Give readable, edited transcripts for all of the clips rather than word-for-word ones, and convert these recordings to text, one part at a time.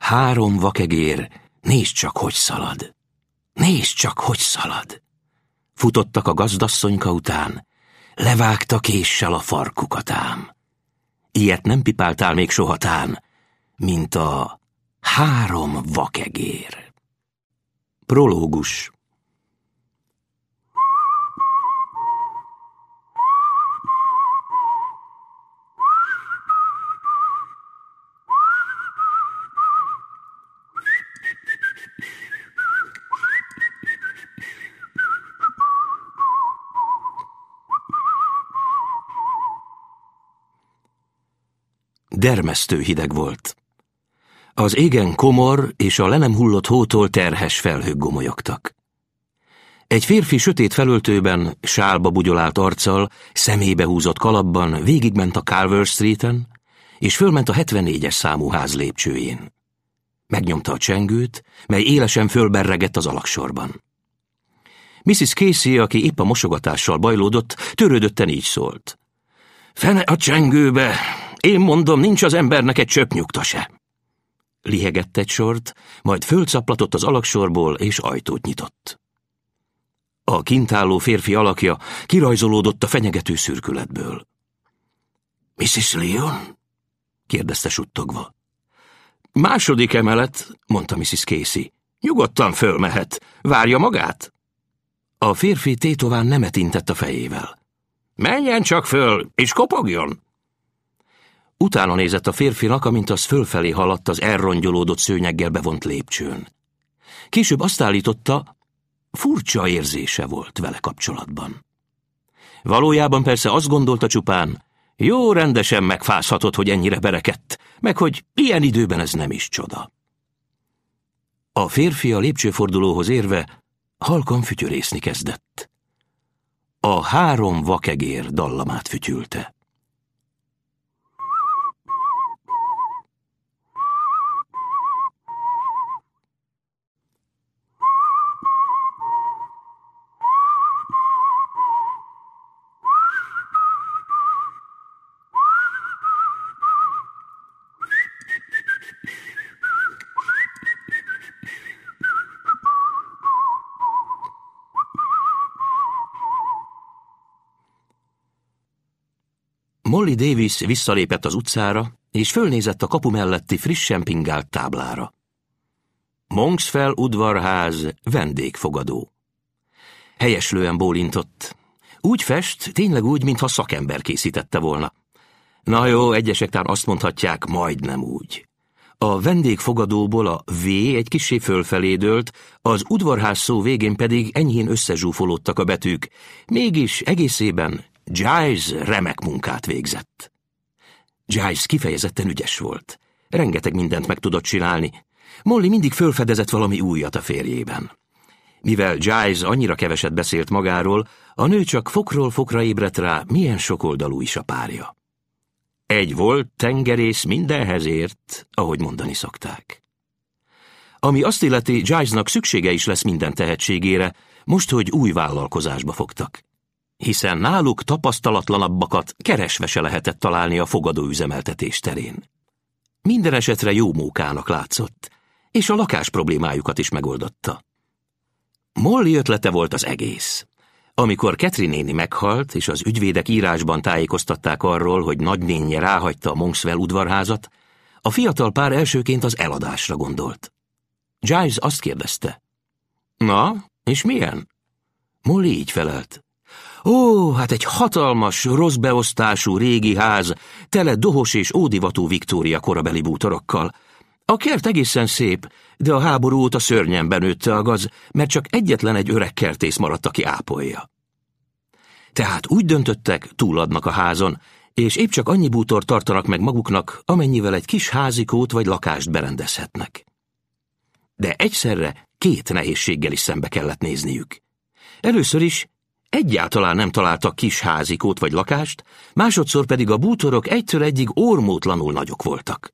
Három vakegér, nézd csak, hogy szalad! Nézd csak, hogy szalad! Futottak a gazdasszonyka után, levágta késsel a farkukat ám. Ilyet nem pipáltál még sohatán, mint a három vakegér. Prológus. Dermesztő hideg volt. Az égen komor és a le nem hullott hótól terhes felhők gomolyogtak. Egy férfi sötét felöltőben, sálba bugyolált arccal, szemébe húzott kalapban végigment a Calvert Streeten, és fölment a 74-es számú ház lépcsőjén. Megnyomta a csengőt, mely élesen fölberregett az alagsorban. Mrs. Casey, aki épp a mosogatással bajlódott, törődötten így szólt. Fene a csengőbe! Én mondom, nincs az embernek egy csöpp nyugta se. Lihegett egy sort, majd fölcaplatott az alagsorból, és ajtót nyitott. A kintálló férfi alakja kirajzolódott a fenyegető szürkületből. Mrs. Lyon? kérdezte suttogva. Második emelet, mondta Mrs. Casey. Nyugodtan fölmehet. Várja magát? A férfi tétován nemet intett a fejével. Menjen csak föl, és kopogjon! Utána nézett a férfinak, amint az fölfelé haladt az elrongyolódott szőnyeggel bevont lépcsőn. Később azt állította, furcsa érzése volt vele kapcsolatban. Valójában persze azt gondolta csupán, jó rendesen megfázhatott, hogy ennyire berekedt, meg hogy ilyen időben ez nem is csoda. A férfi a lépcsőfordulóhoz érve halkan fütyörészni kezdett. A három vakegér dallamát fütyülte. Molly Davis visszalépett az utcára, és fölnézett a kapu melletti frissen pingált táblára. Monksfell udvarház, vendégfogadó. Helyeslően bólintott. Úgy fest, tényleg úgy, mintha szakember készítette volna. Na jó, egyesek tán azt mondhatják, majdnem úgy. A vendégfogadóból a V egy kissé fölfelé dőlt, az udvarház szó végén pedig enyhén összezsúfolódtak a betűk, mégis egészében Giles remek munkát végzett. Giles kifejezetten ügyes volt. Rengeteg mindent meg tudott csinálni. Molly mindig fölfedezett valami újat a férjében. Mivel Giles annyira keveset beszélt magáról, a nő csak fokról fokra ébredt rá, milyen sokoldalú is a párja. Egy volt tengerész mindenhez ért, ahogy mondani szokták. Ami azt illeti, Gilesnak szüksége is lesz minden tehetségére, most, hogy új vállalkozásba fogtak. Hiszen náluk tapasztalatlanabbakat keresve se lehetett találni a fogadóüzemeltetés terén. Minden esetre jó mókának látszott, és a lakás problémájukat is megoldotta. Molly ötlete volt az egész. Amikor Catherine néni meghalt, és az ügyvédek írásban tájékoztatták arról, hogy nagynénje ráhagyta a Monkswell udvarházat, a fiatal pár elsőként az eladásra gondolt. Giles azt kérdezte. Na, és milyen? Molly így felelt. Ó, hát egy hatalmas, rossz beosztású régi ház, tele dohos és ódivatú Viktória korabeli bútorokkal. A kert egészen szép, de a háború óta szörnyen benőtte a gaz, mert csak egyetlen egy öreg kertész maradt, aki ápolja. Tehát úgy döntöttek, túladnak a házon, és épp csak annyi bútort tartanak meg maguknak, amennyivel egy kis házikót vagy lakást berendezhetnek. De egyszerre két nehézséggel is szembe kellett nézniük. Először is egyáltalán nem találtak kis házikót vagy lakást, másodszor pedig a bútorok egytől egyig ormótlanul nagyok voltak.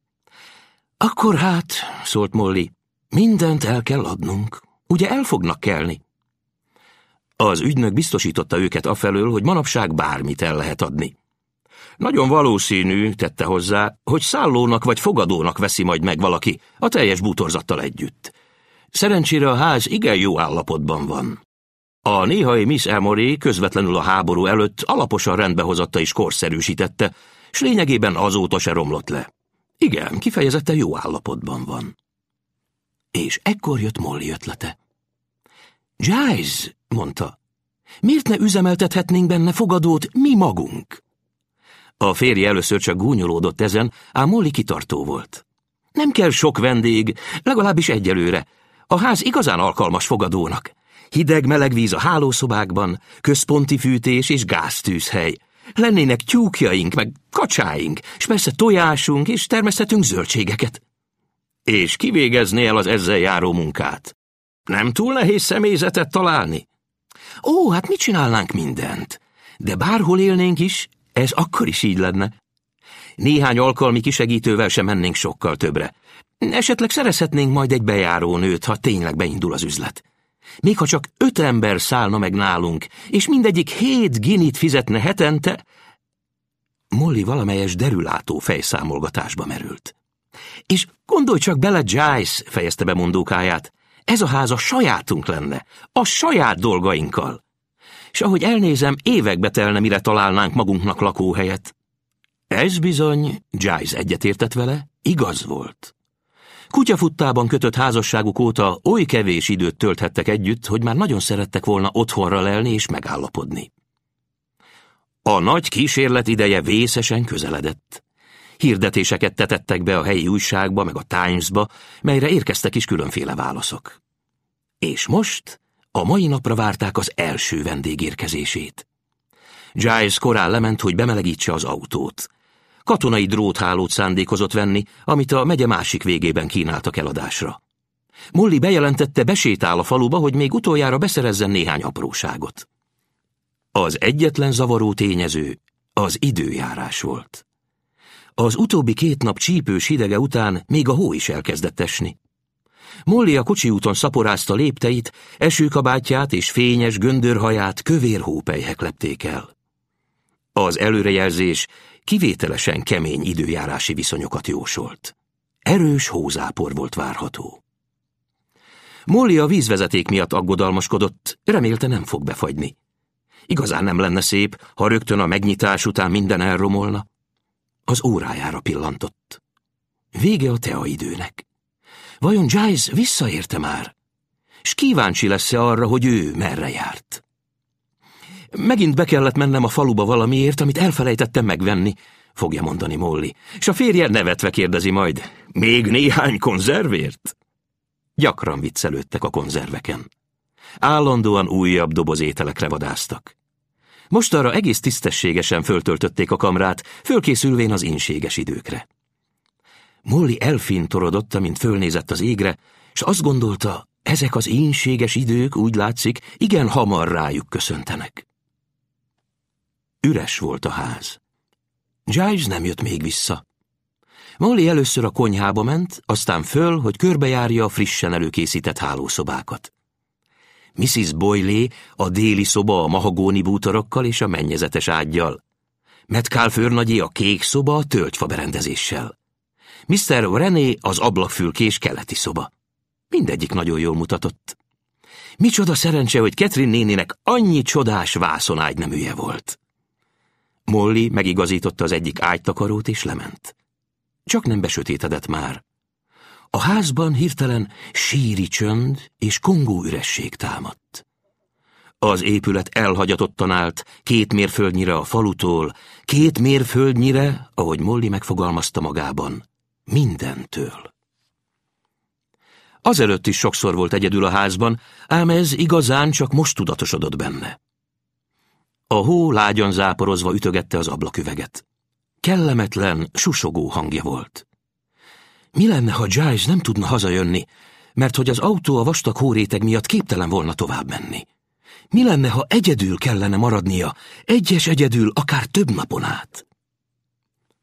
Akkor hát, szólt Molly, mindent el kell adnunk. Ugye el fognak kelni? Az ügynök biztosította őket afelől, hogy manapság bármit el lehet adni. Nagyon valószínű, tette hozzá, hogy szállónak vagy fogadónak veszi majd meg valaki, a teljes bútorzattal együtt. Szerencsére a ház igen jó állapotban van. A néhai Miss Amory közvetlenül a háború előtt alaposan rendbehozatta és korszerűsítette, s lényegében azóta se romlott le. Igen, kifejezetten jó állapotban van. És ekkor jött Molly ötlete. Giles, mondta, miért ne üzemeltethetnénk benne fogadót mi magunk? A férje először csak gúnyolódott ezen, ám Molly kitartó volt. Nem kell sok vendég, legalábbis egyelőre. A ház igazán alkalmas fogadónak. Hideg-meleg víz a hálószobákban, központi fűtés és gáztűzhely. Lennének tyúkjaink, meg kacsáink, s persze tojásunk, és termeszthetünk zöldségeket. És kivégezné el az ezzel járó munkát? Nem túl nehéz személyzetet találni? Ó, hát mit csinálnánk mindent? De bárhol élnénk is, ez akkor is így lenne. Néhány alkalmi kisegítővel sem mennénk sokkal többre. Esetleg szerezhetnénk majd egy bejárónőt, ha tényleg beindul az üzlet. Még ha csak 5 ember szállna meg nálunk, és mindegyik 7 guinit fizetne hetente... Molly valamelyes derülátó fejszámolgatásba merült. És gondolj csak bele, Giles, fejezte be mondókáját, ez a ház a sajátunk lenne, a saját dolgainkkal. És ahogy elnézem, évekbe telne, mire találnánk magunknak lakóhelyet. Ez bizony, Giles egyetértett vele, igaz volt. Kutyafuttában kötött házasságuk óta oly kevés időt tölthettek együtt, hogy már nagyon szerettek volna otthonra lelni és megállapodni. A nagy kísérlet ideje vészesen közeledett. Hirdetéseket tetettek be a helyi újságba, meg a Timesba, melyre érkeztek is különféle válaszok. És most a mai napra várták az első vendég érkezését. Giles korán lement, hogy bemelegítse az autót. Katonai dróthálót szándékozott venni, amit a megye másik végében kínáltak eladásra. Molly bejelentette, besétál a faluba, hogy még utoljára beszerezzen néhány apróságot. Az egyetlen zavaró tényező az időjárás volt. Az utóbbi 2 nap csípős hidege után még a hó is elkezdett esni. Molly a kocsiúton szaporázta lépteit, esőkabátját és fényes göndörhaját kövér hópelyhek lepték el. Az előrejelzés kivételesen kemény időjárási viszonyokat jósolt. Erős hózápor volt várható. Molly a vízvezeték miatt aggodalmaskodott, remélte nem fog befagyni. Igazán nem lenne szép, ha rögtön a megnyitás után minden elromolna. Az órájára pillantott. Vége a teaidőnek. Vajon Giles visszaérte már? S kíváncsi lesz-e arra, hogy ő merre járt? Megint be kellett mennem a faluba valamiért, amit elfelejtettem megvenni, fogja mondani Molly, és a férje nevetve kérdezi majd, még néhány konzervért? Gyakran viccelődtek a konzerveken. Állandóan újabb dobozételekre vadásztak. Mostanra egész tisztességesen föltöltötték a kamrát, fölkészülvén az ínséges időkre. Molly elfintorodott, amint fölnézett az égre, s azt gondolta, ezek az ínséges idők, úgy látszik, igen hamar rájuk köszöntenek. Üres volt a ház. Giles nem jött még vissza. Molly először a konyhába ment, aztán föl, hogy körbejárja a frissen előkészített hálószobákat. Mrs. Boyley a déli szoba a mahagóni bútorokkal és a mennyezetes ággyal. Metcalf őrnagyé a kék szoba a tölgyfa berendezéssel. Mr. René az ablakfülkés keleti szoba. Mindegyik nagyon jól mutatott. Micsoda szerencse, hogy Catherine néninek annyi csodás vászonágyneműje volt. Molly megigazította az egyik ágytakarót és lement. Csak nem besötétedett már. A házban hirtelen síri csönd és kongó üresség támadt. Az épület elhagyatottan állt 2 mérföldnyire a falutól, 2 mérföldnyire, ahogy Molly megfogalmazta magában, mindentől. Azelőtt is sokszor volt egyedül a házban, ám ez igazán csak most tudatosodott benne. A hó lágyan záporozva ütögette az ablaküveget. Kellemetlen, susogó hangja volt. Mi lenne, ha Giles nem tudna hazajönni, mert hogy az autó a vastag hóréteg miatt képtelen volna tovább menni? Mi lenne, ha egyedül kellene maradnia, egyedül, akár több napon át?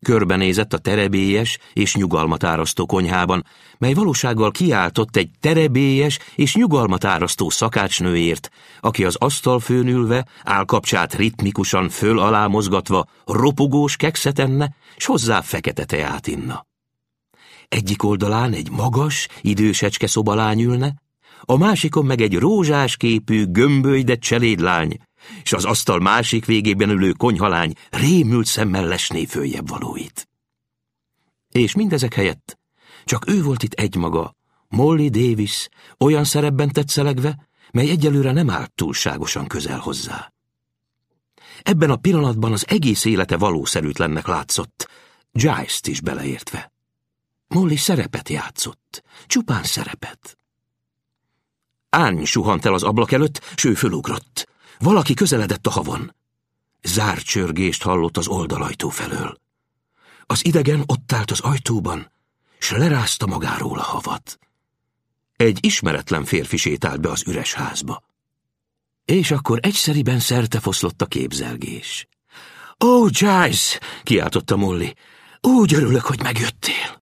Körbenézett a terebélyes és nyugalmat árasztó konyhában, mely valósággal kiáltott egy terebélyes és nyugalmat árasztó szakácsnőért, aki az asztalfőn ülve, állkapcsát ritmikusan föl-alá mozgatva ropogós kekszet enne, s hozzá fekete teát inna. Egyik oldalán egy magas, idősecske szobalány ülne, a másikon meg egy rózsás képű, gömbölydett cselédlány, és az asztal másik végében ülő konyhalány rémült szemmel lesné följebb valóit. És mindezek helyett csak ő volt itt egymaga, Molly Davis, olyan szerepben tetszelegve, mely egyelőre nem állt túlságosan közel hozzá. Ebben a pillanatban az egész élete valószerűtlennek látszott, Giles-t is beleértve. Molly szerepet játszott, csupán szerepet. Árny suhant el az ablak előtt, s ő fölugrott. Valaki közeledett a havon. Zárcsörgést hallott az oldalajtó felől. Az idegen ott állt az ajtóban, s lerázta magáról a havat. Egy ismeretlen férfi sétált be az üres házba. És akkor egyszeriben szertefoszlott a képzelgés. Ó, Giles! Kiáltotta Molly. Úgy örülök, hogy megjöttél.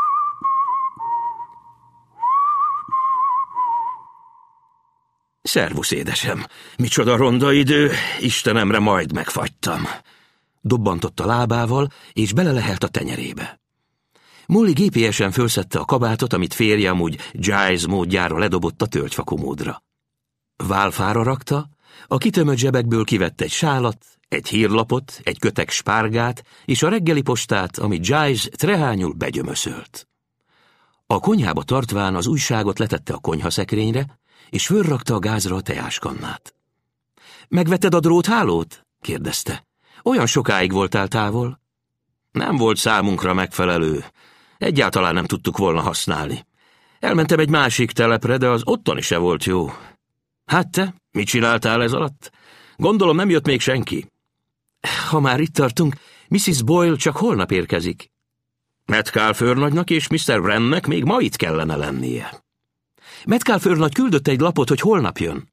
Szervusz, édesem! Micsoda ronda idő, Istenemre majd megfagytam. Dobbantott a lábával, és belelehelt a tenyerébe. Molly gépiesen fölszedte a kabátot, amit férje amúgy Giles módjára ledobott a tölgyfa komódra. Válfára rakta, a kitömött zsebekből kivett egy sálat, egy hírlapot, egy kötek spárgát és a reggeli postát, amit Giles trehányul begyömöszölt. A konyhába tartván az újságot letette a konyhaszekrényre, és fölrakta a gázra a teáskannát. Megvetted a dróthálót? Kérdezte. Olyan sokáig voltál távol? Nem volt számunkra megfelelő. Egyáltalán nem tudtuk volna használni. Elmentem egy másik telepre, de az ottani se volt jó. Hát te, mit csináltál ez alatt? Gondolom nem jött még senki. Ha már itt tartunk, Mrs. Boyle csak holnap érkezik. Metcalfe őrnagynak és Mr. Wrennek még ma itt kellene lennie. Metcalfe őrnagy küldött egy lapot, hogy holnap jön.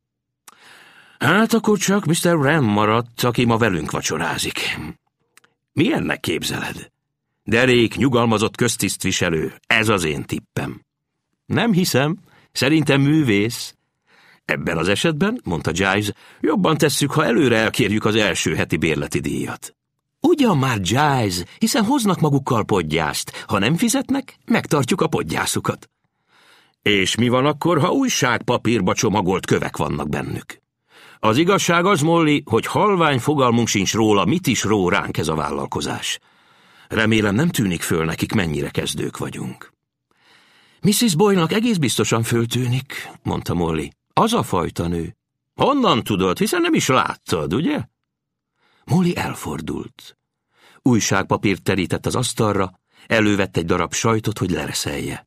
Hát akkor csak Mr. Wren maradt, aki ma velünk vacsorázik. Milyennek képzeled? Derék, nyugalmazott köztisztviselő, ez az én tippem. Nem hiszem, szerintem művész. Ebben az esetben, mondta Giles, jobban tesszük, ha előre elkérjük az első heti bérleti díjat. Ugyan már, Giles, hiszen hoznak magukkal podgyászt. Ha nem fizetnek, megtartjuk a podgyászukat. És mi van akkor, ha újságpapírba csomagolt kövek vannak bennük? Az igazság az, Molly, hogy halvány fogalmunk sincs róla, mit is ró ránk ez a vállalkozás. Remélem nem tűnik föl nekik, mennyire kezdők vagyunk. Mrs. Boyle-nak egész biztosan föltűnik, mondta Molly. Az a fajta nő. Honnan tudod, hiszen nem is láttad, ugye? Molly elfordult. Újságpapírt terített az asztalra, elővett egy darab sajtot, hogy lereszelje.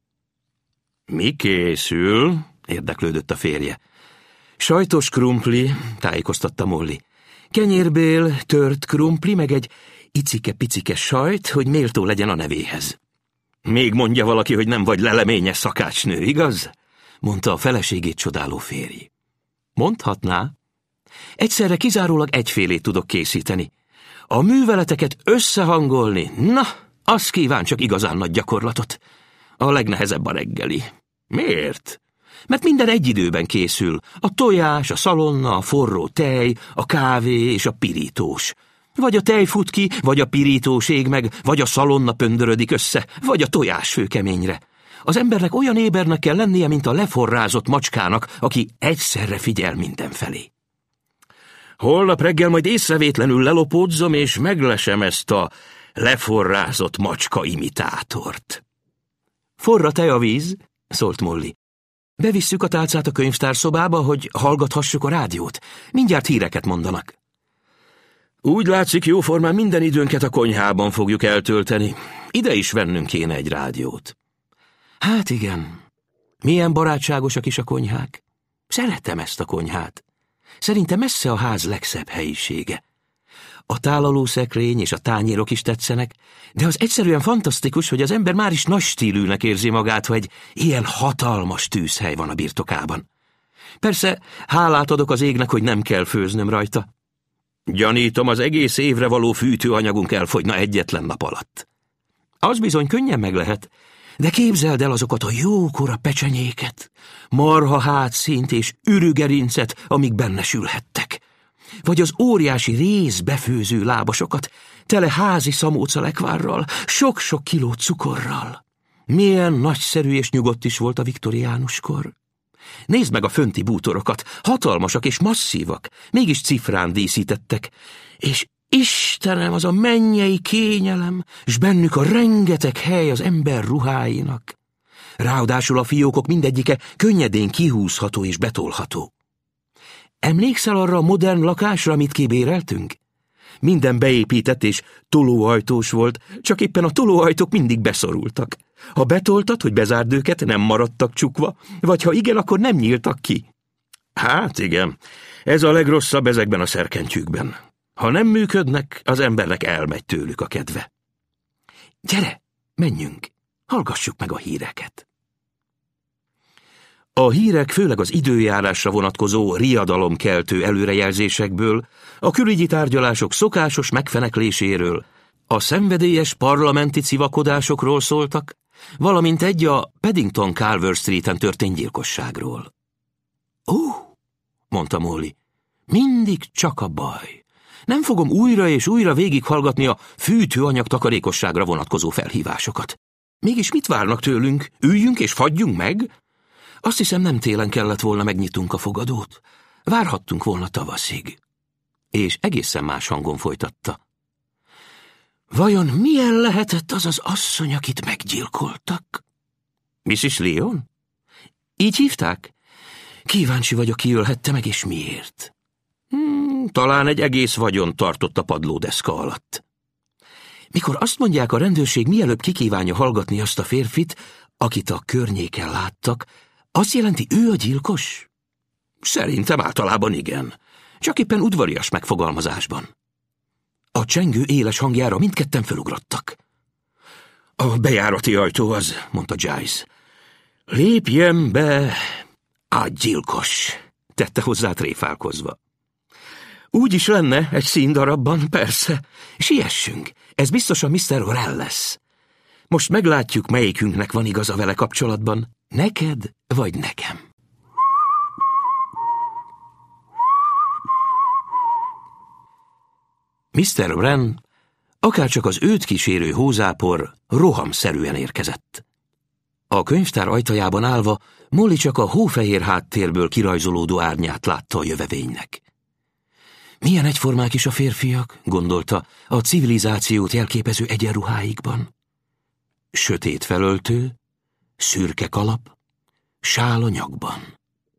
Mi készül? Érdeklődött a férje. Sajtos krumpli, tájékoztatta Molly. Kenyérbél, tört krumpli, meg egy icike-picike sajt, hogy méltó legyen a nevéhez. Még mondja valaki, hogy nem vagy leleményes szakácsnő, igaz? Mondta a feleségét csodáló férj. Mondhatná. Egyszerre kizárólag egyfélét tudok készíteni. A műveleteket összehangolni, na, az kíván csak igazán nagy gyakorlatot. A legnehezebb a reggeli. Miért? Mert minden egy időben készül. A tojás, a szalonna, a forró tej, a kávé és a pirítós. Vagy a tej fut ki, vagy a pirítós ég meg, vagy a szalonna pöndörödik össze, vagy a tojás főkeményre. Az embernek olyan ébernek kell lennie, mint a leforrázott macskának, aki egyszerre figyel mindenfelé. Holnap reggel majd észrevétlenül lelopódzom, és meglesem ezt a leforrázott macska imitátort. Forra te a víz, szólt Molly. Bevisszük a tálcát a könyvtárszobába, hogy hallgathassuk a rádiót. Mindjárt híreket mondanak. Úgy látszik, jóformán minden időnket a konyhában fogjuk eltölteni. Ide is vennünk kéne egy rádiót. Hát igen. Milyen barátságosak is a konyhák. Szeretem ezt a konyhát. Szerintem messze a ház legszebb helyisége. A tálalószekrény és a tányérok is tetszenek, de az egyszerűen fantasztikus, hogy az ember már is nagy stílűnek érzi magát, hogy egy ilyen hatalmas tűzhely van a birtokában. Persze, hálát adok az égnek, hogy nem kell főznöm rajta. Gyanítom, az egész évre való fűtőanyagunk elfogyna egyetlen nap alatt. Az bizony könnyen meg lehet, de képzeld el azokat a jókora pecsenyéket, marha hátszínt és ürügerincet, amik benne sülhettek. Vagy az óriási rézbefőző lábasokat, tele házi szamócalekvárral, sok-sok kiló cukorral. Milyen nagyszerű és nyugodt is volt a viktoriánuskor. Nézd meg a fönti bútorokat, hatalmasak és masszívak, mégis cifrán díszítettek, és Istenem, az a mennyei kényelem, s bennük a rengeteg hely az ember ruháinak. Ráadásul a fiókok mindegyike könnyedén kihúzható és betolható. Emlékszel arra a modern lakásra, amit kibéreltünk? Minden beépített és tolóajtós volt, csak éppen a tolóajtók mindig beszorultak. Ha betoltad, hogy bezárd őket, nem maradtak csukva, vagy ha igen, akkor nem nyíltak ki. Hát igen, ez a legrosszabb ezekben a szerkentyűkben. Ha nem működnek, az embernek elmegy tőlük a kedve. Gyere, menjünk, hallgassuk meg a híreket. A hírek főleg az időjárásra vonatkozó riadalomkeltő előrejelzésekből, a külügyi tárgyalások szokásos megfenekléséről, a szenvedélyes parlamenti civakodásokról szóltak, valamint egy a Paddington Carver Streeten történt gyilkosságról. Ó, mondta Molly, mindig csak a baj. Nem fogom újra és újra végighallgatni a fűtőanyag takarékosságra vonatkozó felhívásokat. Mégis mit várnak tőlünk? Üljünk és fagyjunk meg? Azt hiszem, nem télen kellett volna megnyitunk a fogadót. Várhattunk volna tavaszig. És egészen más hangon folytatta. Vajon milyen lehetett az az asszony, akit meggyilkoltak? Mrs. Leon? Így hívták? Kíváncsi vagyok, ki ölhette meg és miért. Talán egy egész vagyon tartott a padlódeszka alatt. Mikor azt mondják, a rendőrség mielőbb kikívánja hallgatni azt a férfit, akit a környéken láttak, azt jelenti, ő a gyilkos? Szerintem általában igen, csak éppen udvarias megfogalmazásban. A csengő éles hangjára mindketten felugrottak. A bejárati ajtó az, mondta Giles. Lépjen be, a gyilkos, tette hozzá tréfálkozva. Úgy is lenne egy színdarabban, persze. Siessünk, ez biztosan Mr. Wren lesz. Most meglátjuk, melyikünknek van igaza vele kapcsolatban, neked vagy nekem. Mr. Wren, akárcsak az őt kísérő hózápor, rohamszerűen érkezett. A könyvtár ajtajában állva Molly csak a hófehér háttérből kirajzolódó árnyát látta a jövevénynek. Milyen egyformák is a férfiak, gondolta, a civilizációt jelképező egyenruháikban. Sötét felöltő, szürke kalap, sál a nyakban.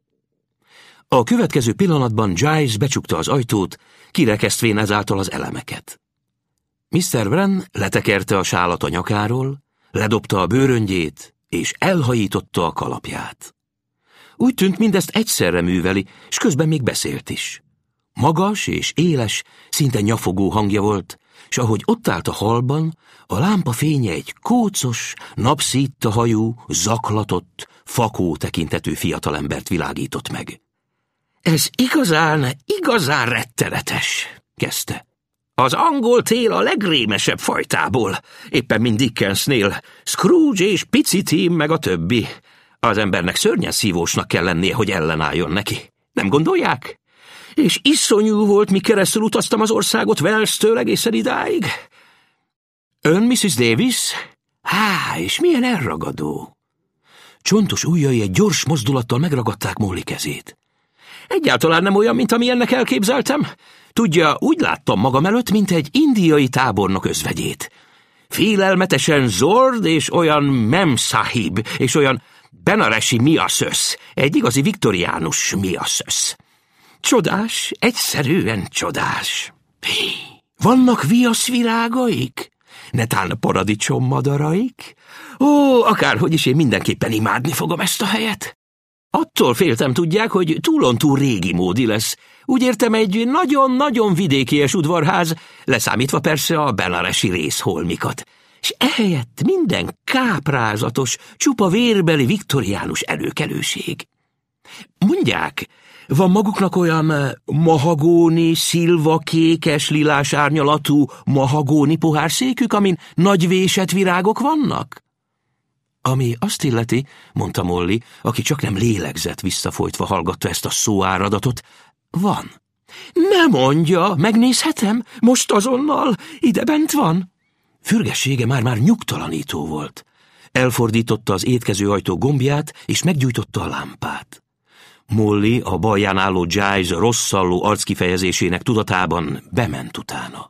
A következő pillanatban Giles becsukta az ajtót, kirekesztvén ezáltal az elemeket. Mr. Wren letekerte a sálat a nyakáról, ledobta a bőröngyét, és elhajította a kalapját. Úgy tűnt, mindezt egyszerre műveli, s közben még beszélt is. Magas és éles, szinte nyafogó hangja volt, s ahogy ott állt a hallban, a lámpa fénye egy kócos, napszítta hajú, zaklatott, fakó tekintetű fiatalembert világított meg. Ez igazán rettenetes, kezdte. Az angol tél a legrémesebb fajtából, éppen mint Dickensnél, Scrooge és Picitim meg a többi. Az embernek szörnyen szívósnak kell lennie, hogy ellenálljon neki. Nem gondolják? És iszonyú volt, mi keresztül utaztam az országot Wales-től egészen idáig. Ön Mrs. Davis? És milyen elragadó. Csontos ujjai egy gyors mozdulattal megragadták Molly kezét. Egyáltalán nem olyan, mint amilyennek elképzeltem. Tudja, úgy láttam magam előtt, mint egy indiai tábornok özvegyét. Félelmetesen zord, és olyan Memsahib, és olyan benaresi miaszösz, egy igazi viktoriánus miaszösz. Csodás, egyszerűen csodás. Vannak viaszvirágaik? Netán paradicsommmadaraik? Akárhogy is, én mindenképpen imádni fogom ezt a helyet. Attól féltem, tudják, hogy túlontúl régi módi lesz. Úgy értem, egy nagyon-nagyon vidékies udvarház, leszámítva persze a benaresi részholmikat. És ehelyett minden káprázatos, csupa vérbeli viktoriánus előkelőség. Mondják, van maguknak olyan mahagóni, szilva, kékes, lilás árnyalatú mahagóni pohárszékük, amin nagy vésett virágok vannak? Ami azt illeti, mondta Molly, aki csak nem lélegzett visszafolytva hallgatta ezt a szóáradatot, van. Ne mondja, megnézhetem? Most azonnal? Ide bent van? Fürgessége már nyugtalanító volt. Elfordította az étkezőajtó gombját, és meggyújtotta a lámpát. Molly a balján álló Giles rosszalló arckifejezésének tudatában bement utána.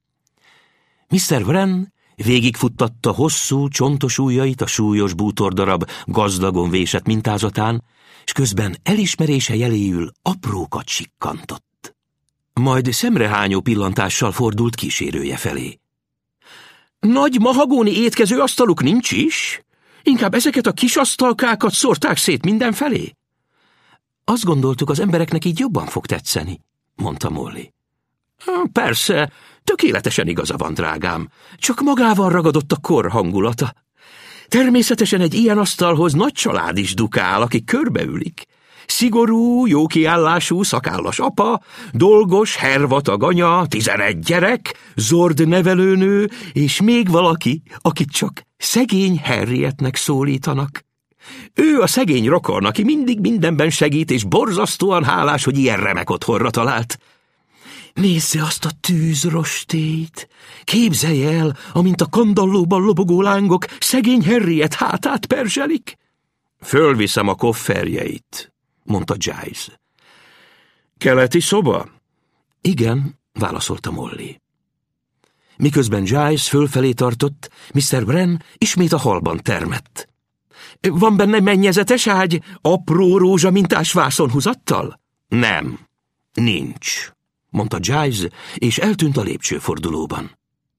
Mr. Wren végigfuttatta hosszú, csontos ujjait a súlyos bútordarab gazdagon vésett mintázatán, és közben elismerése jeléül aprókat sikkantott. Majd szemrehányó pillantással fordult kísérője felé. Nagy mahagóni étkező asztaluk nincs is? Inkább ezeket a kis asztalkákat szórták szét mindenfelé? Azt gondoltuk, az embereknek így jobban fog tetszeni, mondta Molly. Persze, tökéletesen igaza van, drágám, csak magával ragadott a kor hangulata. Természetesen egy ilyen asztalhoz nagy család is dukál, akik körbeülik. Szigorú, jó kiállású, szakállas apa, dolgos, hervatag anya, 11 gyerek, zord nevelőnő, és még valaki, akit csak szegény Henrietnek szólítanak. Ő a szegény rokon, aki mindig mindenben segít, és borzasztóan hálás, hogy ilyen remek otthonra talált. Nézze azt a tűzrostélyt! Képzelje el, amint a kandallóban lobogó lángok szegény Henriet hátát perzselik. Fölviszem a kofferjeit, mondta Giles. Keleti szoba? Igen, válaszolta Molly. Miközben Giles fölfelé tartott, Mr. Wren ismét a hallban termett. Van benne mennyezetes ágy, apró rózsamintás vászonhúzattal? Nem, nincs, mondta Giles, és eltűnt a lépcsőfordulóban.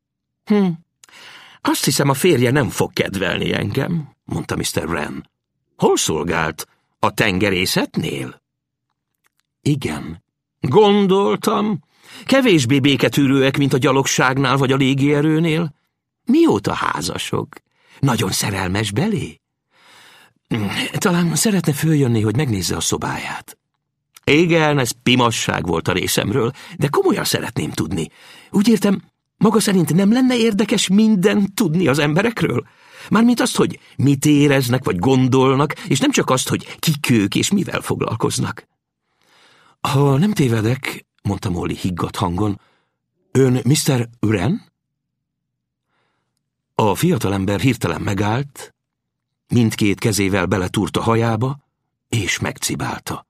Azt hiszem, a férje nem fog kedvelni engem, mondta Mr. Wren. Hol szolgált? A tengerészetnél? Igen. Gondoltam. Kevésbé béketűrőek, mint a gyalogságnál vagy a légierőnél. Mióta házasok? Nagyon szerelmes belé? Talán szeretne följönni, hogy megnézze a szobáját. Igen, ez pimasság volt a részemről, de komolyan szeretném tudni. Úgy értem, maga szerint nem lenne érdekes mindent tudni az emberekről? Mármint azt, hogy mit éreznek vagy gondolnak, és nem csak azt, hogy kik ők és mivel foglalkoznak. Ha nem tévedek, mondta Molly higgadt hangon, ön Mr. Wren? A fiatalember hirtelen megállt, mindkét kezével beletúrt a hajába, és megcibálta.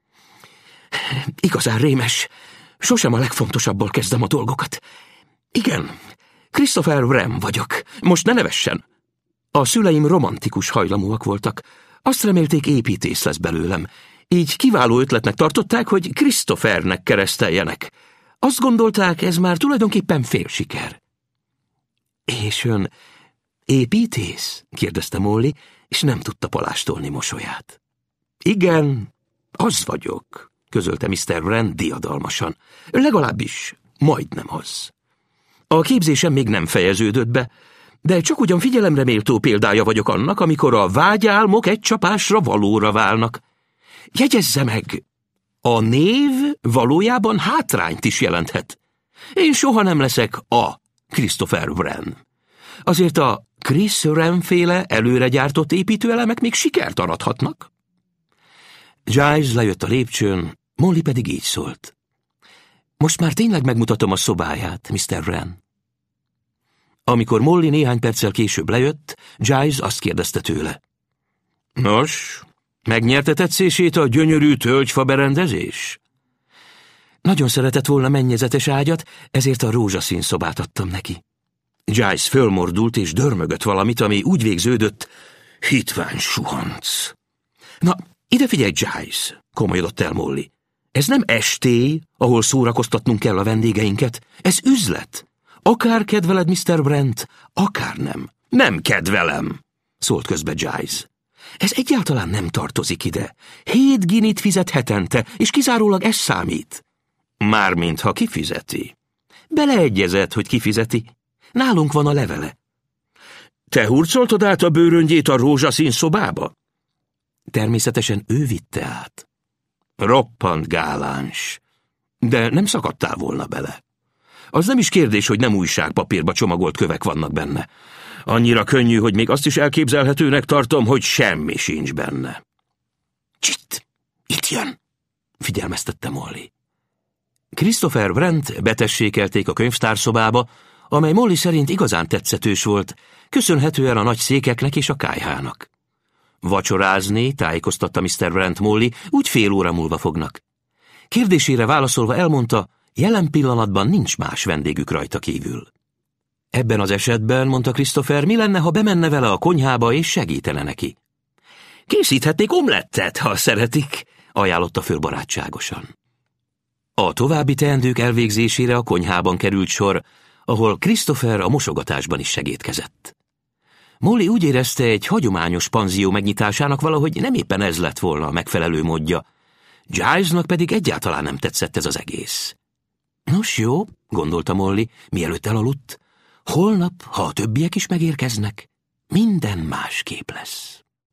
Igazán rémes, sosem a legfontosabból kezdem a dolgokat. Igen, Christopher Wren vagyok, most ne nevessen. A szüleim romantikus hajlamúak voltak, azt remélték építész lesz belőlem, így kiváló ötletnek tartották, hogy Christophernek kereszteljenek. Azt gondolták, ez már tulajdonképpen félsiker. És ön építész? Kérdezte Molly, és nem tudta palástolni mosolyát. Igen, az vagyok, közölte Mr. Wren diadalmasan. Legalábbis majdnem az. A képzésem még nem fejeződött be, de csak ugyan figyelemre méltó példája vagyok annak, amikor a vágyálmok egy csapásra valóra válnak. Jegyezze meg, a név valójában hátrányt is jelenthet. Én soha nem leszek a Christopher Wren. Azért a Chris Wren-féle előre gyártott építőelemek még sikert arathatnak. Giles lejött a lépcsőn, Molly pedig így szólt. Most már tényleg megmutatom a szobáját, Mr. Wren. Amikor Molly néhány perccel később lejött, Giles azt kérdezte tőle. Nos, megnyerte tetszését a gyönyörű tölgyfa berendezés? Nagyon szeretett volna mennyezetes ágyat, ezért a rózsaszín szobát adtam neki. Giles fölmordult és dörmögött valamit, ami úgy végződött, hitvány suhanc. Na, ide figyelj, Giles, komolyodott el Molly. Ez nem estély, ahol szórakoztatnunk kell a vendégeinket, ez üzlet. Akár kedveled Mr. Wrent, akár nem. Nem kedvelem, szólt közbe Giles. Ez egyáltalán nem tartozik ide. 7 guinit fizet hetente, és kizárólag ez számít. Mármint, ha kifizeti. Beleegyezett, hogy kifizeti. Nálunk van a levele. Te hurcoltad át a bőröngyét a rózsaszín szobába? Természetesen ő vitte át. Roppant gáláns. De nem szakadtál volna bele. Az nem is kérdés, hogy nem újságpapírba csomagolt kövek vannak benne. Annyira könnyű, hogy még azt is elképzelhetőnek tartom, hogy semmi sincs benne. Csitt! Itt jön! Figyelmeztette Molly. Christopher Wrent betessékelték a könyvtárszobába, amely Molly szerint igazán tetszetős volt, köszönhetően a nagy székeknek és a kályhának. Vacsorázni, tájékoztatta Mr. Wrent Molly, úgy fél óra múlva fognak. Kérdésére válaszolva elmondta, jelen pillanatban nincs más vendégük rajta kívül. Ebben az esetben, mondta Christopher, mi lenne, ha bemenne vele a konyhába és segítene neki? Készíthetnék omlettet, ha szeretik, ajánlotta föl barátságosan. A további teendők elvégzésére a konyhában került sor, ahol Christopher a mosogatásban is segédkezett. Molly úgy érezte, egy hagyományos panzió megnyitásának valahogy nem éppen ez lett volna a megfelelő módja. Gilesnak pedig egyáltalán nem tetszett ez az egész. Nos jó, gondolta Molly, mielőtt elaludt, holnap, ha a többiek is megérkeznek, minden másképp lesz.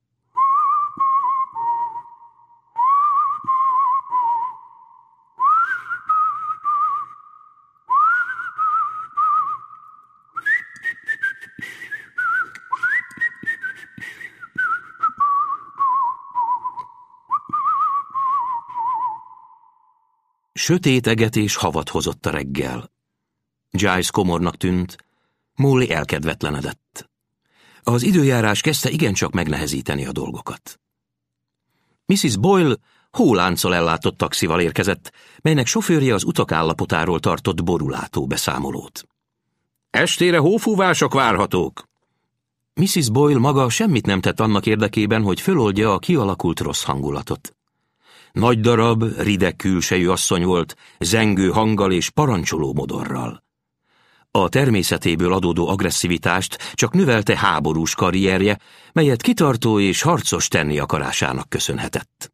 Sötét eget és havat hozott a reggel. Giles komornak tűnt, Molly elkedvetlenedett. Az időjárás kezdte igencsak megnehezíteni a dolgokat. Mrs. Boyle hólánccal ellátott taxival érkezett, melynek sofőrje az utak állapotáról tartott borulátó beszámolót. Estére hófúvások várhatók. Mrs. Boyle maga semmit nem tett annak érdekében, hogy föloldja a kialakult rossz hangulatot. Nagy darab, rideg külsejű asszony volt, zengő hanggal és parancsoló modorral. A természetéből adódó agresszivitást csak növelte háborús karrierje, melyet kitartó és harcos tenni akarásának köszönhetett.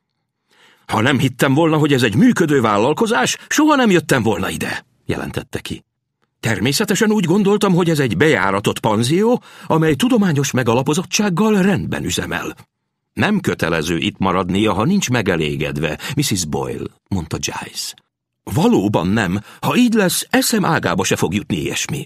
Ha nem hittem volna, hogy ez egy működő vállalkozás, soha nem jöttem volna ide, jelentette ki. Természetesen úgy gondoltam, hogy ez egy bejáratott panzió, amely tudományos megalapozottsággal rendben üzemel. Nem kötelező itt maradnia, ha nincs megelégedve, Mrs. Boyle, mondta Giles. Valóban nem, ha így lesz, eszem ágába se fog jutni ilyesmi.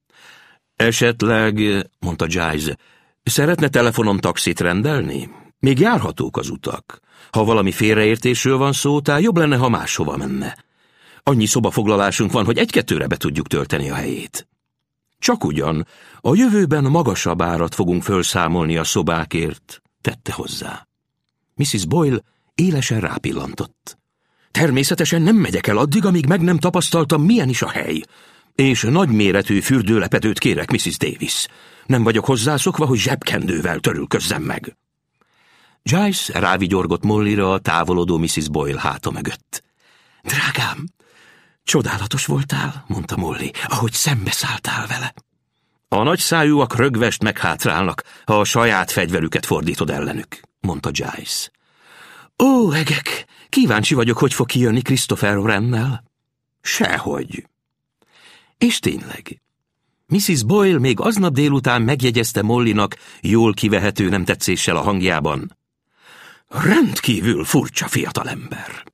Esetleg, mondta Giles, szeretne telefonon taxit rendelni? Még járhatók az utak. Ha valami félreértésről van szó, tá jobb lenne, ha máshova menne. Annyi szobafoglalásunk van, hogy egy-kettőre be tudjuk tölteni a helyét. Csak ugyan, a jövőben magasabb árat fogunk fölszámolni a szobákért, tette hozzá. Mrs. Boyle élesen rápillantott. Természetesen nem megyek el addig, amíg meg nem tapasztaltam, milyen is a hely. És nagyméretű fürdőlepedőt kérek, Mrs. Davis. Nem vagyok hozzászokva, hogy zsebkendővel törülközzem meg. Giles rávigyorgott Mollyra a távolodó Mrs. Boyle háta mögött. Drágám, csodálatos voltál, mondta Molly, ahogy szembeszálltál vele. A nagyszájúak rögvest meghátrálnak, ha a saját fegyverüket fordítod ellenük, mondta Giles. Ó, egek, kíváncsi vagyok, hogy fog kijönni Christopher Wrennel. Sehogy. És tényleg, Mrs. Boyle még aznap délután megjegyezte Mollynak jól kivehető nem tetszéssel a hangjában. Rendkívül furcsa fiatalember.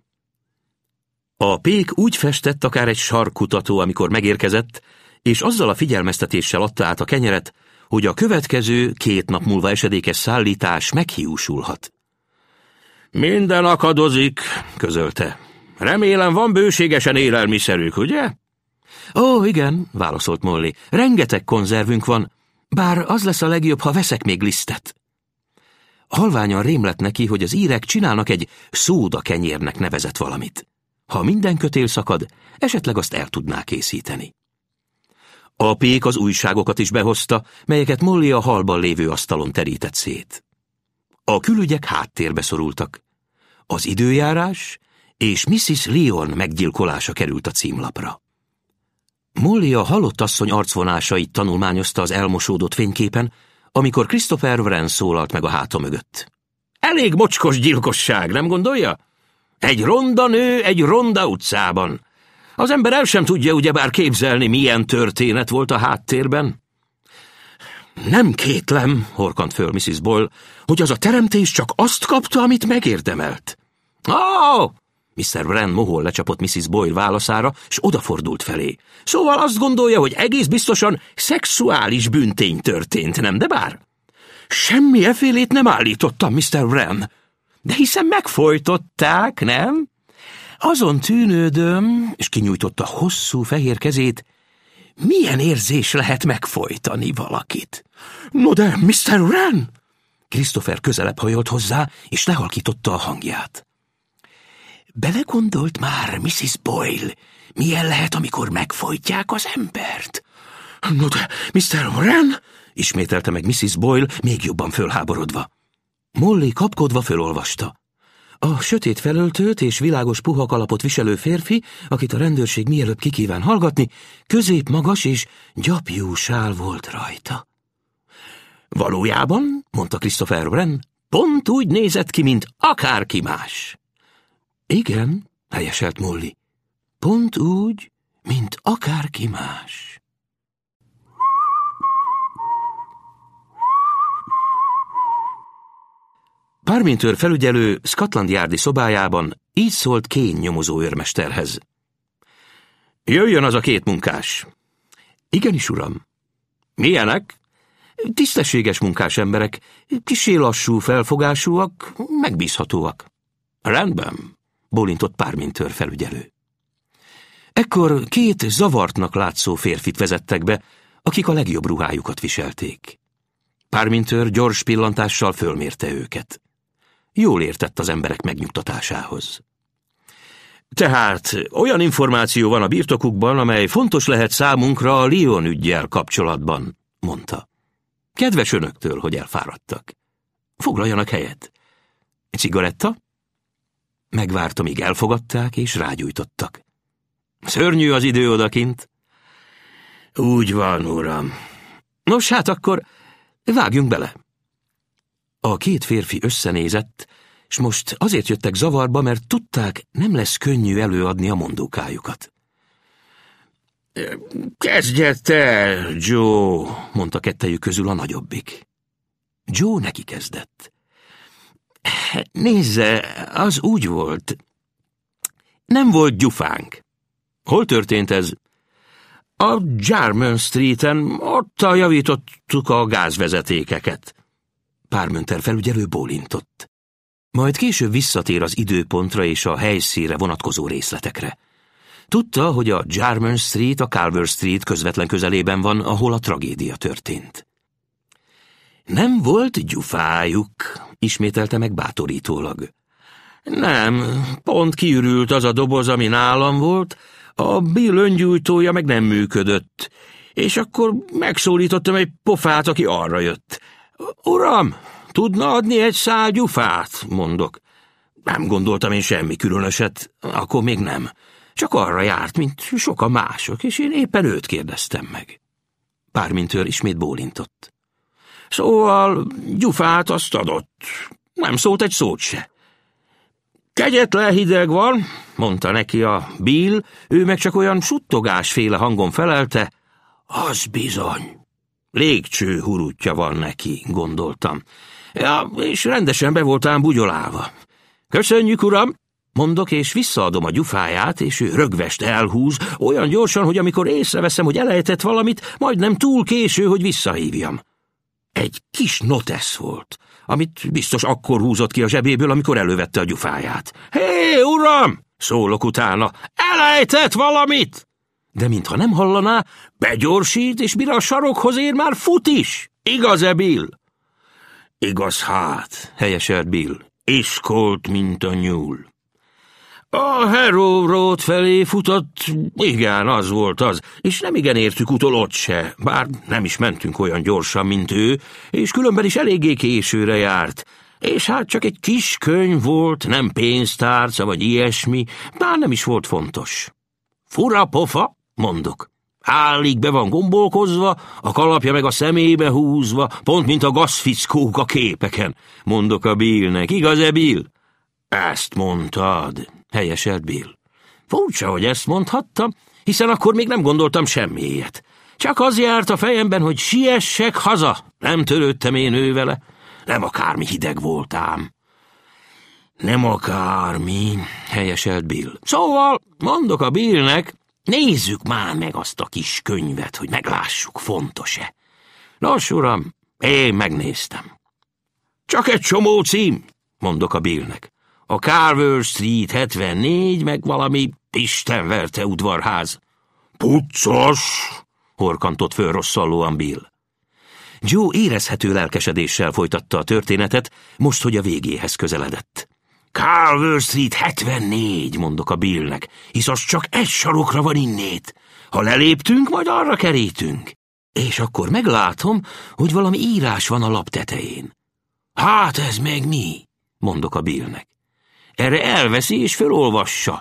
A pék úgy festett akár egy sarkkutató, amikor megérkezett, és azzal a figyelmeztetéssel adta át a kenyeret, hogy a következő 2 nap múlva esedékes szállítás meghiúsulhat. Minden akadozik, közölte. Remélem van bőségesen élelmiszerük, ugye? Ó, igen, válaszolt Molly. Rengeteg konzervünk van, bár az lesz a legjobb, ha veszek még lisztet. Halványan rém lett neki, hogy az írek csinálnak egy szóda kenyérnek nevezett valamit. Ha minden kötél szakad, esetleg azt el tudná készíteni. A pék az újságokat is behozta, melyeket Molly a hallban lévő asztalon terített szét. A külügyek háttérbe szorultak. Az időjárás és Mrs. Lyon meggyilkolása került a címlapra. Molly a halott asszony arcvonásait tanulmányozta az elmosódott fényképen, amikor Christopher Wren szólalt meg a háta mögött. Elég mocskos gyilkosság, nem gondolja? Egy ronda nő egy ronda utcában. Az ember el sem tudja ugyebár képzelni, milyen történet volt a háttérben. Nem kétlem, horkant föl Mrs. Boyle, hogy az a teremtés csak azt kapta, amit megérdemelt. Oh! Mr. Wren mohol lecsapott Mrs. Boyle válaszára, s odafordult felé. Szóval azt gondolja, hogy egész biztosan szexuális bűntény történt, nem de bár? Semmi effélét nem állítottam, Mr. Wren. De hiszen megfojtották, nem? Azon tűnődöm, és kinyújtotta hosszú fehér kezét, milyen érzés lehet megfojtani valakit? No de, Mr. Wren! Christopher közelebb hajolt hozzá, és lehalkította a hangját. Belegondolt már, Mrs. Boyle, milyen lehet, amikor megfojtják az embert? No de, Mr. Wren! Ismételte meg Mrs. Boyle, még jobban fölháborodva. Molly kapkodva fölolvasta. A sötét felöltőt és világos puha kalapot viselő férfi, akit a rendőrség mielőbb kikíván hallgatni, középmagas és gyapjú sál volt rajta. Valójában, mondta Christopher Wren, pont úgy nézett ki, mint akárki más. Igen, helyeselt Molly, pont úgy, mint akárki más. Parminter felügyelő Scotland Yardi szobájában így szólt Kane nyomozó őrmesterhez. Jöjjön az a 2 munkás. Igenis, uram. Milyenek? Tisztességes munkás emberek, kissé lassú felfogásúak, megbízhatóak. Rendben, bólintott Parminter felügyelő. Ekkor 2 zavartnak látszó férfit vezettek be, akik a legjobb ruhájukat viselték. Parminter gyors pillantással fölmérte őket. Jól értett az emberek megnyugtatásához. Tehát olyan információ van a birtokukban, amely fontos lehet számunkra a Lyon üggyel kapcsolatban, mondta. Kedves önöktől, hogy elfáradtak. Foglaljanak helyet. Cigaretta? Megvárta, míg elfogadták, és rágyújtottak. Szörnyű az idő odakint. Úgy van, uram. Nos, hát akkor vágjunk bele. A 2 férfi összenézett, és most azért jöttek zavarba, mert tudták, nem lesz könnyű előadni a mondókájukat. Kezdjett el, Joe, mondta kettejük közül a nagyobbik. Joe neki kezdett. Nézze, az úgy volt. Nem volt gyufánk. Hol történt ez? A Jarman Streeten, ott javítottuk a gázvezetékeket. Parminter felügyelő bólintott. Majd később visszatér az időpontra és a helyszínre vonatkozó részletekre. Tudta, hogy a Jarman Street a Calvert Street közvetlen közelében van, ahol a tragédia történt. Nem volt gyufájuk, ismételte meg bátorítólag. Nem, pont kiürült az a doboz, ami nálam volt, a Bill öngyújtója meg nem működött, és akkor megszólítottam egy pofát, aki arra jött. Uram, tudna adni egy szál gyufát, mondok. Nem gondoltam én semmi különöset, akkor még nem. Csak arra járt, mint sokan mások, és én éppen őt kérdeztem meg. Parminter ismét bólintott. Szóval gyufát azt adott. Nem szólt egy szót se. Kegyetlen hideg van, mondta neki a Bill, ő meg csak olyan suttogásféle hangon felelte. Az bizony. Légcső hurutja van neki, gondoltam. Ja, és rendesen be voltám bugyolálva. Köszönjük, uram, mondok, és visszaadom a gyufáját, és ő rögvest elhúz, olyan gyorsan, hogy amikor észreveszem, hogy elejtett valamit, majdnem túl késő, hogy visszahívjam. Egy kis notesz volt, amit biztos akkor húzott ki a zsebéből, amikor elővette a gyufáját. Hé, uram! Szólok utána. Elejtett valamit! De mintha nem hallaná, begyorsít, és mire a sarokhoz ér, már fut is. Igaz-e, Bill? Igaz, hát, helyeselt Bill. Iskolt, mint a nyúl. A Harrow Road felé futott, igen, az volt az, és nem igen értük utol ott se, bár nem is mentünk olyan gyorsan, mint ő, és különben is eléggé későre járt. És hát csak egy kis könyv volt, nem pénztárca vagy ilyesmi, bár nem is volt fontos. Fura pofa, mondok. Állig be van gombolkozva, a kalapja meg a szemébe húzva, pont mint a gazfickók a képeken, mondok a Billnek. Igaz-e, Bill? Ezt mondtad, helyeselt Bill. Furcsa, hogy ezt mondhattam, hiszen akkor még nem gondoltam semmi ilyet. Csak az járt a fejemben, hogy siessek haza. Nem törődtem én ővele. Nem akármi hideg voltám. Nem akármi, helyeselt Bill. Szóval, mondok a Billnek, nézzük már meg azt a kis könyvet, hogy meglássuk, fontos-e. Nos, uram, én megnéztem. Csak egy csomó cím, mondok a Billnek. A Carver Street 74, meg valami istenverte udvarház. Puccos, horkantott föl rosszallóan Bill. Joe érezhető lelkesedéssel folytatta a történetet, most, hogy a végéhez közeledett. Carver Street 74, mondok a Billnek, hisz az csak egy sarokra van innét. Ha leléptünk, majd arra kerítünk. És akkor meglátom, hogy valami írás van a lap tetején. Hát ez meg mi? Mondok a Billnek. Erre elveszi és felolvassa.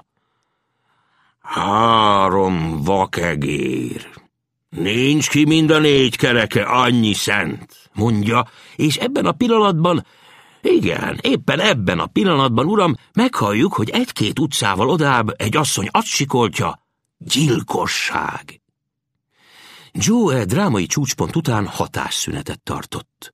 3 vakegér. Nincs ki mind a 4 kereke annyi szent, mondja, és ebben a pillanatban, igen, éppen ebben a pillanatban, uram, meghalljuk, hogy 1-2 utcával odább egy asszony azt sikoltja, gyilkosság. Joe drámai csúcspont után hatásszünetet tartott.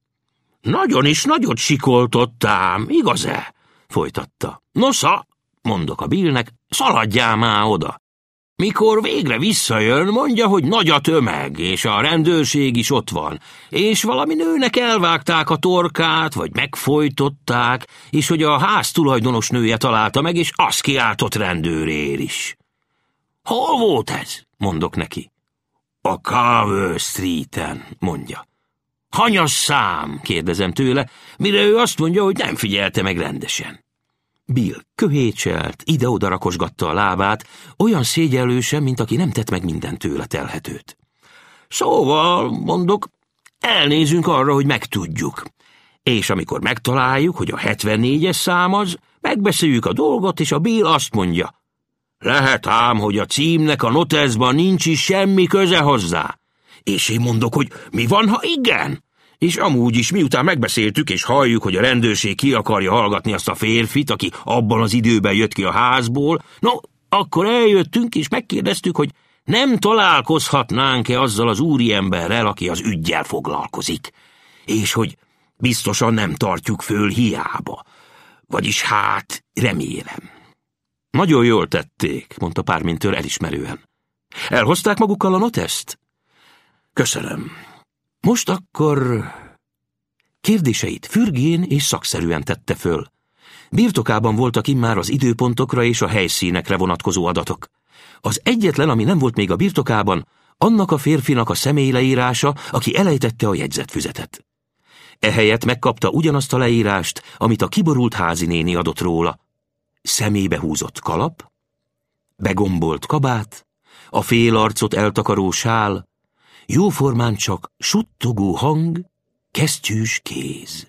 Nagyon is nagyot sikoltottám, igaz-e? Folytatta. Nosza, mondok a Billnek, szaladjál már oda. Mikor végre visszajön, mondja, hogy nagy a tömeg, és a rendőrség is ott van, és valami nőnek elvágták a torkát, vagy megfojtották, és hogy a ház tulajdonos nője találta meg, és azt kiáltott rendőrér is. Hol volt ez? Mondok neki. A Carver Streeten, mondja. Hanyas szám? Kérdezem tőle, mire ő azt mondja, hogy nem figyelte meg rendesen. Bill köhécselt, ide-oda rakosgatta a lábát, olyan szégyellősen, mint aki nem tett meg minden tőle telhetőt. Szóval, mondok, elnézünk arra, hogy megtudjuk. És amikor megtaláljuk, hogy a 74-es szám az, megbeszéljük a dolgot, és a Bill azt mondja, lehet ám, hogy a címnek a noteszban nincs is semmi köze hozzá. És én mondok, hogy mi van, ha igen? És amúgy is, miután megbeszéltük, és halljuk, hogy a rendőrség ki akarja hallgatni azt a férfit, aki abban az időben jött ki a házból, no, akkor eljöttünk, és megkérdeztük, hogy nem találkozhatnánk-e azzal az úriemberrel, aki az üggyel foglalkozik, és hogy biztosan nem tartjuk föl hiába. Vagyis hát, remélem. Nagyon jól tették, mondta Parminter elismerően. Elhozták magukkal a noteszt? Köszönöm. Most akkor... Kérdéseit fürgén és szakszerűen tette föl. Birtokában voltak immár az időpontokra és a helyszínekre vonatkozó adatok. Az egyetlen, ami nem volt még a birtokában, annak a férfinak a személyleírása, aki elejtette a jegyzetfüzetet. Ehelyett megkapta ugyanazt a leírást, amit a kiborult házinéni adott róla. Szemébe húzott kalap, begombolt kabát, a félarcot eltakaró sál, jóformán csak suttogó hang, kesztyűs kéz.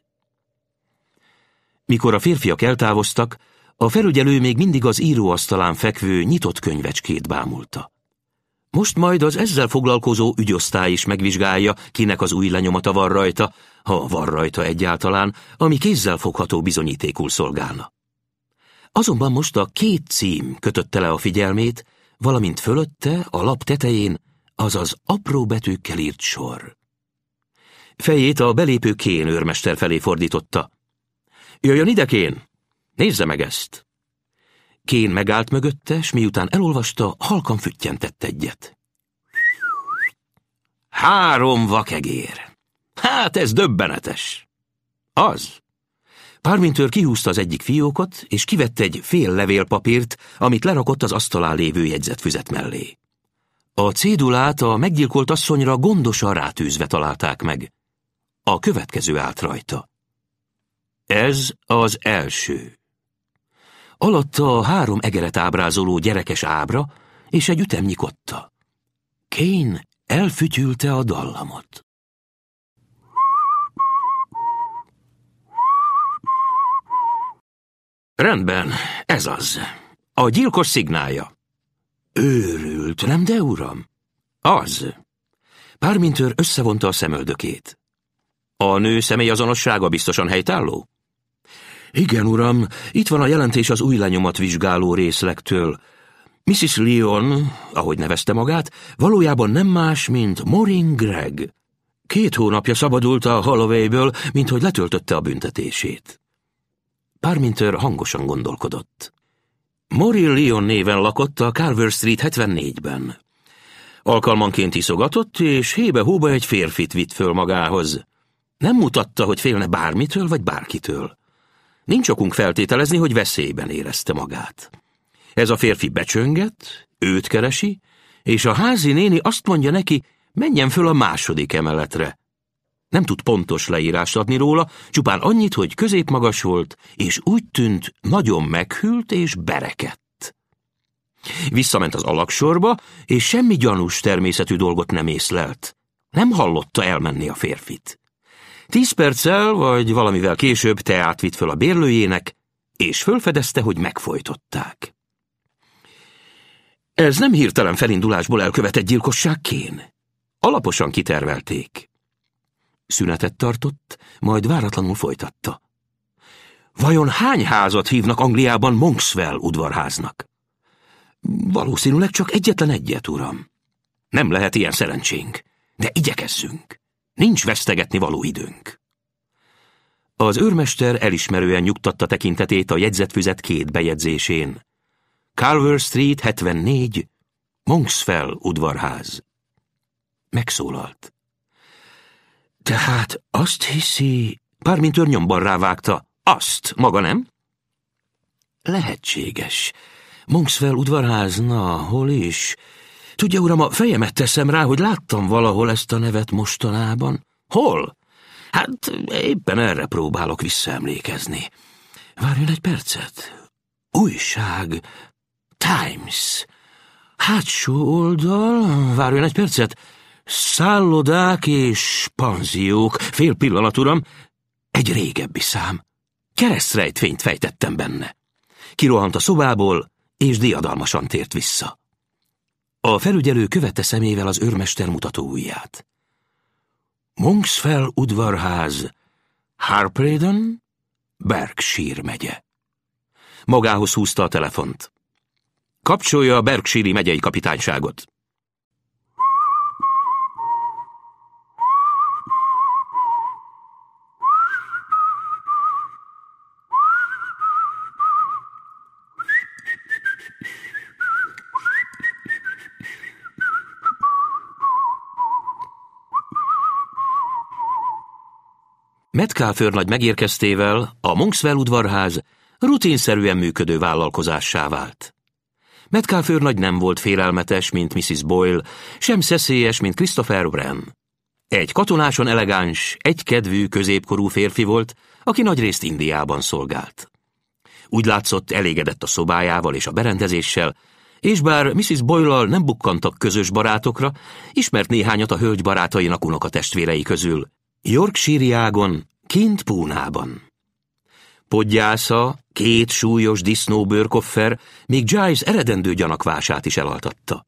Mikor a férfiak eltávoztak, a felügyelő még mindig az íróasztalán fekvő nyitott könyvecskét bámulta. Most majd az ezzel foglalkozó ügyosztály is megvizsgálja, kinek az új lenyomata van rajta, ha van rajta egyáltalán, ami kézzel fogható bizonyítékul szolgálna. Azonban most a 2 cím kötötte le a figyelmét, valamint fölötte, a lap tetején, azaz apró betűkkel írt sor. Fejét a belépő Kane őrmester felé fordította. Jöjjön ide, Kane! Nézze meg ezt! Kane megállt mögötte, s miután elolvasta, halkan füttyentett egyet. 3 vakegér! Hát ez döbbenetes! Az! Parminter kihúzta az egyik fiókot, és kivett egy fél levélpapírt, amit lerakott az asztalán lévő jegyzetfüzet mellé. A cédulát a meggyilkolt asszonyra gondosan rátűzve találták meg. A következő állt rajta. Ez az első. Alatta a 3 egeret ábrázoló gyerekes ábra és egy ütemnyi kotta. Kane elfütyülte a dallamot. Rendben, ez az. A gyilkos szignálja. Őrült, nem de, uram? Az. Parminter összevonta a szemöldökét. A nő személyazonossága biztosan helytálló? Igen, uram, itt van a jelentés az új lenyomat vizsgáló részlektől. Mrs. Lyon, ahogy nevezte magát, valójában nem más, mint Maureen Gregg. 2 hónapja szabadult a Hollowayből, minthogy letöltötte a büntetését. Parminter hangosan gondolkodott. Maureen Lyon néven lakott a Carver Street 74-ben. Alkalmanként iszogatott, és hébe-hóba egy férfit vitt föl magához. Nem mutatta, hogy félne bármitől vagy bárkitől. Nincs okunk feltételezni, hogy veszélyben érezte magát. Ez a férfi becsönget, őt keresi, és a házi néni azt mondja neki, menjen föl a 2. emeletre. Nem tud pontos leírást adni róla, csupán annyit, hogy középmagas volt, és úgy tűnt, nagyon meghűlt és berekedt. Visszament az alagsorba, és semmi gyanús természetű dolgot nem észlelt. Nem hallotta elmenni a férfit. 10 perccel, vagy valamivel később teát vitt föl a bérlőjének, és fölfedezte, hogy megfojtották. Ez nem hirtelen felindulásból elkövetett gyilkosság, Kane. Alaposan kitervelték. Szünetet tartott, majd váratlanul folytatta. Vajon hány házat hívnak Angliában Monkswell udvarháznak? Valószínűleg csak egyetlen egyet, uram. Nem lehet ilyen szerencsénk, de igyekezzünk. Nincs vesztegetni való időnk. Az őrmester elismerően nyugtatta tekintetét a jegyzetfüzet 2 bejegyzésén. Carver Street 74, Monkswell udvarház. Megszólalt. Tehát azt hiszi... Parminter nyomban rávágta. Azt, maga nem? Lehetséges. Monkswell udvarház, na, hol is? Tudja, uram, a fejemet teszem rá, hogy láttam valahol ezt a nevet mostanában. Hol? Hát éppen erre próbálok visszaemlékezni. Várjon egy percet. Újság. Times. Hátsó oldal. Várjon egy percet. Szállodák és panziók. Fél pillanat, uram. Egy régebbi szám. Keresztrejtvényt fejtettem benne. Kirohant a szobából, és diadalmasan tért vissza. A felügyelő követte szemével az őrmester mutatóujját. Monkswell udvarház, Harpredon, Berkshire megye. Magához húzta a telefont. Kapcsolja a Berkshire megyei kapitányságot. Metcalfe őrnagy megérkeztével a Monkswell udvarház rutinszerűen működő vállalkozássá vált. Metcalfe őrnagy nem volt félelmetes, mint Mrs. Boyle, sem szeszélyes, mint Christopher Wren. Egy katonáson elegáns, egykedvű, középkorú férfi volt, aki nagyrészt Indiában szolgált. Úgy látszott, elégedett a szobájával és a berendezéssel, és bár Mrs. Boyle-al nem bukkantak közös barátokra, ismert néhányat a hölgy barátainak unokatestvérei közül, Yorkshire-ágon, kint Púnában. Podgyásza, 2 súlyos disznóbőrkoffer, még Giles eredendő gyanakvását is elaltatta.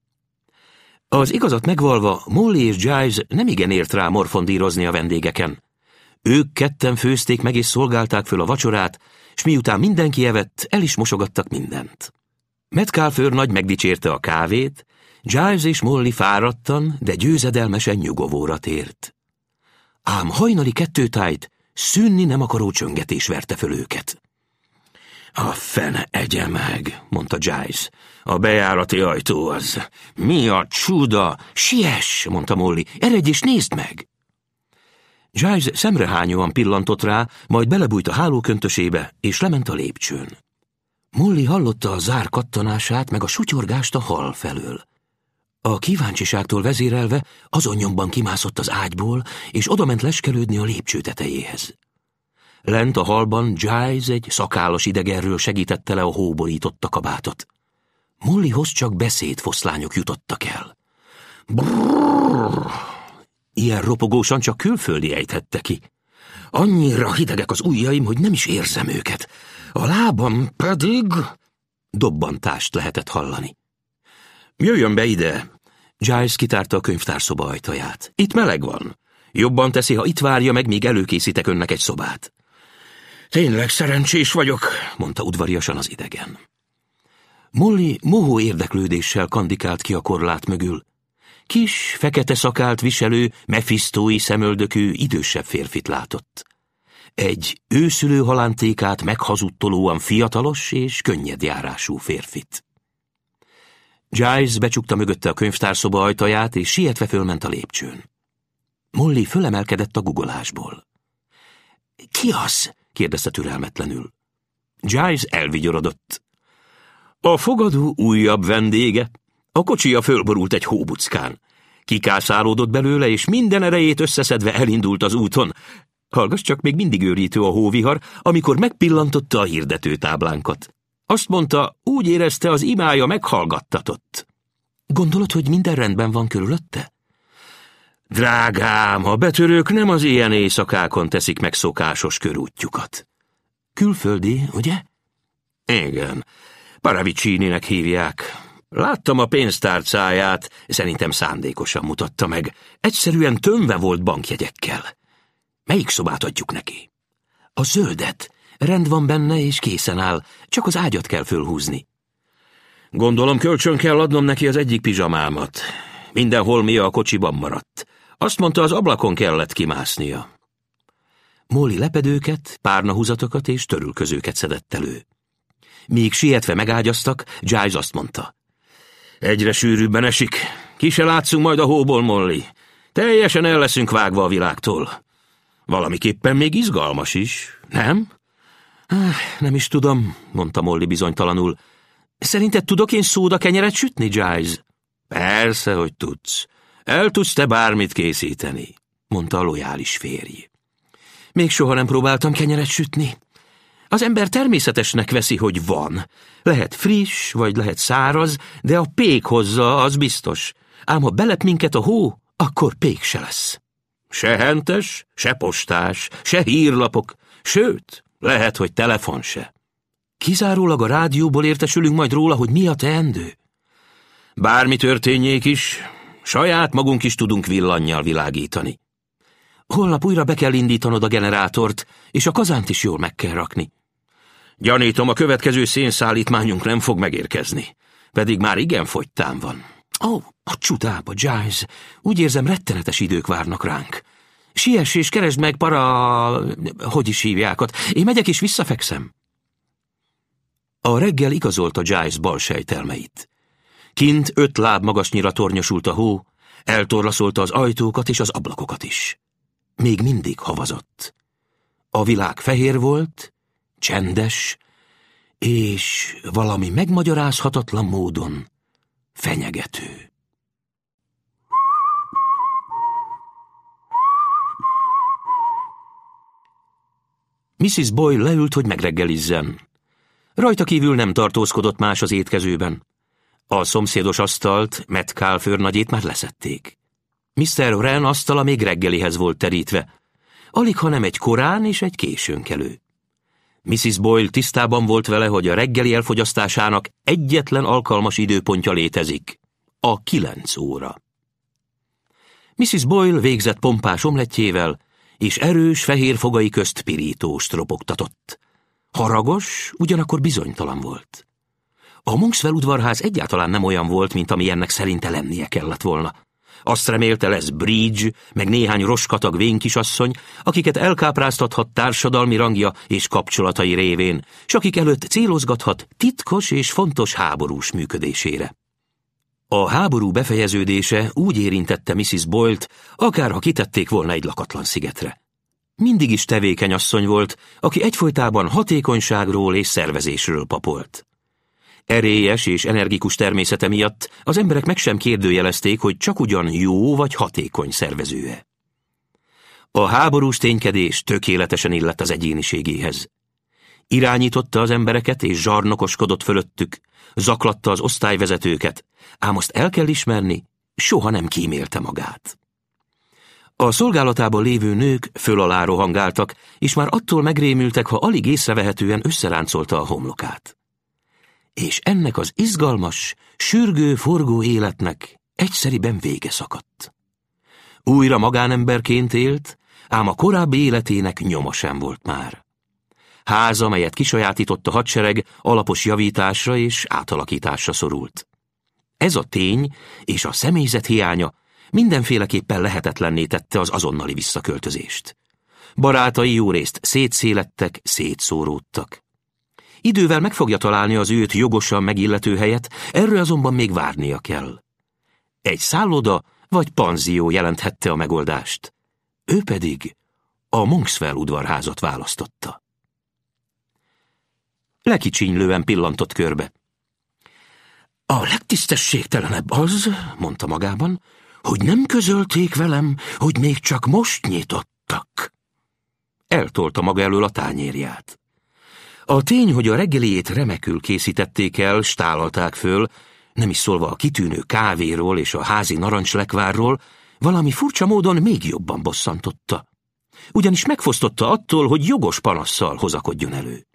Az igazat megvalva, Molly és Giles nemigen ért rá morfondírozni a vendégeken. Ők ketten főzték meg és szolgálták föl a vacsorát, s miután mindenki evett, el is mosogattak mindent. Metcalfe őrnagy megdicsérte a kávét, Giles és Molly fáradtan, de győzedelmesen nyugovóra tért. Ám hajnali 2 tájt szűnni nem akaró csöngetés verte föl őket. A fene egye meg, mondta Giles. A bejárati ajtó az. Mi a csuda? Siess, mondta Molly, eredj és nézd meg! Giles szemrehányóan pillantott rá, majd belebújt a hálóköntösébe, és lement a lépcsőn. Molly hallotta a zár kattanását, meg a sutyorgást a hal felől. A kíváncsiságtól vezérelve azon nyomban kimászott az ágyból, és odament leskelődni a lépcső tetejéhez. Lent a hallban Giles egy szakállas idegenről segítette le a hóborította kabátot. Mollyhoz csak beszédfoszlányok jutottak el. Brrrr! Ilyen ropogósan csak külföldi ejthette ki. Annyira hidegek az ujjaim, hogy nem is érzem őket. A lábam pedig... Dobbantást lehetett hallani. Jöjjön be ide! Giles kitárta a könyvtárszoba ajtaját. Itt meleg van. Jobban teszi, ha itt várja meg, míg előkészítek önnek egy szobát. Tényleg szerencsés vagyok, mondta udvariasan az idegen. Molly mohó érdeklődéssel kandikált ki a korlát mögül. Kis, fekete szakált viselő, mefisztói szemöldökű, idősebb férfit látott. Egy őszülő halántékát meghazudtolóan fiatalos és könnyedjárású férfit. Giles becsukta mögötte a könyvtárszoba ajtaját, és sietve fölment a lépcsőn. Molly fölemelkedett a guggolásból. Ki az? Kérdezte türelmetlenül. Giles elvigyorodott. A fogadó újabb vendége. A kocsija fölborult egy hóbuckán. Kikászálódott belőle, és minden erejét összeszedve elindult az úton. Hallgass csak, még mindig őrítő a hóvihar, amikor megpillantotta a hirdetőtáblánkat. Azt mondta, úgy érezte, az imája meghallgattatott. Gondolod, hogy minden rendben van körülötte? Drágám, a betörők nem az ilyen éjszakákon teszik meg szokásos körútjukat. Külföldi, ugye? Igen, Paravicininek hívják. Láttam a pénztárcáját, szerintem szándékosan mutatta meg. Egyszerűen tömve volt bankjegyekkel. Melyik szobát adjuk neki? A zöldet. Rend van benne és készen áll, csak az ágyat kell fölhúzni. Gondolom kölcsön kell adnom neki az egyik pizsamámat. Minden holmia a kocsiban maradt. Azt mondta, az ablakon kellett kimásznia. Molly lepedőket, párnahúzatokat és törülközőket szedett elő. Míg sietve megágyaztak, Giles azt mondta. Egyre sűrűbben esik. Ki se látszunk majd a hóból, Molly. Teljesen el leszünk vágva a világtól. Valamiképpen még izgalmas is, nem? Nem is tudom, mondta Molly bizonytalanul. Szerinted tudok én szódakenyeret sütni, Giles? Persze, hogy tudsz. El tudsz te bármit készíteni, mondta a lojális férj. Még soha nem próbáltam kenyeret sütni. Az ember természetesnek veszi, hogy van. Lehet friss, vagy lehet száraz, de a pék hozza, az biztos. Ám ha belep minket a hó, akkor pék se lesz. Se hentes, se postás, se hírlapok, sőt, lehet, hogy telefon se. Kizárólag a rádióból értesülünk majd róla, hogy mi a teendő. Bármi történjék is, saját magunk is tudunk villannyal világítani. Holnap újra be kell indítanod a generátort, és a kazánt is jól meg kell rakni. Gyanítom, a következő szénszállítmányunk nem fog megérkezni, pedig már igen fogytán van. A csudába, Giles, úgy érzem, rettenetes idők várnak ránk. Siess és keresd meg hogy is hívjákat, én megyek és visszafekszem. A reggel igazolta Giles bal sejtelmeit. Kint 5 láb magasnyira tornyosult a hó, eltorlaszolta az ajtókat és az ablakokat is. Még mindig havazott. A világ fehér volt, csendes, és valami megmagyarázhatatlan módon fenyegető. Mrs. Boyle leült, hogy megreggelizzen. Rajta kívül nem tartózkodott más az étkezőben. A szomszédos asztalt, Metcalfe főrnagyét már leszették. Mr. Wren asztala még reggelihez volt terítve, alig ha nem egy korán és egy későnkelő. Mrs. Boyle tisztában volt vele, hogy a reggeli elfogyasztásának egyetlen alkalmas időpontja létezik, a 9 óra. Mrs. Boyle végzett pompás omlettjével, és erős fehér fogai közt pirítóst ropogtatott. Haragos, ugyanakkor bizonytalan volt. A Monkswell udvarház egyáltalán nem olyan volt, mint ami ennek szerinte lennie kellett volna. Azt remélte, lesz Bridge, meg néhány roskatag vénkisasszony, akiket elkápráztathat társadalmi rangja és kapcsolatai révén, s akik előtt célozgathat titkos és fontos háborús működésére. A háború befejeződése úgy érintette Mrs. Boyle-t, akárha kitették volna egy lakatlan szigetre. Mindig is tevékeny asszony volt, aki egyfolytában hatékonyságról és szervezésről papolt. Erélyes és energikus természete miatt az emberek meg sem kérdőjelezték, hogy csak ugyan jó vagy hatékony szervezője. A háborús ténykedés tökéletesen illett az egyéniségéhez. Irányította az embereket és zsarnokoskodott fölöttük, zaklatta az osztályvezetőket, ám azt el kell ismerni, soha nem kímélte magát. A szolgálatában lévő nők föl-alá rohangáltak, és már attól megrémültek, ha alig észrevehetően összeráncolta a homlokát. És ennek az izgalmas, sürgő, forgó életnek egyszeriben vége szakadt. Újra magánemberként élt, ám a korábbi életének nyoma sem volt már. ház, amelyet kisajátított a hadsereg, alapos javításra és átalakításra szorult. Ez a tény és a személyzet hiánya mindenféleképpen lehetetlenné tette az azonnali visszaköltözést. Barátai jórészt szétszélettek, szétszóródtak. Idővel meg fogja találni az őt jogosan megillető helyet, erről azonban még várnia kell. Egy szálloda vagy panzió jelenthette a megoldást. Ő pedig a Monkswell udvarházat választotta. Lekicsinylően pillantott körbe. A legtisztességtelenebb az, mondta magában, hogy nem közölték velem, hogy még csak most nyitottak. Eltolta maga elől a tányérját. A tény, hogy a reggeliét remekül készítették el, stálalták föl, nem is szólva a kitűnő kávéról és a házi narancslekvárról, valami furcsa módon még jobban bosszantotta. Ugyanis megfosztotta attól, hogy jogos panasszal hozakodjon elő.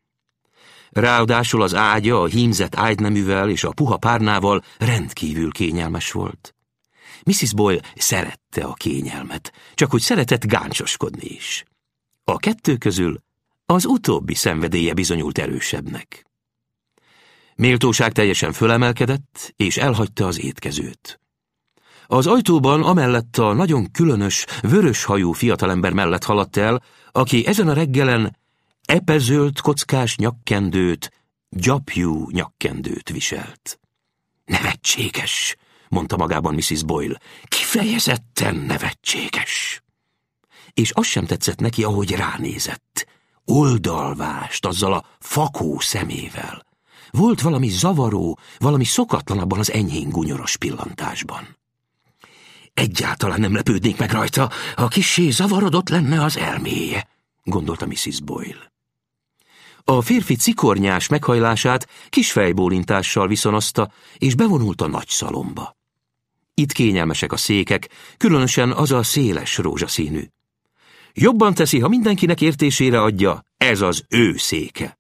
Ráadásul az ágya a hímzett ágyneművel és a puha párnával rendkívül kényelmes volt. Mrs. Boyle szerette a kényelmet, csak hogy szeretett gáncoskodni is. A kettő közül az utóbbi szenvedélye bizonyult erősebbnek. Méltóság teljesen fölemelkedett, és elhagyta az étkezőt. Az ajtóban amellett a nagyon különös, vörös hajú fiatalember mellett haladt el, aki ezen a reggelen epezöld kockás nyakkendőt, gyapjú nyakkendőt viselt. Nevetséges, mondta magában Mrs. Boyle, kifejezetten nevetséges. És az sem tetszett neki, ahogy ránézett. Oldalvást azzal a fakó szemével. Volt valami zavaró, valami szokatlan abban az enyhén gunyoros pillantásban. Egyáltalán nem lepődnék meg rajta, ha kissé zavarodott lenne az elméje, gondolta Mrs. Boyle. A férfi cikornyás meghajlását kis fejbólintással viszonozta, és bevonult a nagy szalomba. Itt kényelmesek a székek, különösen az a széles rózsaszínű. Jobban teszi, ha mindenkinek értésére adja, ez az ő széke.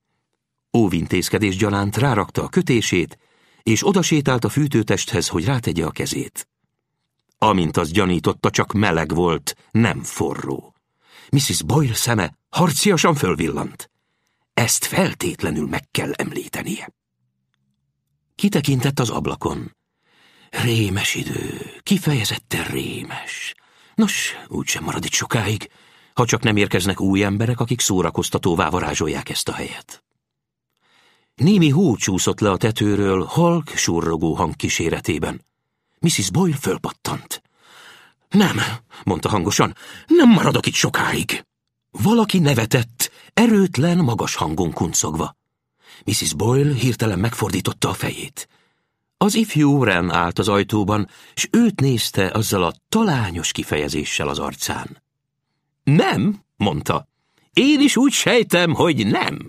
Óvintézkedés gyanánt rárakta a kötését, és odasétált a fűtőtesthez, hogy rátegye a kezét. Amint az gyanította, csak meleg volt, nem forró. Mrs. Boyle szeme harciasan fölvillant. Ezt feltétlenül meg kell említenie. Kitekintett az ablakon. Rémes idő, kifejezetten rémes. Nos, úgysem marad itt sokáig, ha csak nem érkeznek új emberek, akik szórakoztatóvá varázsolják ezt a helyet. Némi hó csúszott le a tetőről, halk, surrogó hang kíséretében. Mrs. Boyle fölpattant. Nem, mondta hangosan, nem maradok itt sokáig. Valaki nevetett, erőtlen, magas hangon kuncogva. Mrs. Boyle hirtelen megfordította a fejét. Az ifjú Wren állt az ajtóban, s őt nézte azzal a talányos kifejezéssel az arcán. Nem, mondta. Én is úgy sejtem, hogy nem.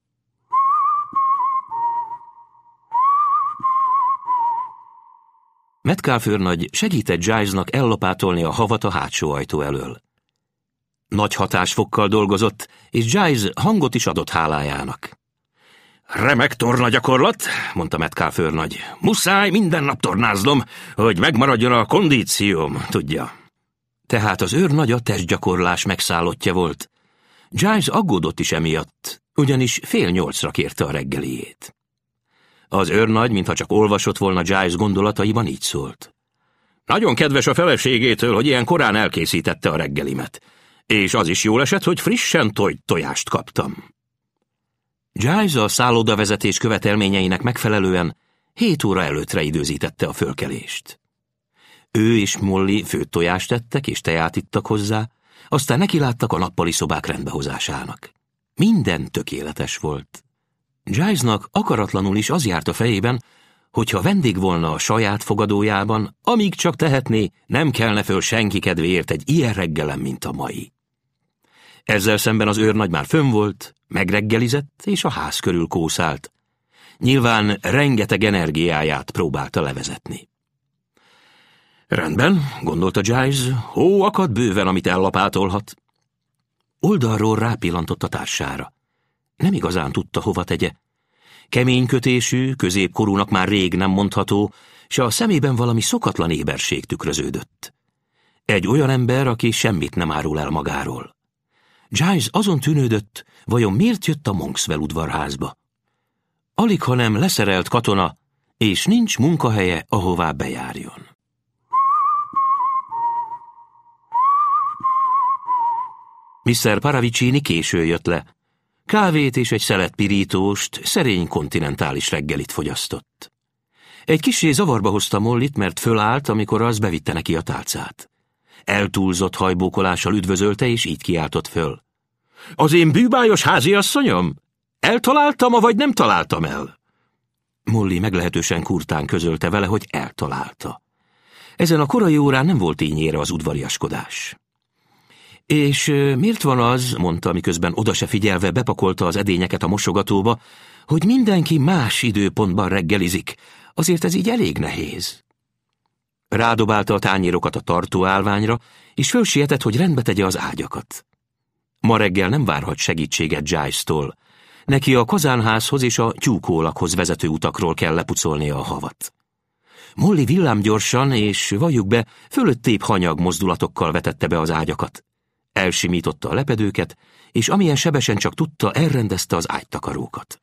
Metcalfe őrnagy segített Gilesnak ellopátolni a havat a hátsó ajtó elől. Nagy hatásfokkal dolgozott, és Giles hangot is adott hálájának. Remek tornagyakorlat, mondta Metcalfe őrnagy. Muszáj minden nap tornáznom, hogy megmaradjon a kondícióm, tudja. Tehát az őrnagy a testgyakorlás megszállottja volt. Giles aggódott is emiatt, ugyanis 7:30 kérte a reggeliét. Az őrnagy, mintha csak olvasott volna Giles gondolataiban, így szólt. Nagyon kedves a feleségétől, hogy ilyen korán elkészítette a reggelimet. És az is jól esett, hogy frissen tojt tojást kaptam. Giles a szállodavezetés követelményeinek megfelelően 7 óra előttre időzítette a fölkelést. Ő és Molly főtt tojást tettek és teját ittak hozzá, aztán nekiláttak a nappali szobák rendbehozásának. Minden tökéletes volt. Gilesnak akaratlanul is az járt a fejében, hogyha vendég volna a saját fogadójában, amíg csak tehetné, nem kelne föl senki kedvéért egy ilyen reggelen, mint a mai. Ezzel szemben az őrnagy már fönn volt, megreggelizett és a ház körül kószált. Nyilván rengeteg energiáját próbálta levezetni. Rendben, gondolta Giles, hó akad bőven, amit ellapátolhat. Oldalról rápillantott a társára. Nem igazán tudta, hova tegye. Keménykötésű, középkorúnak már rég nem mondható, s a szemében valami szokatlan éberség tükröződött. Egy olyan ember, aki semmit nem árul el magáról. Giles azon tűnődött, vajon miért jött a Monkswell udvarházba. Alighanem leszerelt katona, és nincs munkahelye, ahová bejárjon. Mr. Paravicini későn jött le. Kávét és egy szelet pirítóst, szerény kontinentális reggelit fogyasztott. Egy kissé zavarba hozta Mollyt, mert fölállt, amikor az bevitte neki a tálcát. Eltúlzott hajbókolással üdvözölte, és így kiáltott föl. Az én bűbájos háziasszonyom? Eltaláltam, vagy nem találtam el? Molly meglehetősen kurtán közölte vele, hogy eltalálta. Ezen a korai órán nem volt ínyére az udvariaskodás. És miért van az, mondta, miközben oda se figyelve bepakolta az edényeket a mosogatóba, hogy mindenki más időpontban reggelizik, azért ez így elég nehéz. Rádobálta a tányérokat a tartóállványra, és fölsietett, hogy rendbe tegye az ágyakat. Ma reggel nem várhat segítséget Giles-tól. Neki a kazánházhoz és a tyúkólakhoz vezető utakról kell lepucolnia a havat. Molly villámgyorsan és, valljuk be, fölöttébb hanyag mozdulatokkal vetette be az ágyakat. Elsimította a lepedőket, és amilyen sebesen csak tudta, elrendezte az ágytakarókat.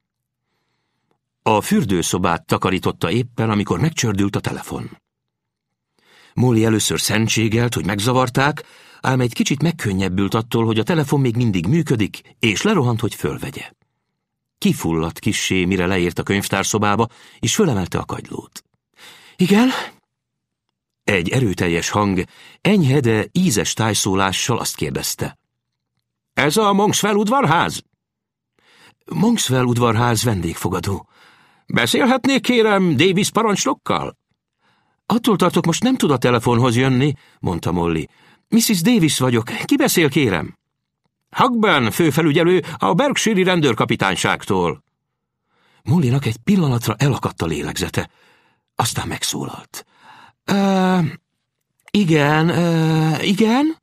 A fürdőszobát takarította éppen, amikor megcsördült a telefon. Molly először szentségelt, hogy megzavarták, ám egy kicsit megkönnyebbült attól, hogy a telefon még mindig működik, és lerohant, hogy fölvegye. Kifulladt kissé, mire leért a könyvtárszobába, és fölemelte a kagylót. Igen? Egy erőteljes hang, enyhe, de ízes tájszólással azt kérdezte. Ez a Monkswell udvarház? Monkswell udvarház vendégfogadó. Beszélhetnék, kérem, Davis parancsnokkal? Attól tartok, most nem tud a telefonhoz jönni, mondta Molly. Mrs. Davis vagyok. Ki beszél, kérem? Hugban, főfelügyelő, a Berkshire-i rendőrkapitányságtól. Mollynak egy pillanatra elakadt a lélegzete. Aztán megszólalt. Igen?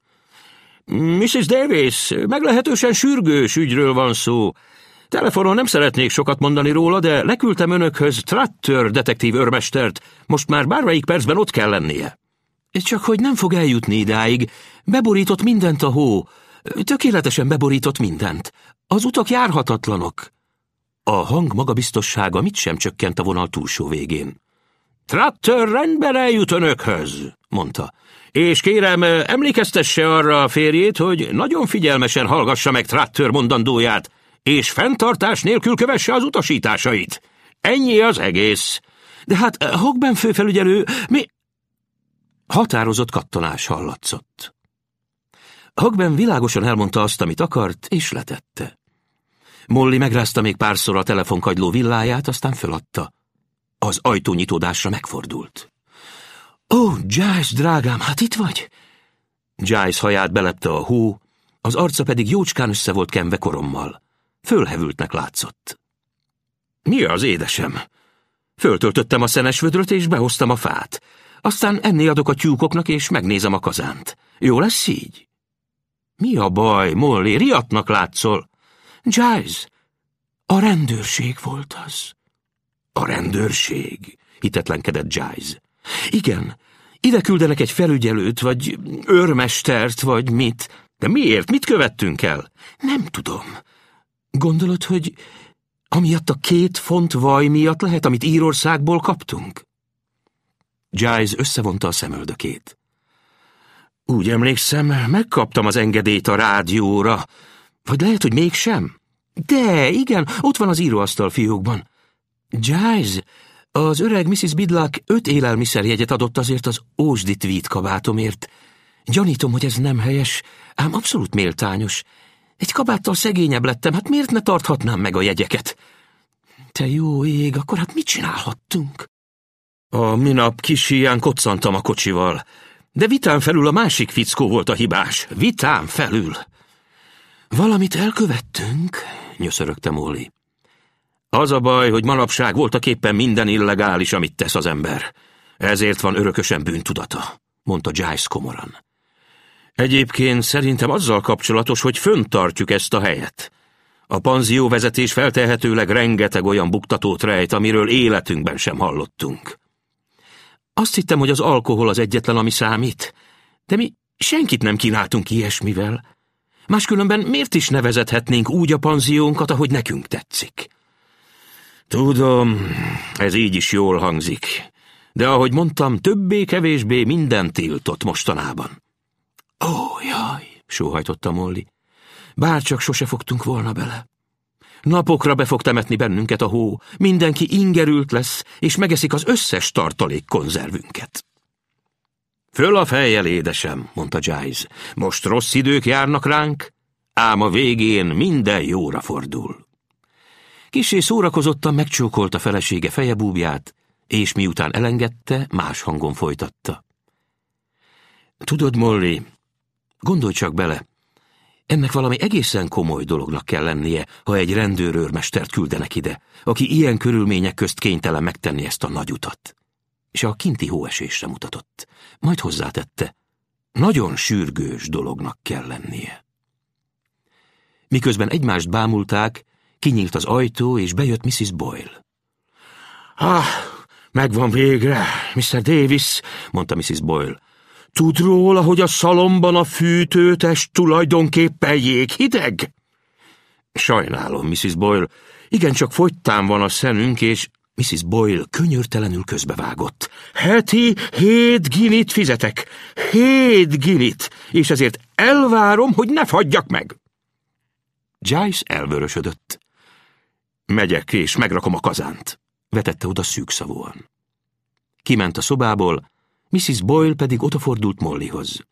Mrs. Davis, meglehetősen sürgős ügyről van szó. Telefonon nem szeretnék sokat mondani róla, de leküldtem önökhöz Tratter detektív őrmestert. Most már bármelyik percben ott kell lennie. Csak hogy nem fog eljutni idáig. Beborított mindent a hó. Tökéletesen beborított mindent. Az utak járhatatlanok. A hang magabiztossága mit sem csökkent a vonal túlsó végén. Tratter rendben eljut önökhöz, mondta. És kérem, emlékeztesse arra a férjét, hogy nagyon figyelmesen hallgassa meg Tratter mondandóját, és fenntartás nélkül kövesse az utasításait. Ennyi az egész. De hát, Hogben főfelügyelő, mi... Határozott kattanás hallatszott. Hogben világosan elmondta azt, amit akart, és letette. Molly megrázta még párszor a telefonkagyló villáját, aztán föladta. Az ajtónyitódásra megfordult. Ó, Giles, drágám, hát itt vagy? Giles haját belepte a hó, az arca pedig jócskán össze volt kenve korommal. Fölhevültnek látszott. Mi az, édesem? Föltöltöttem a szenesvödröt, és behoztam a fát. Aztán enni adok a tyúkoknak, és megnézem a kazánt. Jó lesz így? Mi a baj, Molly? Riadtnak látszol. Giles, a rendőrség volt az. A rendőrség? Hitetlenkedett Giles. Igen, ide küldenek egy felügyelőt, vagy őrmestert, vagy mit. De miért? Mit követtünk el? Nem tudom. Gondolod, hogy amiatt a 2 font vaj miatt lehet, amit Írországból kaptunk? Giles összevonta a szemöldökét. Úgy emlékszem, megkaptam az engedélyt a rádióra. Vagy lehet, hogy mégsem? De, igen, ott van az íróasztal fiókban. Giles, az öreg Mrs. Bidlack 5 élelmiszerjegyet adott azért az ósdi tweed kabátomért. Gyanítom, hogy ez nem helyes, ám abszolút méltányos. Egy kabáttal szegényebb lettem, hát miért ne tarthatnám meg a jegyeket? Te jó ég, akkor hát mit csinálhattunk? A minap kis híján koccantam a kocsival, de vitán felül a másik fickó volt a hibás. Vitán felül. Valamit elkövettünk, nyöszörögte Molly. Az a baj, hogy manapság voltaképpen minden illegális, amit tesz az ember. Ezért van örökösen bűntudata, mondta Giles komoran. Egyébként szerintem azzal kapcsolatos, hogy fönntartjuk ezt a helyet. A panzióvezetés feltehetőleg rengeteg olyan buktatót rejt, amiről életünkben sem hallottunk. Azt hittem, hogy az alkohol az egyetlen, ami számít, de mi senkit nem kínáltunk ilyesmivel. Máskülönben miért is nevezethetnénk úgy a panziónkat, ahogy nekünk tetszik? Tudom, ez így is jól hangzik, de ahogy mondtam, többé-kevésbé minden tiltott mostanában. Ó, jaj, sóhajtotta Molly. Bárcsak sose fogtunk volna bele. Napokra be fog temetni bennünket a hó, mindenki ingerült lesz, és megeszik az összes tartalék konzervünket. Föl a fejjel, édesem, mondta Giles. Most rossz idők járnak ránk, ám a végén minden jóra fordul. Kissé szórakozottan megcsókolta felesége fejebúbját, és miután elengedte, más hangon folytatta. Tudod, Molly, gondolj csak bele, ennek valami egészen komoly dolognak kell lennie, ha egy rendőrőrmestert küldenek ide, aki ilyen körülmények közt kénytelen megtenni ezt a nagy utat. És a kinti hóesésre mutatott. Majd hozzátette, nagyon sürgős dolognak kell lennie. Miközben egymást bámulták, kinyílt az ajtó, és bejött Mrs. Boyle. Megvan végre, Mr. Davis, mondta Mrs. Boyle. Tud róla, hogy a szalomban a fűtőtest tulajdonképpen jéghideg? Sajnálom, Mrs. Boyle, igencsak fogytán van a szenünk, és Mrs. Boyle könyörtelenül közbevágott. Heti 7 guinit fizetek, 7 guinit, és ezért elvárom, hogy ne fagyjak meg. Giles elvörösödött. Megyek, és megrakom a kazánt, vetette oda szűkszavúan. Kiment a szobából, Mrs. Boyle pedig odafordult Mollyhoz.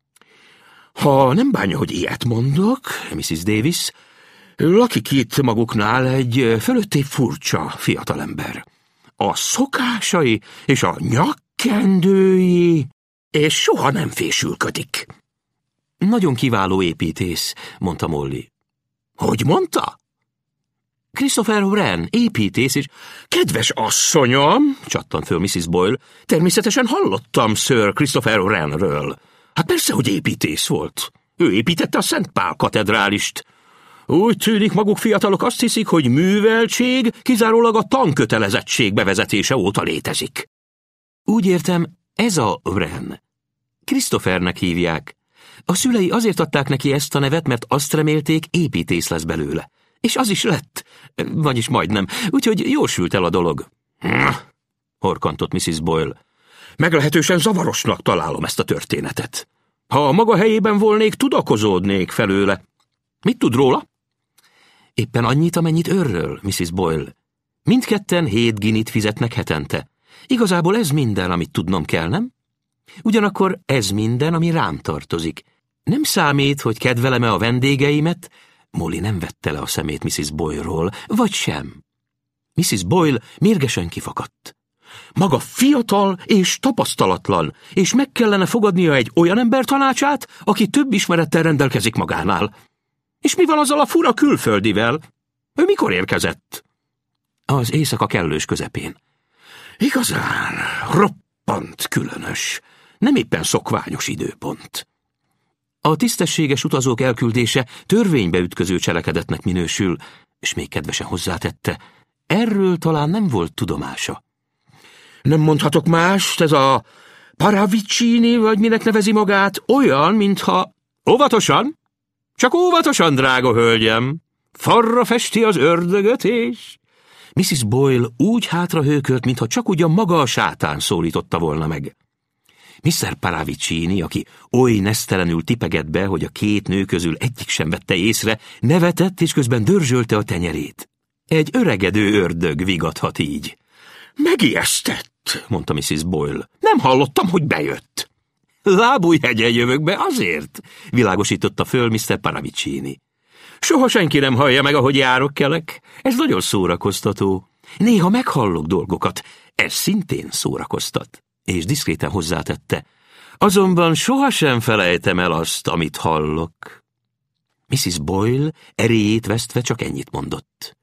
Ha nem bánja, hogy ilyet mondok, Mrs. Davis, lakik itt maguknál egy fölötté furcsa fiatalember. A szokásai és a nyakkendői, és soha nem fésülködik. Nagyon kiváló építész, mondta Molly. Hogy mondta? Christopher Wren, építész, és kedves asszonyom, csattant föl Mrs. Boyle, természetesen hallottam Sir Christopher Wrenről. Hát persze, hogy építész volt. Ő építette a Szent Pál katedrálist. Úgy tűnik, maguk fiatalok azt hiszik, hogy műveltség kizárólag a tankötelezettség bevezetése óta létezik. Úgy értem, ez a Wren. Christophernek hívják. A szülei azért adták neki ezt a nevet, mert azt remélték, építész lesz belőle. És az is lett, vagyis majdnem, úgyhogy jól sült el a dolog. Horkantott Mrs. Boyle. Meglehetősen zavarosnak találom ezt a történetet. Ha a maga helyében volnék, tudakozódnék felőle. Mit tud róla? Éppen annyit, amennyit őrről, Mrs. Boyle. Mindketten 7 guinit fizetnek hetente. Igazából ez minden, amit tudnom kell, nem? Ugyanakkor ez minden, ami rám tartozik. Nem számít, hogy kedvelem-e a vendégeimet. Molly nem vette le a szemét Mrs. Boyle-ról, vagy sem. Mrs. Boyle mérgesen kifakadt. Maga fiatal és tapasztalatlan, és meg kellene fogadnia egy olyan ember tanácsát, aki több ismerettel rendelkezik magánál. És mi van azzal a fura külföldivel? Ő mikor érkezett? Az éjszaka kellős közepén. Igazán roppant különös, nem éppen szokványos időpont. A tisztességes utazók elküldése törvénybe ütköző cselekedetnek minősül, és még kedvesen hozzátette, erről talán nem volt tudomása. Nem mondhatok mást, ez a Paravicini, vagy minek nevezi magát, olyan, mintha... Óvatosan! Csak óvatosan, drága hölgyem! Farra festi az ördögöt, és... Mrs. Boyle úgy hátrahőkölt, mintha csak ugyan maga a sátán szólította volna meg. Mr. Paravicini, aki oly nesztelenül tipegett be, hogy a két nő közül egyik sem vette észre, nevetett, és közben dörzsölte a tenyerét. Egy öregedő ördög vigadhat így. Megijesztett, mondta Mrs. Boyle. Nem hallottam, hogy bejött. Lábújhegyen jövök be azért, világosította föl Mr. Paravicini. Soha senki nem hallja meg, ahogy járok-kelek. Ez nagyon szórakoztató. Néha meghallok dolgokat, ez szintén szórakoztat. És diszkréten hozzátette. Azonban sohasem felejtem el azt, amit hallok. Mrs. Boyle erélyét vesztve csak ennyit mondott.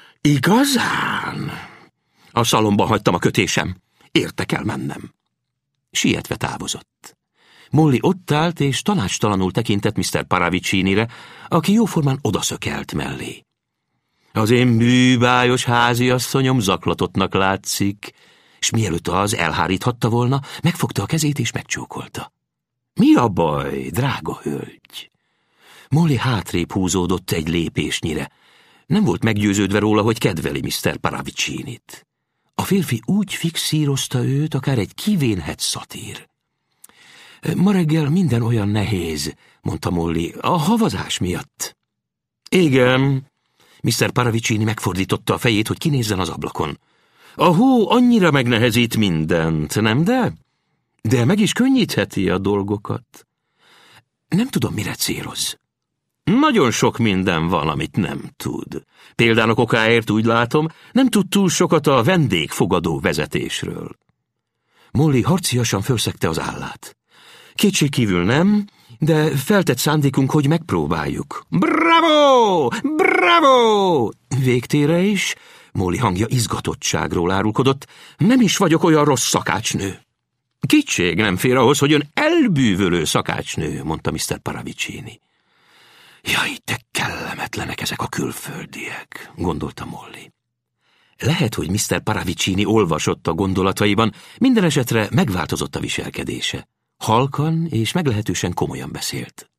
Igazán? A szalomban hagytam a kötésem. Érte kell mennem. Sietve távozott. Molly ott állt, és tanácstalanul tekintett Mr. Paravicinire, aki jóformán odaszökelt mellé. Az én bűbájos háziasszonyom zaklatottnak látszik, és mielőtt az elháríthatta volna, megfogta a kezét és megcsókolta. Mi a baj, drága hölgy? Molly hátrébb húzódott egy lépésnyire. Nem volt meggyőződve róla, hogy kedveli Mr. Paravicinit. A férfi úgy fixírozta őt, akár egy kivénhet szatír. Ma reggel minden olyan nehéz, mondta Molly, a havazás miatt. Igen, Mr. Paravicini megfordította a fejét, hogy kinézzen az ablakon. A hó annyira megnehezít mindent, nem de? De meg is könnyítheti a dolgokat. Nem tudom, mire céloz. Nagyon sok minden van, amit nem tud. Példának okáért úgy látom, nem tud túl sokat a vendégfogadó vezetésről. Molly harciasan fölszegte az állát. Kétségkívül nem, de feltett szándékunk, hogy megpróbáljuk. Bravo! Bravo! Végtére is, Molly hangja izgatottságról árulkodott, nem is vagyok olyan rossz szakácsnő. Kétség nem fér ahhoz, hogy ön elbűvölő szakácsnő, mondta Mr. Paravicini. Jaj, de kellemetlenek ezek a külföldiek, gondolta Molly. Lehet, hogy Mr. Paravicini olvasott a gondolataiban, minden esetre megváltozott a viselkedése. Halkan és meglehetősen komolyan beszélt.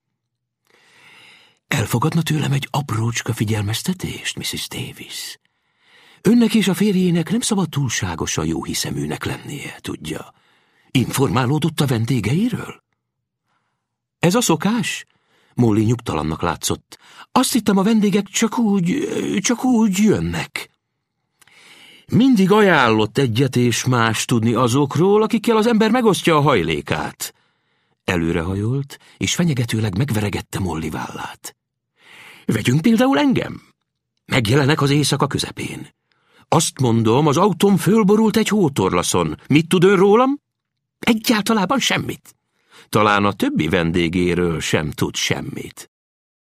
Elfogadna tőlem egy aprócska figyelmeztetést, Mrs. Davis? Önnek és a férjének nem szabad túlságosan jóhiszeműnek lennie, tudja. Informálódott a vendégeiről? Ez a szokás? Molly nyugtalannak látszott. Azt hittem, a vendégek csak úgy jönnek. Mindig ajánlott egyet és más tudni azokról, akikkel az ember megosztja a hajlékát. Előrehajolt, és fenyegetőleg megveregette Molly vállát. Vegyünk például engem. Megjelenek az éjszaka közepén. Azt mondom, az autóm fölborult egy hótorlaszon. Mit tud ön rólam? Egyáltalában semmit. Talán a többi vendégéről sem tud semmit.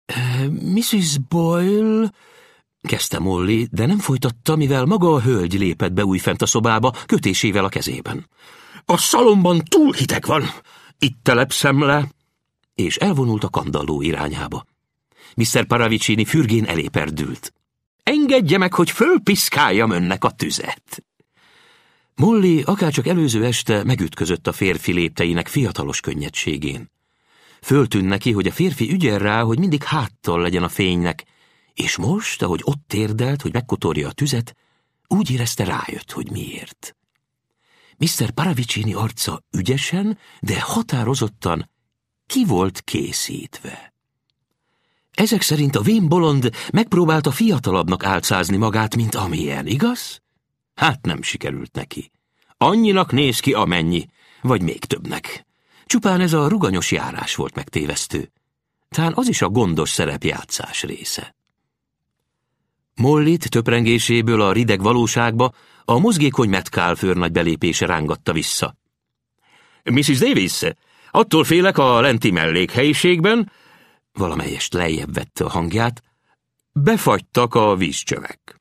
Mrs. Boyle, kezdte Molly, de nem folytatta, mivel maga a hölgy lépett be újfent a szobába, kötésével a kezében. A szalomban túl hideg van, itt telepszem le, és elvonult a kandalló irányába. Mr. Paravicini fürgén elé perdült. Engedje meg, hogy fölpiszkáljam önnek a tüzet. Molly akárcsak előző este megütközött a férfi lépteinek fiatalos könnyedségén. Föltűnt neki, hogy a férfi ügyel rá, hogy mindig háttal legyen a fénynek, és most, ahogy ott térdelt, hogy megkotorja a tüzet, úgy érezte, rájött, hogy miért. Mr. Paravicini arca ügyesen, de határozottan ki volt készítve. Ezek szerint a vén bolond megpróbálta fiatalabbnak álcázni magát, mint amilyen, igaz? Hát nem sikerült neki. Annyinak néz ki, amennyi, vagy még többnek. Csupán ez a ruganyos járás volt megtévesztő. Talán az is a gondos szerepjátszás része. Mollyt töprengéséből a rideg valóságba a mozgékony Metcalfe őrnagy belépése rángatta vissza. Mrs. Davis, attól félek, a lenti mellékhelyiségben, valamelyest lejjebb vette a hangját, befagytak a vízcsövek.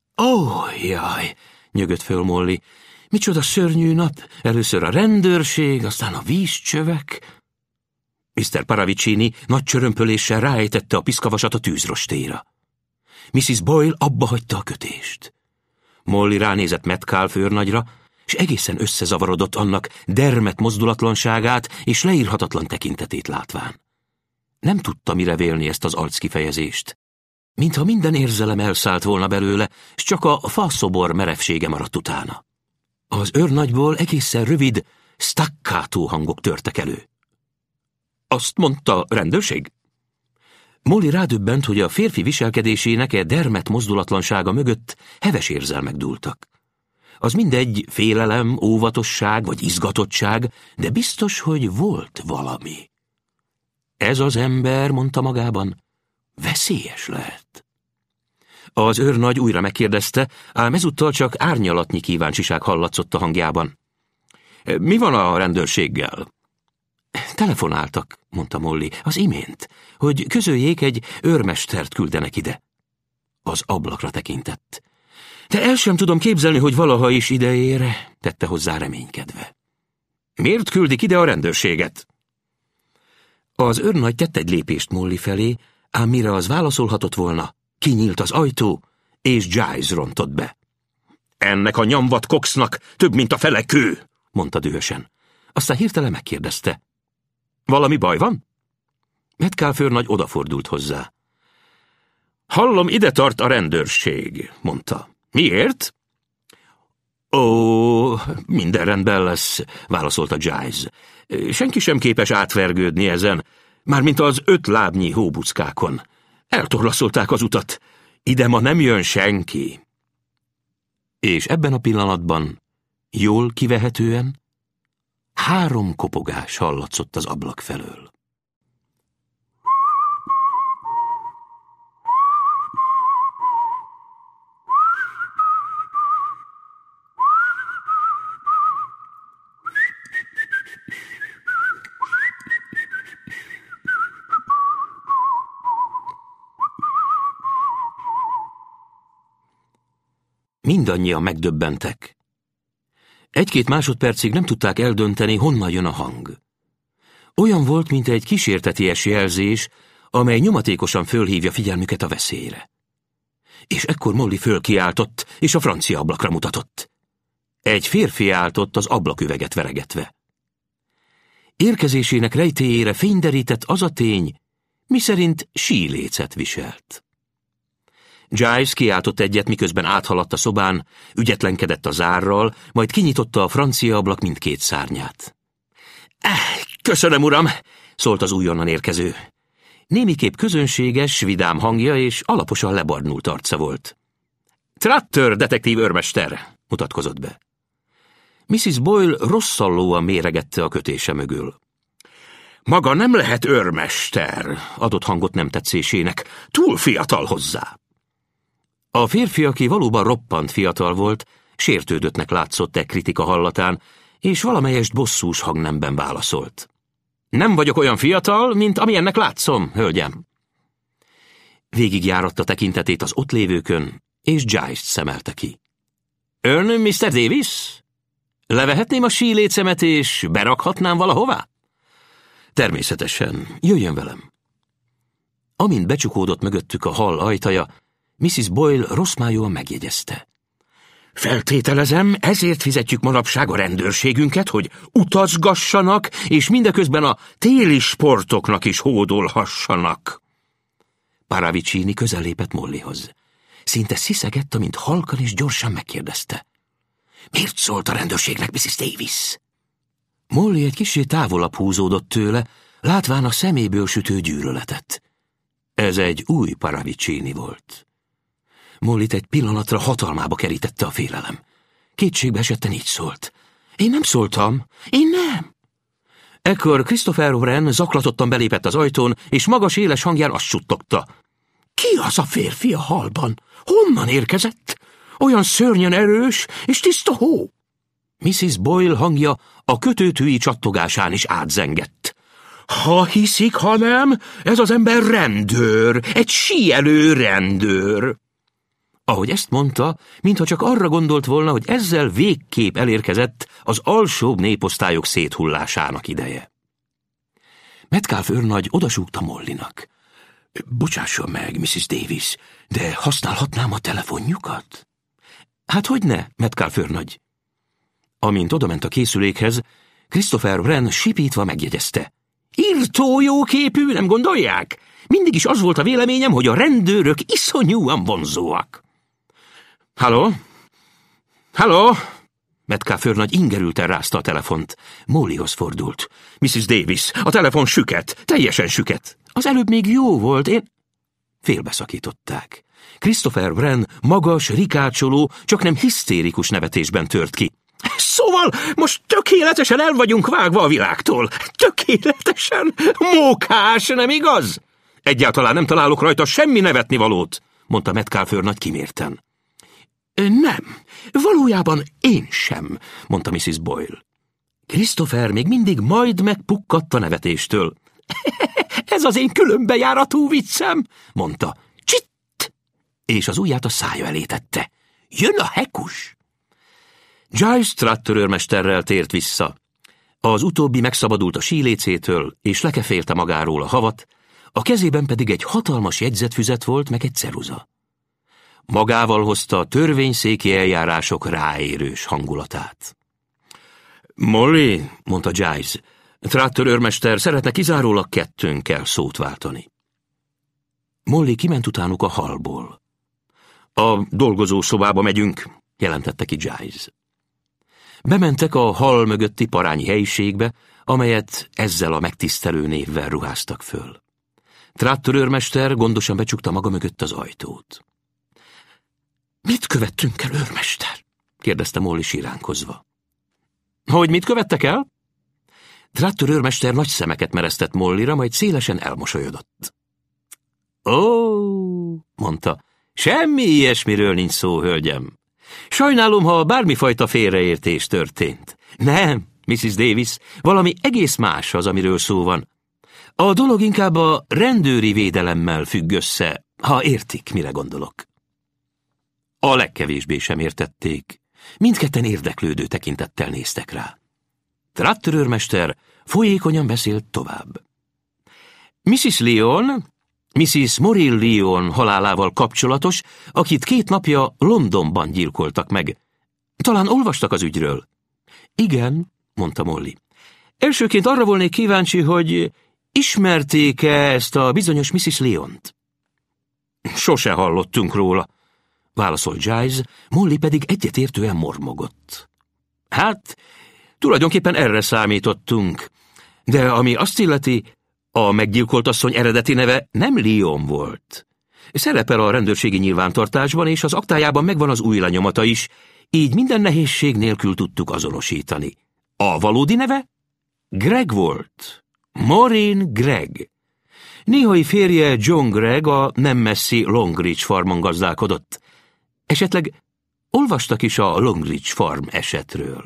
Jaj, nyögött föl Molly. Micsoda szörnyű nap, először a rendőrség, aztán a vízcsövek. Mr. Paravicini nagy csörömpöléssel ráejtette a piszkavasat a tűzrostéra. Mrs. Boyle abba hagyta a kötést. Molly ránézett Metcalfe őrnagyra, és egészen összezavarodott annak dermedt mozdulatlanságát és leírhatatlan tekintetét látván. Nem tudta, mire vélni ezt az arckifejezést. Mintha minden érzelem elszállt volna belőle, s csak a faszobor merevsége maradt utána. Az őrnagyból egészen rövid, staccátó hangok törtek elő. Azt mondta, rendőrség? Molly rádöbbent, hogy a férfi viselkedésének dermedt mozdulatlansága mögött heves érzelmek dúltak. Az mindegy félelem, óvatosság vagy izgatottság, de biztos, hogy volt valami. Ez az ember, mondta magában, veszélyes lehet. Az őrnagy újra megkérdezte, ám ezúttal csak árnyalatnyi kíváncsiság hallatszott a hangjában. Mi van a rendőrséggel? Telefonáltak, mondta Molly, az imént, hogy közöljék, egy őrmestert küldenek ide. Az ablakra tekintett. De el sem tudom képzelni, hogy valaha is ide ér, tette hozzá reménykedve. Miért küldik ide a rendőrséget? Az őrnagy tett egy lépést Molly felé, ám mire az válaszolhatott volna, kinyílt az ajtó, és Giles rontott be. Ennek a nyomvat Coxnak több, mint a fele kő, mondta dühösen. Aztán hirtelen megkérdezte. Valami baj van? Metcalfe őrnagy odafordult hozzá. Hallom, ide tart a rendőrség, mondta. Miért? Ó, minden rendben lesz, válaszolta Giles. Senki sem képes átvergődni ezen, mármint az 5 lábnyi hóbuckákon. Eltorlaszolták az utat. Ide ma nem jön senki. És ebben a pillanatban, jól kivehetően, 3 kopogás hallatszott az ablak felől. Mindannyian megdöbbentek. 1-2 másodpercig nem tudták eldönteni, honnan jön a hang. Olyan volt, mint egy kísérteties jelzés, amely nyomatékosan fölhívja figyelmüket a veszélyre. És ekkor Molly fölkiáltott, és a francia ablakra mutatott. Egy férfi állt ott az ablaküveget veregetve. Érkezésének rejtélyére fényderített az a tény, miszerint sílécet viselt. Giles kiáltott egyet, miközben áthaladt a szobán, ügyetlenkedett a zárral, majd kinyitotta a francia ablak mindkét szárnyát. Köszönöm, uram, szólt az újonnan érkező. Némiképp közönséges, vidám hangja és alaposan lebarnult arca volt. Trotter, detektív őrmester, mutatkozott be. Mrs. Boyle rosszallóan méregette a kötése mögül. Maga nem lehet őrmester, adott hangot nem tetszésének, túl fiatal hozzá. A férfi, aki valóban roppant fiatal volt, sértődöttnek látszott kritika hallatán, és valamelyest bosszús hangnemben válaszolt. Nem vagyok olyan fiatal, mint amilyennek látszom, hölgyem. Végigjáratta tekintetét az ott lévőkön, és Giles-t szemelte ki. Ön Mr. Davis? Levehetném a sílécemet, és berakhatnám valahová? Természetesen, jöjjön velem. Amint becsukódott mögöttük a hall ajtaja, Mrs. Boyle rosszmájúan megjegyezte. Feltételezem, ezért fizetjük manapság a rendőrségünket, hogy utazgassanak, és mindeközben a téli sportoknak is hódolhassanak. Paravicini közellépett Mollyhoz. Szinte sziszegett, amint halkan és gyorsan megkérdezte. Miért szólt a rendőrségnek, Mrs. Davis? Molly egy kissé távolabb húzódott tőle, látván a szeméből sütő gyűlöletet. Ez egy új Paravicini volt. Mollyt egy pillanatra hatalmába kerítette a félelem. Kétségbe esetten így szólt. Én nem szóltam. Én nem. Ekkor Christopher Wren zaklatottan belépett az ajtón, és magas éles hangján azt suttogta. Ki az a férfi a hallban? Honnan érkezett? Olyan szörnyen erős és tiszta hó. Mrs. Boyle hangja a kötőtűi csattogásán is átzengett. Ha hiszik, ha nem, ez az ember rendőr, egy síelő rendőr. Ahogy ezt mondta, mintha csak arra gondolt volna, hogy ezzel végképp elérkezett az alsóbb néposztályok széthullásának ideje. Metcalfe őrnagy odasúgta Mollynak. Bocsásson meg, Mrs. Davis, de használhatnám a telefonjukat? Hát hogyne, Metcalfe őrnagy? Amint odament a készülékhez, Christopher Wren sipítva megjegyezte. Irtó jó képű, nem gondolják? Mindig is az volt a véleményem, hogy a rendőrök iszonyúan vonzóak. Halló? Halló? Metcalfe őrnagy ingerülten rázta a telefont. Mollyhoz fordult. Mrs. Davis, a telefon süket, teljesen süket. Az előbb még jó volt, én... Félbeszakították. Christopher Wren magas, rikácsoló, csak nem hisztérikus nevetésben tört ki. Szóval most tökéletesen el vagyunk vágva a világtól. Tökéletesen mókás, nem igaz? Egyáltalán nem találok rajta semmi nevetnivalót, mondta Metcalfe őrnagy kimérten. Nem, valójában én sem, mondta Mrs. Boyle. Christopher még mindig majd megpukkadt a nevetéstől. Ez az én különbejáratú viccem, mondta. Csitt! És az ujját a szája elé tette. Jön a hekus! Giles Trotter őrmesterrel tért vissza. Az utóbbi megszabadult a sílécétől, és lekefélte magáról a havat, a kezében pedig egy hatalmas jegyzetfüzet volt, meg egy ceruza. Magával hozta a törvényszéki eljárások ráérős hangulatát. Molly, mondta Giles, Trátor őrmester szeretne kizárólag kettőnkkel szót váltani. Molly kiment utánuk a hallból. A dolgozószobába megyünk, jelentette ki Giles. Bementek a hall mögötti parányi helyiségbe, amelyet ezzel a megtisztelő névvel ruháztak föl. Trátor őrmester gondosan becsukta maga mögött az ajtót. Mit követtünk el, őrmester? kérdezte Molly siránkozva. Hogy mit követtek el? Trátor őrmester nagy szemeket meresztett Mollyra, majd szélesen elmosolyodott. Ó, mondta, semmi ilyesmiről nincs szó, hölgyem. Sajnálom, ha bármifajta félreértés történt. Nem, Mrs. Davis, valami egész más az, amiről szó van. A dolog inkább a rendőri védelemmel függ össze, ha értik, mire gondolok. A legkevésbé sem értették. Mindketten érdeklődő tekintettel néztek rá. Trátor őrmester folyékonyan beszélt tovább. Mrs. Lyon, Mrs. Morrill Lyon halálával kapcsolatos, akit 2 napja Londonban gyilkoltak meg. Talán olvastak az ügyről? Igen, mondta Molly. Elsőként arra volnék kíváncsi, hogy ismerték-e ezt a bizonyos Mrs. Lyont? Sose hallottunk róla, válaszolt Giles, Molly pedig egyetértően mormogott. Hát, tulajdonképpen erre számítottunk, de ami azt illeti, a meggyilkolt asszony eredeti neve nem Lyon volt. Szerepel a rendőrségi nyilvántartásban, és az aktájában megvan az új lenyomata is, így minden nehézség nélkül tudtuk azonosítani. A valódi neve? Greg volt. Maureen Gregg. Néhai férje John Gregg a nem messzi Longridge farmon gazdálkodott. Esetleg olvastak is a Longridge farm esetről.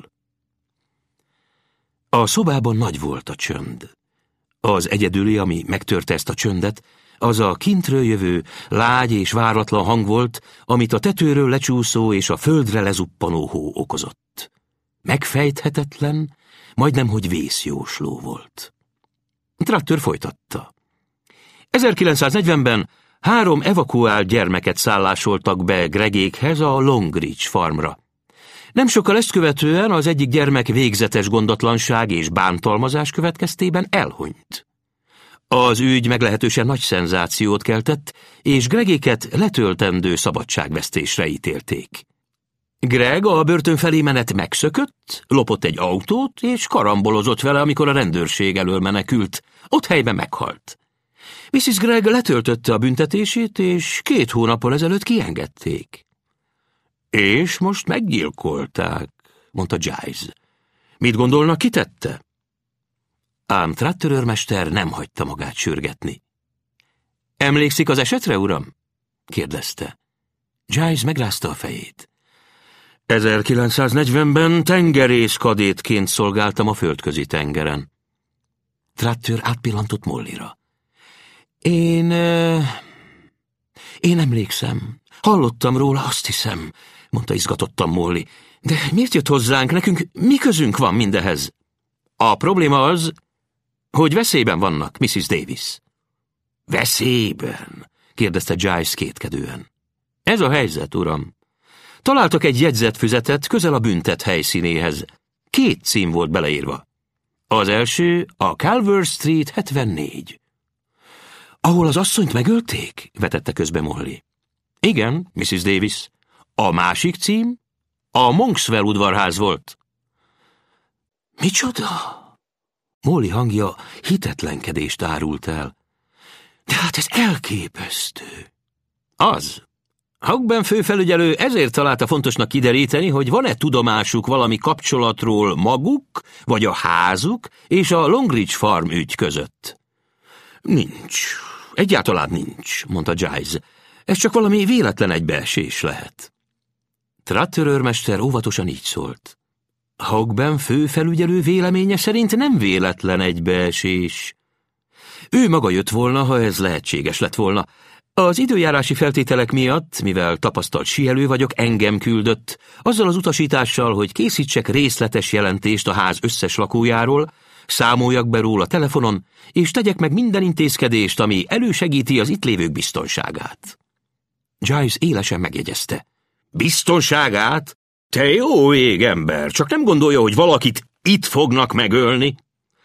A szobában nagy volt a csönd. Az egyedüli, ami megtörte ezt a csöndet, az a kintről jövő, lágy és váratlan hang volt, amit a tetőről lecsúszó és a földre lezuppanó hó okozott. Megfejthetetlen, majdnem hogy vészjósló volt. Trátor folytatta. 1940-ben 3 evakuált gyermeket szállásoltak be Greggékhez a Longridge farmra. Nem sokkal ezt követően az egyik gyermek végzetes gondatlanság és bántalmazás következtében elhunyt. Az ügy meglehetősen nagy szenzációt keltett, és Greggéket letöltendő szabadságvesztésre ítélték. Greg a börtön felé menet megszökött, lopott egy autót, és karambolozott vele, amikor a rendőrség elől menekült. Ott helyben meghalt. Mrs. Gregg letöltötte a büntetését, és 2 hónappal ezelőtt kiengedték. És most meggyilkolták, mondta Giles. Mit gondolnak, ki tette? Ám Trátor őrmester nem hagyta magát sürgetni. Emlékszik az esetre, uram? kérdezte. Giles megrázta a fejét. 1940-ben tengerészkadétként szolgáltam a földközi tengeren. Trátor átpillantott Mollyra. Én emlékszem. Hallottam róla, azt hiszem, mondta izgatottan Molly. De miért jött hozzánk? Nekünk mi közünk van mindehez? A probléma az, hogy veszélyben vannak, Mrs. Davis. Veszélyben? kérdezte Giles kétkedően. Ez a helyzet, uram. Találtak egy jegyzetfüzetet közel a büntet helyszínéhez. 2 cím volt beleírva. Az első a Calvert Street 74. Ahol az asszonyt megölték? Vetette közbe Molly. Igen, Mrs. Davis. A másik cím a Monkswell udvarház volt. Micsoda? Molly hangja hitetlenkedést árult el. De hát ez elképesztő. Az. Hogben főfelügyelő ezért találta fontosnak kideríteni, hogy van-e tudomásuk valami kapcsolatról maguk, vagy a házuk és a Longridge farm ügy között. Nincs. Egyáltalán nincs, mondta Giles. Ez csak valami véletlen egybeesés lehet. Trátor őrmester óvatosan így szólt. Hogben főfelügyelő véleménye szerint nem véletlen egybeesés. Ő maga jött volna, ha ez lehetséges lett volna. Az időjárási feltételek miatt, mivel tapasztalt síelő vagyok, engem küldött, azzal az utasítással, hogy készítsek részletes jelentést a ház összes lakójáról, számoljak be róla telefonon, és tegyek meg minden intézkedést, ami elősegíti az itt lévők biztonságát. Giles élesen megjegyezte. Biztonságát? Te jó ég, ember, csak nem gondolja, hogy valakit itt fognak megölni?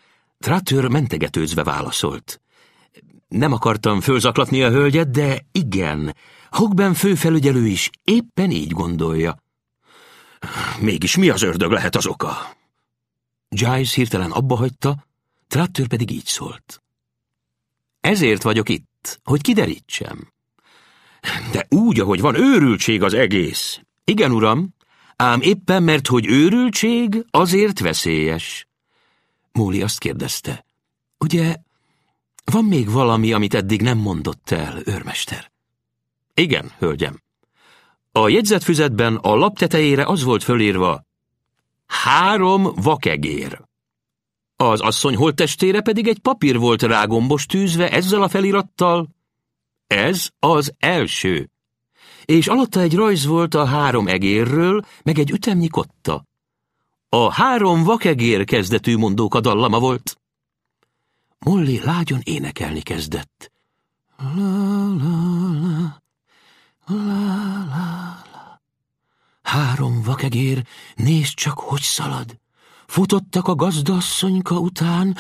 Trattör mentegetőzve válaszolt. Nem akartam fölzaklatni a hölgyet, de igen, Hogben főfelügyelő is éppen így gondolja. Mégis mi az ördög lehet az oka? Giles hirtelen abbahagyta, Trattör pedig így szólt. Ezért vagyok itt, hogy kiderítsem. De úgy, ahogy van, őrültség az egész. Igen, uram, ám éppen mert, hogy őrültség, azért veszélyes. Móli azt kérdezte. Ugye, van még valami, amit eddig nem mondott el, őrmester? Igen, hölgyem. A jegyzetfüzetben a lap tetejére az volt fölírva, 3 vakegér. Az asszony holttestére pedig egy papír volt rágombos tűzve ezzel a felirattal, ez az első. És alatta egy rajz volt a 3 egérről, meg egy ütemnyi kotta. A 3 vakegér kezdetű mondóka dallama volt. Molly lágyon énekelni kezdett. La, la, la, la, la, la. 3 vakegér, nézd csak, hogy szalad. Futottak a gazdaasszonyka után,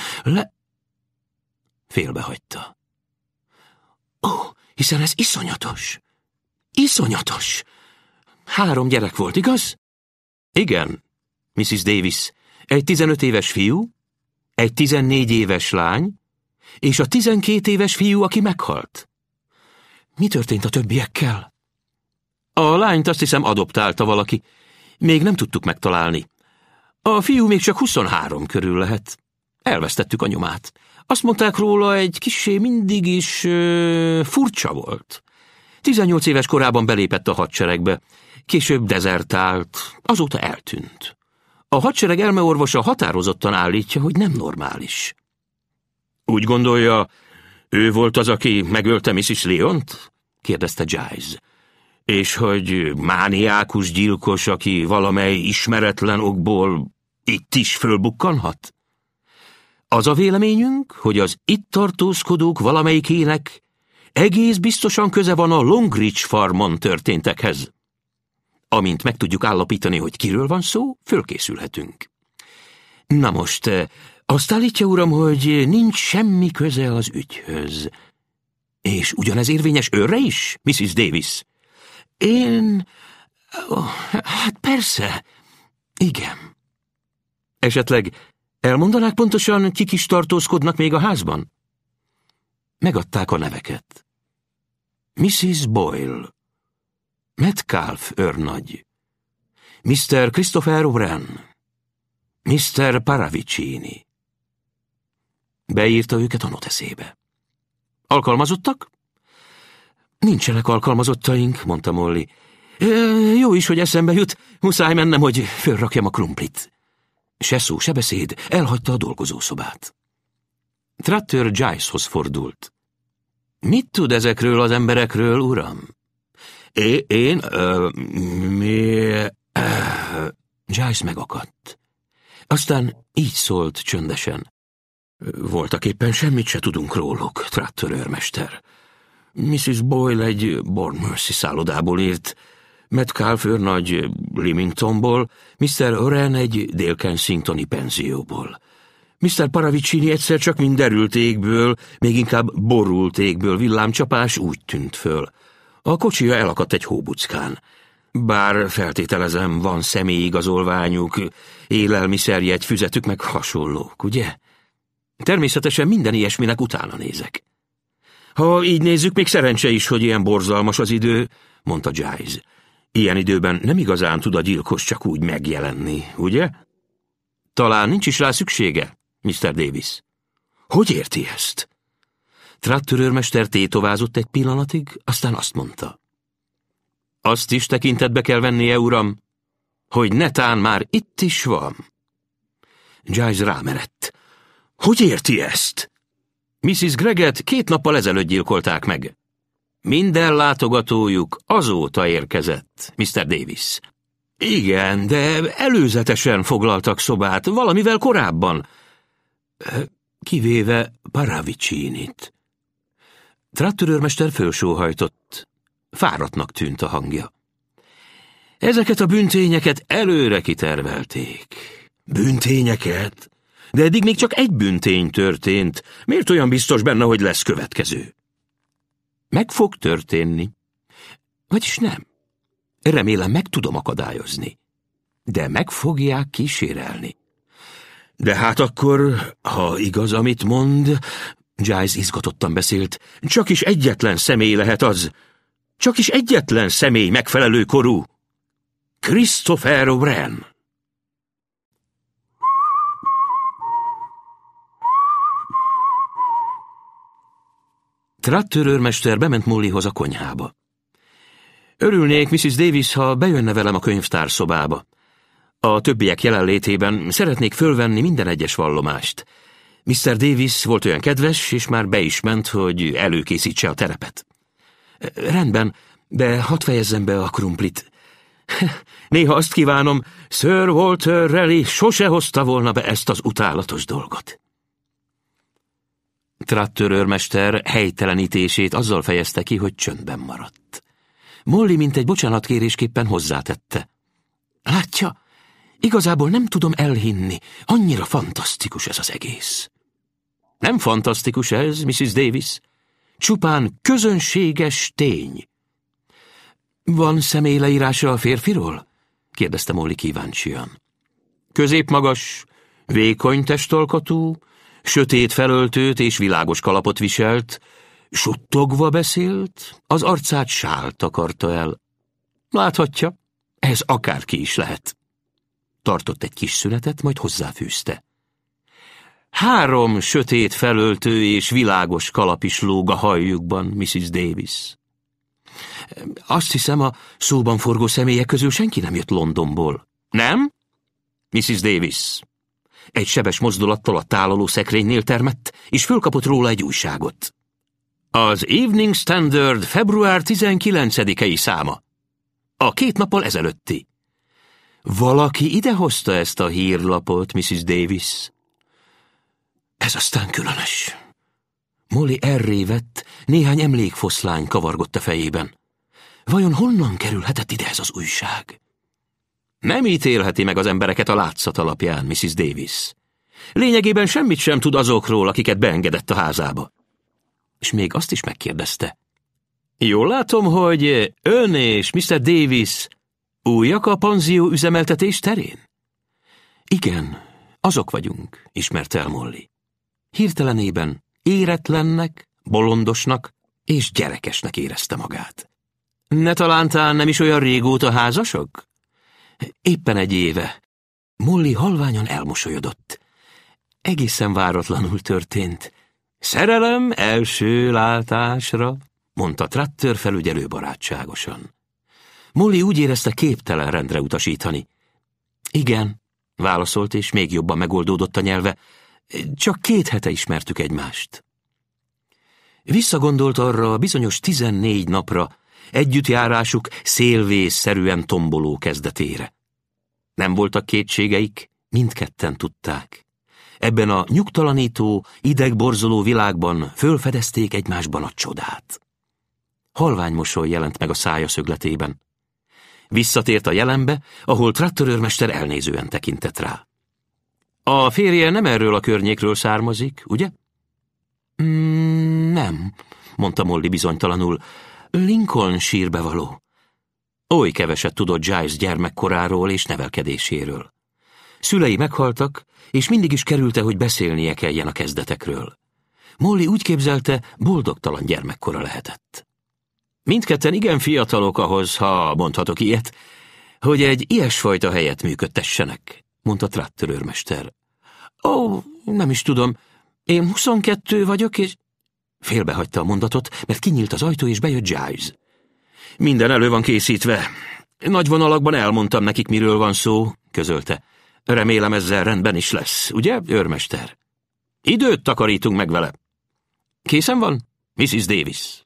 Félbehagyta. Ó, hiszen ez iszonyatos. Iszonyatos. 3 gyerek volt, igaz? Igen, Mrs. Davis. Egy 15 éves fiú, egy 14 éves lány, és a 12 éves fiú, aki meghalt. Mi történt a többiekkel? A lányt azt hiszem adoptálta valaki. Még nem tudtuk megtalálni. A fiú még csak 23 körül lehet. Elvesztettük a nyomát. Azt mondták róla, egy kissé mindig is furcsa volt. 18 éves korában belépett a hadseregbe. Később dezertált, azóta eltűnt. A hadsereg elmeorvosa határozottan állítja, hogy nem normális. Úgy gondolja, ő volt az, aki megölte Mrs. Lyont? Kérdezte Giles. És hogy mániákus gyilkos, aki valamely ismeretlen okból itt is fölbukkanhat? Az a véleményünk, hogy az itt tartózkodók valamelyikének egész biztosan köze van a Longridge farmon történtekhez. Amint meg tudjuk állapítani, hogy kiről van szó, fölkészülhetünk. Na most, azt állítja, uram, hogy nincs semmi köze az ügyhöz. És ugyanez érvényes őrre is, Mrs. Davis? Hát persze, igen. Esetleg elmondanák pontosan, kik is tartózkodnak még a házban? Megadták a neveket. Mrs. Boyle, Metcalf őrnagy, Mr. Christopher Wren, Mr. Paravicini. Beírta őket a noteszébe. Alkalmazottak? Nincsenek alkalmazottaink, mondta Molly. Jó is, hogy eszembe jut, muszáj mennem, hogy fölrakjam a krumplit. Se szó, se beszéd, elhagyta a dolgozószobát. Trattör Gileshoz fordult. Mit tud ezekről az emberekről, uram? Giles megakadt. Aztán így szólt csöndesen. Voltaképpen semmit se tudunk róluk, Trattör őrmester. Mrs. Boyle egy Bournemouthi szállodából írt, Metcalf őrnagy Leamingtonból, Mr. Wren egy Dél-Kensingtoni penzióból. Mr. Paravicini egyszer csak mind derült égből, még inkább borult égből villámcsapás úgy tűnt föl. A kocsija elakadt egy hóbuckán. Bár feltételezem, van személyigazolványuk, élelmiszerjegy, füzetük meg hasonlók, ugye? Természetesen minden ilyesminek utána nézek. Ha így nézzük, még szerencse is, hogy ilyen borzalmas az idő, mondta Giles. Ilyen időben nem igazán tud a gyilkos csak úgy megjelenni, ugye? Talán nincs is rá szüksége, Mr. Davis. Hogy érti ezt? Trattör őrmester tétovázott egy pillanatig, aztán azt mondta. Azt is tekintetbe kell vennie, uram, hogy netán már itt is van. Giles rámerett. Hogy érti ezt? Mrs. Greget 2 nappal ezelőtt gyilkolták meg. Minden látogatójuk azóta érkezett, Mr. Davis. Igen, de előzetesen foglaltak szobát, valamivel korábban. Kivéve Paravicinit. Trattör őrmester fölsóhajtott. Fáradtnak tűnt a hangja. Ezeket a bűntényeket előre kitervelték. Bűntényeket? De eddig még csak egy bűntény történt. Miért olyan biztos benne, hogy lesz következő? Meg fog történni. Vagyis nem. Remélem, meg tudom akadályozni. De meg fogják kísérelni. De hát akkor, ha igaz, amit mond, Giles izgatottan beszélt, csak is egyetlen személy lehet az. Csak is egyetlen személy megfelelő korú. Christopher Wren. Tratter őrmester bement Mollyhoz a konyhába. Örülnék, Mrs. Davis, ha bejönne velem a könyvtárszobába. A többiek jelenlétében szeretnék fölvenni minden egyes vallomást. Mr. Davis volt olyan kedves, és már be is ment, hogy előkészítse a terepet. Rendben, de hadd fejezzem be a krumplit. Néha azt kívánom, Sir Walter Raleigh sose hozta volna be ezt az utálatos dolgot. Tratter őrmester helytelenítését azzal fejezte ki, hogy csöndben maradt. Molly mint egy bocsánatkérésképpen hozzátette. Látja, igazából nem tudom elhinni, annyira fantasztikus ez az egész. Nem fantasztikus ez, Mrs. Davis, csupán közönséges tény. Van személyleírása a férfiról? Kérdezte Molly kíváncsian. Középmagas, vékony testalkatú, sötét felöltőt és világos kalapot viselt, suttogva beszélt, az arcát sál takarta el. Láthatja, ez akárki is lehet. Tartott egy kis szünetet, majd hozzáfűzte. 3 sötét felöltő és világos kalap is lóg a hajjukban, Mrs. Davis. Azt hiszem, a szóban forgó személyek közül senki nem jött Londonból. Nem? Mrs. Davis. Egy sebes mozdulattal a tálaló szekrénynél termett, és fölkapott róla egy újságot. Az Evening Standard február 19-i száma. A 2 nappal ezelőtti. Valaki idehozta ezt a hírlapot, Mrs. Davis. Ez aztán különös. Molly elrévett, néhány emlékfoszlány kavargott a fejében. Vajon honnan kerülhetett ide ez az újság? Nem ítélheti meg az embereket a látszat alapján, Mrs. Davis. Lényegében semmit sem tud azokról, akiket beengedett a házába. És még azt is megkérdezte. Jól látom, hogy ön és Mr. Davis újak a panzió üzemeltetés terén? Igen, azok vagyunk, ismerte el Molly. Hirtelenében éretlennek, bolondosnak és gyerekesnek érezte magát. Ne talántán nem is olyan régóta házasok? Éppen 1 éve. Molly halványan elmosolyodott. Egészen váratlanul történt. Szerelem első látásra, mondta Tratter felügyelő barátságosan. Molly úgy érezte, képtelen rendre utasítani. Igen, válaszolt, és még jobban megoldódott a nyelve. Csak 2 hete ismertük egymást. Visszagondolt arra a bizonyos 14 napra, együttjárásuk szélvészszerűen tomboló kezdetére. Nem voltak kétségeik, mindketten tudták. Ebben a nyugtalanító, idegborzoló világban fölfedezték egymásban a csodát. Halvány mosoly jelent meg a szája szögletében. Visszatért a jelenbe, ahol Tratter őrmester elnézően tekintett rá. A férje nem erről a környékről származik, ugye? Nem, mondta Molly bizonytalanul. Lincolnshire-be való. Oly keveset tudott Giles gyermekkoráról és nevelkedéséről. Szülei meghaltak, és mindig is kerülte, hogy beszélnie kelljen a kezdetekről. Molly úgy képzelte, boldogtalan gyermekkora lehetett. Mindketten igen fiatalok ahhoz, ha mondhatok ilyet, hogy egy ilyesfajta helyet működtessenek, mondta Tratter őrmester. Ó, nem is tudom, én 22 vagyok, és... Félbehagyta a mondatot, mert kinyílt az ajtó, és bejött Giles. Minden elő van készítve. Nagy vonalakban elmondtam nekik, miről van szó, közölte. Remélem ezzel rendben is lesz, ugye, őrmester? Időt takarítunk meg vele. Készen van, Mrs. Davis?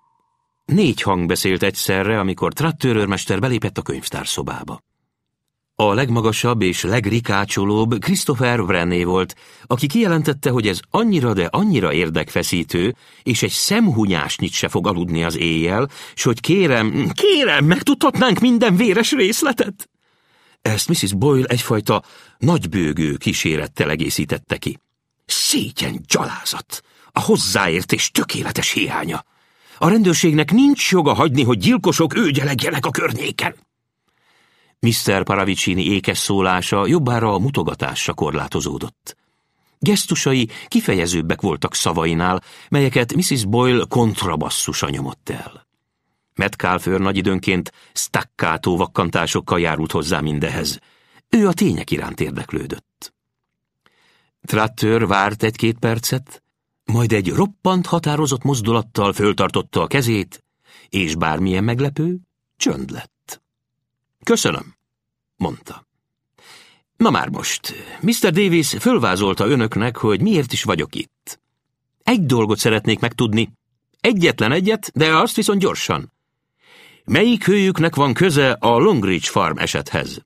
Négy hang beszélt egyszerre, amikor Tratter őrmester belépett a könyvtárszobába. A legmagasabb és legrikácsolóbb Christopher Wrenné volt, aki kijelentette, hogy ez annyira, de annyira érdekfeszítő, és egy szemhunyásnyit se fog aludni az éjjel, s hogy kérem, megtudhatnánk minden véres részletet? Ezt Mrs. Boyle egyfajta nagybőgő kísérettel egészítette ki. Szégyen gyalázat, a hozzáértés tökéletes hiánya. A rendőrségnek nincs joga hagyni, hogy gyilkosok őgyelegjenek a környéken. Mr. Paravicini ékes szólása jobbára a mutogatásra korlátozódott. Gesztusai kifejezőbbek voltak szavainál, melyeket Mrs. Boyle kontrabasszusa nyomott el. Metcalfe őrnagy időnként staccátó vakkantásokkal járult hozzá mindehez. Ő a tények iránt érdeklődött. Trotter várt 1-2 percet, majd egy roppant határozott mozdulattal föltartotta a kezét, és bármilyen meglepő, csönd lett. Köszönöm, mondta. Na már most, Mr. Davis fölvázolta önöknek, hogy miért is vagyok itt. Egy dolgot szeretnék megtudni, egyetlen egyet, de azt viszont gyorsan. Melyik hőjüknek van köze a Longridge Farm esethez?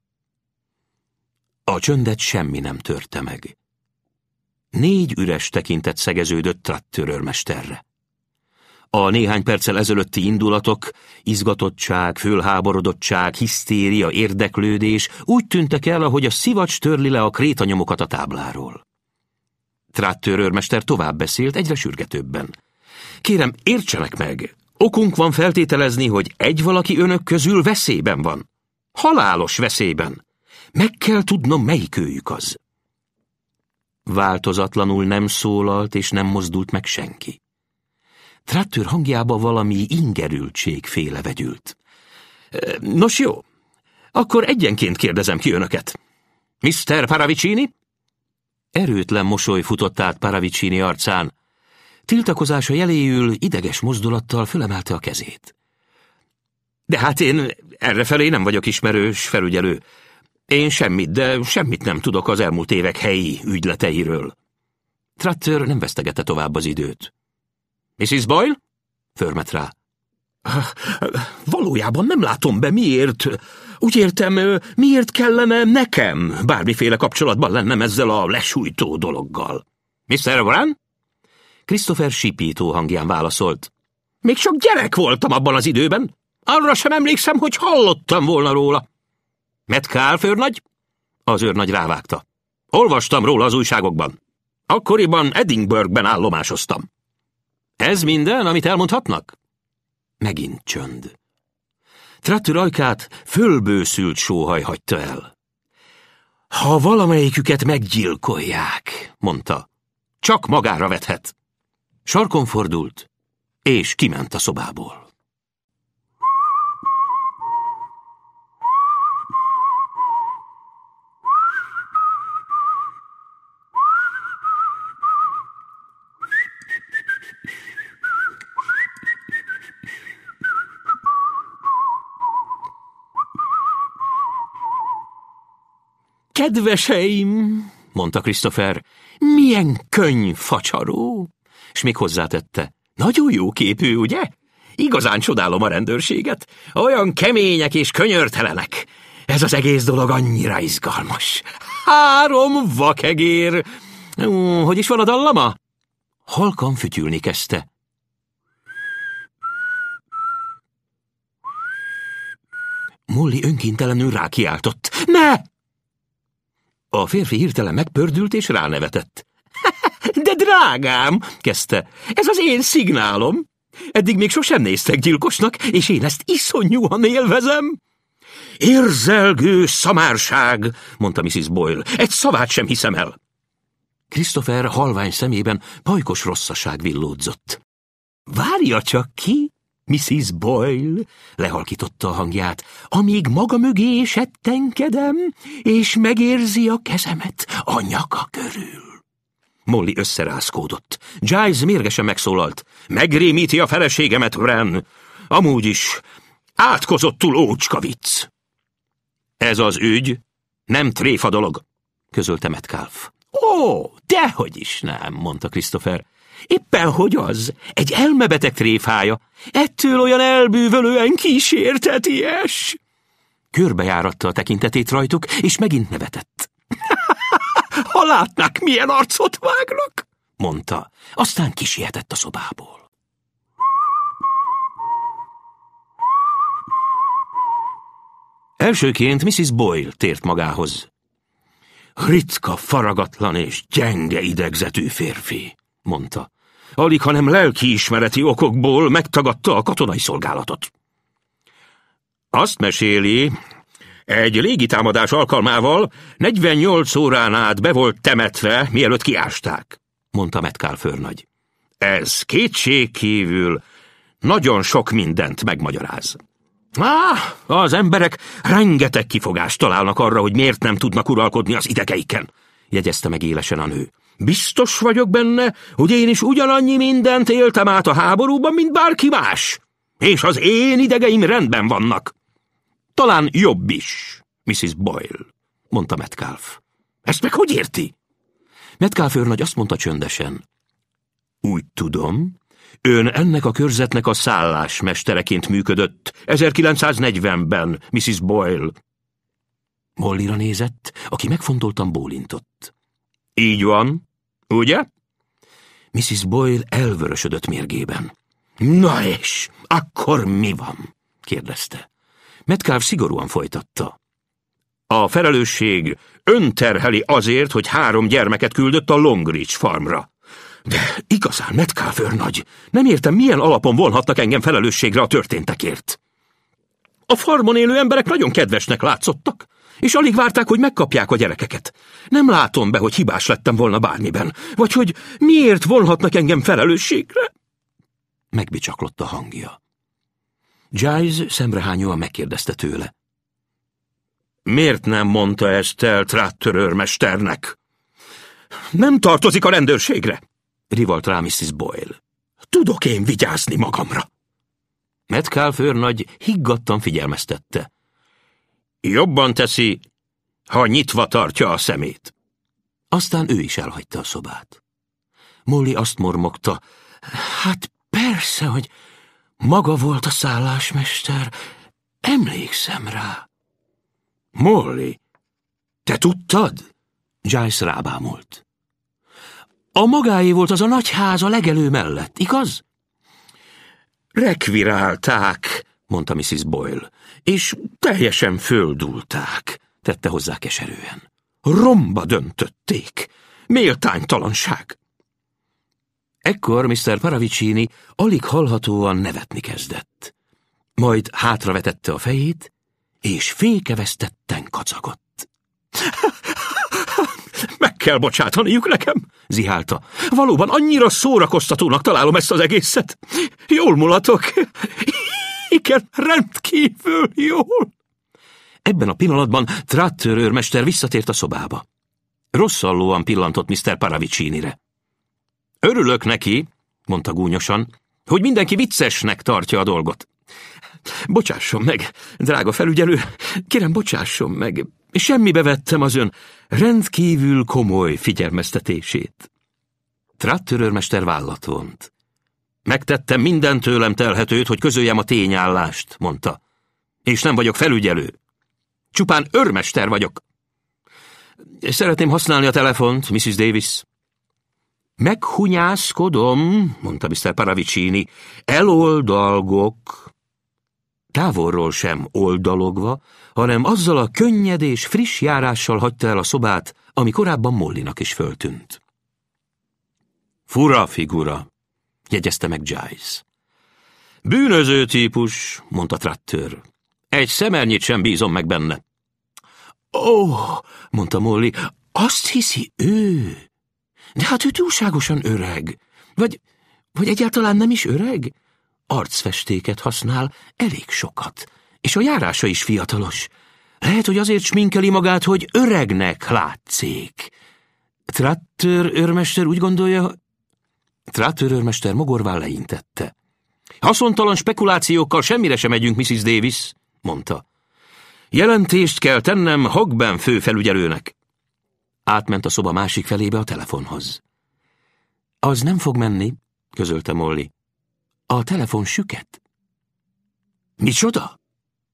A csöndet semmi nem törte meg. 4 üres tekintet szegeződött Trotter őrmesterre. A néhány perccel ezelőtti indulatok, izgatottság, fölháborodottság, hisztéria, érdeklődés úgy tűntek el, ahogy a szivacs törli le a krétanyomokat a tábláról. Trotter őrmester tovább beszélt, egyre sürgetőbben. Kérem, értsenek meg! Okunk van feltételezni, hogy egy valaki önök közül veszélyben van. Halálos veszélyben. Meg kell tudnom, melyik őjük az. Változatlanul nem szólalt és nem mozdult meg senki. Trotter hangjába valami ingerültség féle vegyült. Nos jó, akkor egyenként kérdezem ki önöket. Mr. Paravicini? Erőtlen mosoly futott át Paravicini arcán. Tiltakozása jeléül ideges mozdulattal fölemelte a kezét. De hát én errefelé nem vagyok ismerős, felügyelő. Én semmit nem tudok az elmúlt évek helyi ügyleteiről. Trotter nem vesztegette tovább az időt. Mrs. Boyle? Förmet rá. Valójában nem látom be, miért. Úgy értem, miért kellene nekem bármiféle kapcsolatban lennem ezzel a lesújtó dologgal. Mr. Wren? Christopher sipító hangján válaszolt. Még csak gyerek voltam abban az időben. Arra sem emlékszem, hogy hallottam volna róla. Metcalfe őrnagy? Az őrnagy rávágta. Olvastam róla az újságokban. Akkoriban Edinburghben állomásoztam. Ez minden, amit elmondhatnak? Megint csönd. Trotter ajkát fölbőszült sóhaj hagyta el. Ha valamelyiküket meggyilkolják, mondta, csak magára vethet. Sarkon fordult, és kiment a szobából. Kedveseim, mondta Christopher, milyen könyvfacsaró, s még hozzátette, nagyon jó képű, ugye? Igazán csodálom a rendőrséget, olyan kemények és könyörtelenek. Ez az egész dolog annyira izgalmas. 3 vakegér. Hogy is van a dallama? Halkan fütyülni kezdte. Molly önkéntelenül rákiáltott. Ne! A férfi hirtelen megpördült és ránevetett. De drágám, kezdte, ez az én szignálom. Eddig még sosem néztek gyilkosnak, és én ezt iszonyúan élvezem. Érzelgő szamárság, mondta Mrs. Boyle, egy szavát sem hiszem el. Christopher halvány szemében pajkos rosszaság villódzott. Várja csak ki, Mrs. Boyle, lehalkította a hangját, amíg maga mögé settenkedem, és megérzi a kezemet a nyaka körül. Molly összerázkódott. Giles mérgesen megszólalt. Megrémíti a feleségemet, Wren. Amúgy is átkozottul ócska vicc. Ez az ügy nem tréfa dolog, közölte Metcalfe. Ó, dehogy is nem, mondta Christopher. Éppen hogy az, egy elmebeteg tréfája, ettől olyan elbűvölően kísérteties. Körbejáratta a tekintetét rajtuk, és megint nevetett. Ha látnák, milyen arcot vágnak, mondta, aztán kisietett a szobából. Elsőként Mrs. Boyle tért magához. Ritka, faragatlan és gyenge idegzetű férfi, mondta. Alig, hanem lelkiismereti okokból megtagadta a katonai szolgálatot. Azt meséli, egy légitámadás alkalmával 48 órán át be volt temetve, mielőtt kiásták, mondta Metcalfe őrnagy. Ez kétségkívül nagyon sok mindent megmagyaráz. Az emberek rengeteg kifogást találnak arra, hogy miért nem tudnak uralkodni az idegeiken, jegyezte meg élesen a nő. Biztos vagyok benne, hogy én is ugyanannyi mindent éltem át a háborúban, mint bárki más, és az én idegeim rendben vannak. Talán jobb is, Mrs. Boyle, mondta Metcalfe. Ezt meg hogy érti? Metcalfe őrnagy azt mondta csöndesen. Úgy tudom, ön ennek a körzetnek a szállásmestereként működött 1940-ben, Mrs. Boyle. Mollyra nézett, aki megfontoltan bólintott. Így van, ugye? Mrs. Boyle elvörösödött mérgében. Na és, akkor mi van? kérdezte. Metcalfe szigorúan folytatta. A felelősség ön terheli azért, hogy 3 gyermeket küldött a Longreach farmra. De igazán, Metcalfe őrnagy, nem értem, milyen alapon vonhatnak engem felelősségre a történtekért. A farmon élő emberek nagyon kedvesnek látszottak, és alig várták, hogy megkapják a gyerekeket. Nem látom be, hogy hibás lettem volna bármiben, vagy hogy miért vonhatnak engem felelősségre. Megbicsaklott a hangja. Giles szemrehányóan megkérdezte tőle. Miért nem mondta ezt el Tratter őrmesternek? Nem tartozik a rendőrségre, rivalt rá Mrs. Boyle. Tudok én vigyázni magamra. Metcalfe őrnagy higgadtan figyelmeztette. Jobban teszi, ha nyitva tartja a szemét. Aztán ő is elhagyta a szobát. Molly azt mormogta. Hát persze, hogy maga volt a szállásmester. Emlékszem rá. Molly, te tudtad? Giles rábámult. A magáé volt az a nagy ház a legelő mellett, igaz? Rekvirálták, mondta Mrs. Boyle, és teljesen földulták, tette hozzá keserűen. Romba döntötték. Méltánytalanság. Ekkor Mr. Paravicini alig hallhatóan nevetni kezdett. Majd hátravetette a fejét, és fékevesztetten kacagott. Meg kell bocsátaniuk nekem, zihálta. Valóban annyira szórakoztatónak találom ezt az egészet. Jól mulatok. Igen, rendkívül jól. Ebben a pillanatban Tratter őrmester visszatért a szobába. Rosszallóan pillantott Mr. Paravicinire. Örülök neki, mondta gúnyosan, hogy mindenki viccesnek tartja a dolgot. Bocsásson meg, drága felügyelő, kérem, bocsásson meg. Semmibe vettem az ön rendkívül komoly figyelmeztetését. Tratter őrmester vállat vont. Megtettem minden tőlem telhetőt, hogy közöljem a tényállást, mondta. És nem vagyok felügyelő. Csupán őrmester vagyok. Szeretném használni a telefont, Mrs. Davis. Meghunyászkodom, mondta Mr. Paravicini. Eloldalgok. Távolról sem oldalogva, hanem azzal a könnyed és friss járással hagyta el a szobát, ami korábban Mollynak is föltűnt. Fura figura, jegyezte meg Giles. Bűnöző típus, mondta Tratter. Egy szemernyit sem bízom meg benne. Ó, mondta Molly, azt hiszi ő. De hát ő túlságosan öreg. Vagy egyáltalán nem is öreg? Arcfestéket használ, elég sokat, és a járása is fiatalos. Lehet, hogy azért sminkeli magát, hogy öregnek látszik. Tratter őrmester úgy gondolja... Tratter őrmester mogorván leintette. Haszontalan spekulációkkal semmire sem megyünk, Mrs. Davis, mondta. Jelentést kell tennem Hogben főfelügyelőnek. Átment a szoba másik felébe a telefonhoz. Az nem fog menni, közölte Molly. A telefon süket. Micsoda?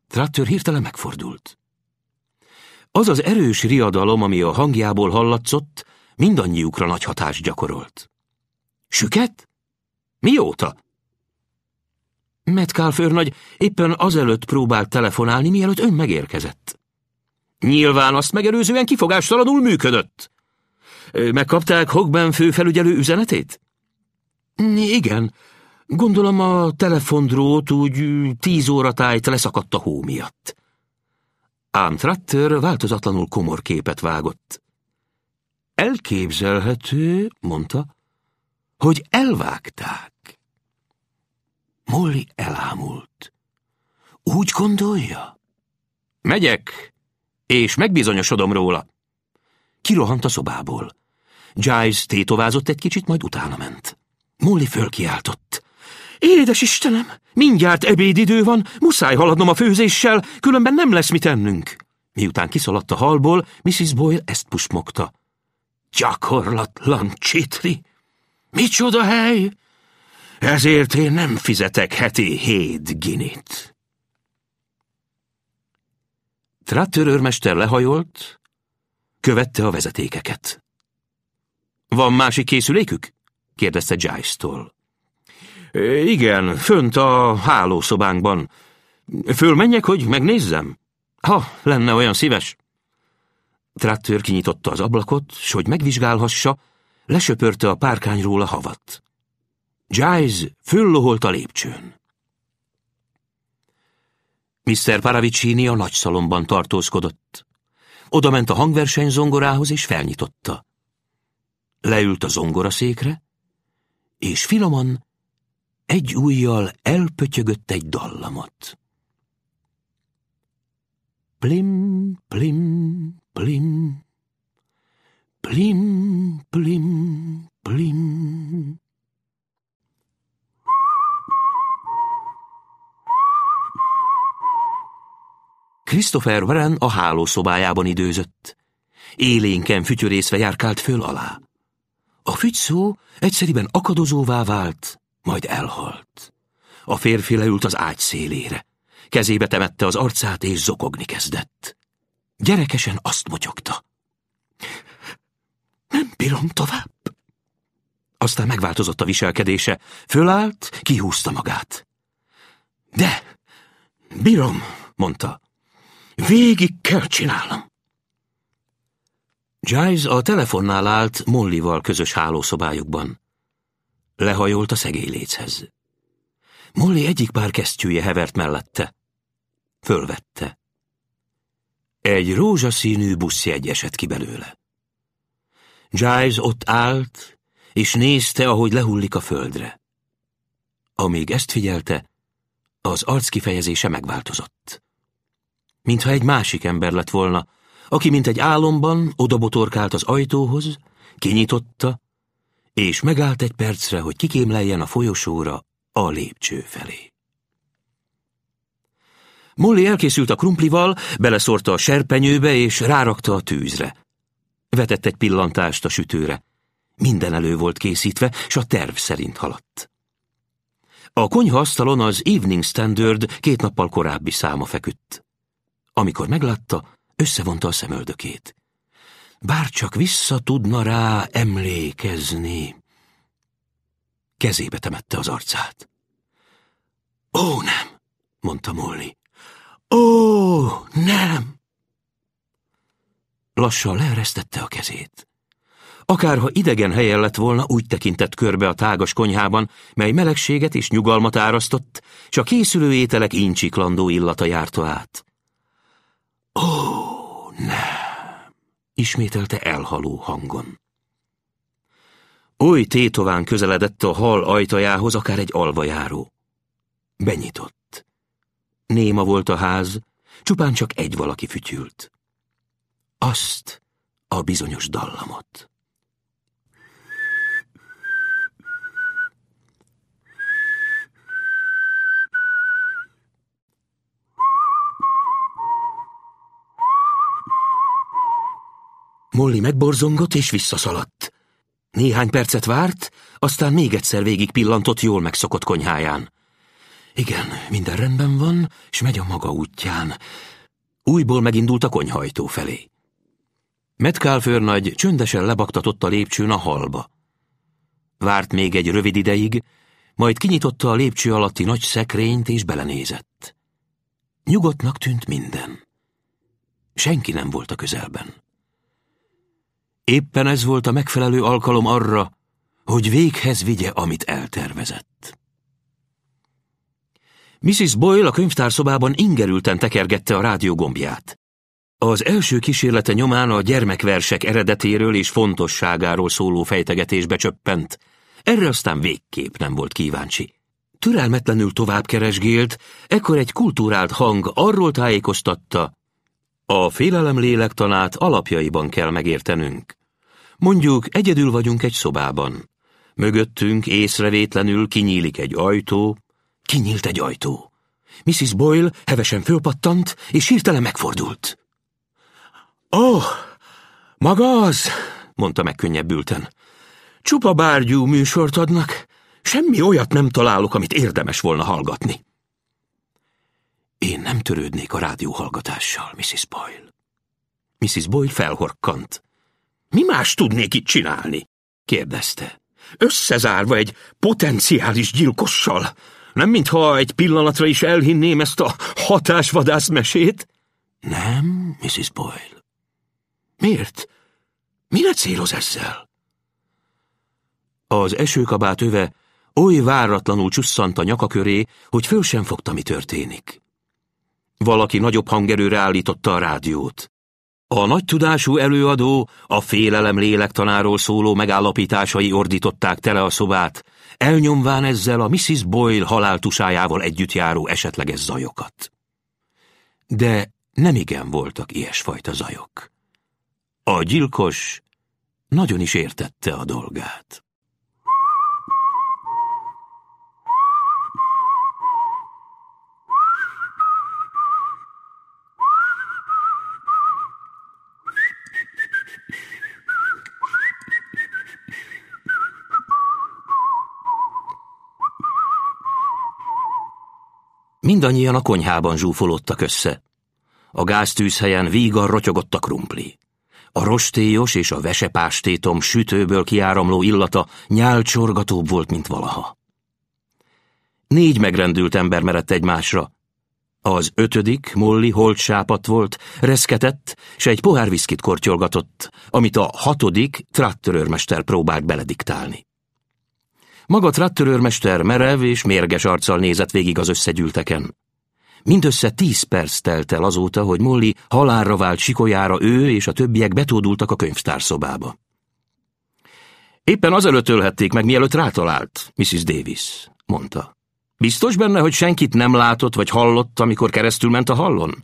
Tratter hirtelen megfordult. Az az erős riadalom, ami a hangjából hallatszott, mindannyiukra nagy hatást gyakorolt. Süket? Mióta? Metcalf őrnagy éppen azelőtt próbált telefonálni, mielőtt ön megérkezett. Nyilván azt megelőzően kifogástalanul működött. Megkapták Hogben főfelügyelő üzenetét? Igen. Gondolom a telefondrót úgy 10 óra tájt leszakadt a hó miatt. Ám Tratter változatlanul komor képet vágott. Elképzelhető, mondta, hogy elvágták. Molly elámult. Úgy gondolja? Megyek, és megbizonyosodom róla. Kirohant a szobából. Giles tétovázott egy kicsit, majd utána ment. Molly fölkiáltott. Édes Istenem, mindjárt ebédidő van, muszáj haladnom a főzéssel, különben nem lesz mit ennünk. Miután kiszaladt a hallból, Mrs. Boyle ezt pusmogta. Gyakorlatlan csitri! Micsoda hely! Ezért én nem fizetek heti 7 ginit. Tratter őrmester lehajolt, követte a vezetékeket. Van másik készülékük? kérdezte Giles-tól. Igen, fönt a hálószobánkban. Fölmenjek, hogy megnézzem? Ha lenne olyan szíves. Tratter kinyitotta az ablakot, s hogy megvizsgálhassa, lesöpörte a párkányról a havat. Giles fölloholt a lépcsőn. Mr. Paravicini a nagy szalomban tartózkodott. Oda ment a hangverseny zongorához, és felnyitotta. Leült a zongoraszékre, és finoman egy ujjal elpötyögött egy dallamot. Plim, plim, plim, plim, plim, plim. Christopher Warren a hálószobájában időzött. Élénken fütyörészve járkált föl alá. A fügyszó egyszeriben akadozóvá vált, majd elhalt. A férfi leült az ágy szélére. Kezébe temette az arcát, és zokogni kezdett. Gyerekesen azt motyogta. Nem bírom tovább. Aztán megváltozott a viselkedése. Fölállt, kihúzta magát. De, bírom, mondta. Végig kell csinálnom. Giles a telefonnál állt Mollyval közös hálószobájukban. Lehajolt a szegélyléchez. Molly egyik pár kesztyűje hevert mellette. Fölvette. Egy rózsaszínű buszjegy esett ki belőle. Giles ott állt, és nézte, ahogy lehullik a földre. Amíg ezt figyelte, az arckifejezése megváltozott. Mintha egy másik ember lett volna, aki mint egy álomban odabotorkált az ajtóhoz, kinyitotta, és megállt egy percre, hogy kikémleljen a folyosóra a lépcső felé. Molly elkészült a krumplival, beleszórta a serpenyőbe, és rárakta a tűzre. Vetett egy pillantást a sütőre. Minden elő volt készítve, s a terv szerint haladt. A konyhaasztalon az Evening Standard 2 nappal korábbi száma feküdt. Amikor meglátta, összevonta a szemöldökét. Bár csak vissza tudna rá emlékezni. Kezébe temette az arcát. Ó, nem, mondta Molly. Ó, nem! Lassan leeresztette a kezét. Akárha idegen helyen lett volna, úgy tekintett körbe a tágas konyhában, mely melegséget és nyugalmat árasztott, s a készülő ételek incsiklandó illata járta át. Ó, nem! Ismételte elhaló hangon. Oly tétován közeledett a hal ajtajához, akár egy alvajáró. Benyitott. Néma volt a ház, csupán csak egy valaki fütyült. Azt a bizonyos dallamot. Molly megborzongott és visszaszaladt. Néhány percet várt, aztán még egyszer végig pillantott jól megszokott konyháján. Igen, minden rendben van, és megy a maga útján. Újból megindult a konyhajtó felé. Metcalf őrnagy csöndesen lebaktatott a lépcsőn a hallba. Várt még egy rövid ideig, majd kinyitotta a lépcső alatti nagy szekrényt, és belenézett. Nyugodtnak tűnt minden. Senki nem volt a közelben. Éppen ez volt a megfelelő alkalom arra, hogy véghez vigye, amit eltervezett. Mrs. Boyle a könyvtárszobában ingerülten tekergette a rádió gombját. Az első kísérlete nyomán a gyermekversek eredetéről és fontosságáról szóló fejtegetésbe csöppent, erre aztán végképp nem volt kíváncsi. Türelmetlenül tovább keresgélt, ekkor egy kultúrált hang arról tájékoztatta, a félelem lélektanát alapjaiban kell megértenünk. Mondjuk egyedül vagyunk egy szobában. Mögöttünk észrevétlenül kinyílik egy ajtó. Kinyílt egy ajtó. Mrs. Boyle hevesen fölpattant, és hirtelen megfordult. Oh, maga az, mondta megkönnyebbülten. Csupa bárgyú műsort adnak, semmi olyat nem találok, amit érdemes volna hallgatni. Én nem törődnék a rádióhallgatással, Mrs. Boyle. Mrs. Boyle felhorkant. Mi más tudnék itt csinálni? Kérdezte. Összezárva egy potenciális gyilkossal. Nem mintha egy pillanatra is elhinném ezt a hatásvadász mesét? Nem, Mrs. Boyle. Miért? Mire céloz ezzel? Az esőkabát öve oly váratlanul csusszant a nyaka köré, hogy föl sem fogta, mi történik. Valaki nagyobb hangerőre állította a rádiót. A nagy tudású előadó a félelem lélektanáról szóló megállapításai ordították tele a szobát, elnyomván ezzel a Mrs. Boyle haláltusájával együtt járó esetleges zajokat. De nemigen voltak ilyesfajta zajok. A gyilkos nagyon is értette a dolgát. Mindannyian a konyhában zsúfolódtak össze. A gáztűzhelyen vígan rotyogott a krumpli. A rostélyos és a vesepástétom sütőből kiáramló illata nyálcsorgatóbb volt, mint valaha. 4 megrendült ember merett egymásra. Az 5., Molly holtsápadt volt, reszketett, s egy pohár viszkit kortyolgatott, amit a 6. trattörőrmester próbált belediktálni. Maga trattörőrmester merev és mérges arccal nézett végig az összegyűlteken. Mindössze 10 perc telt el azóta, hogy Molly halálra vált sikolyára ő és a többiek betódultak a könyvtárszobába. Éppen azelőtt ölhették meg, mielőtt rátalált, Mrs. Davis, mondta. Biztos benne, hogy senkit nem látott vagy hallott, amikor keresztül ment a hallon?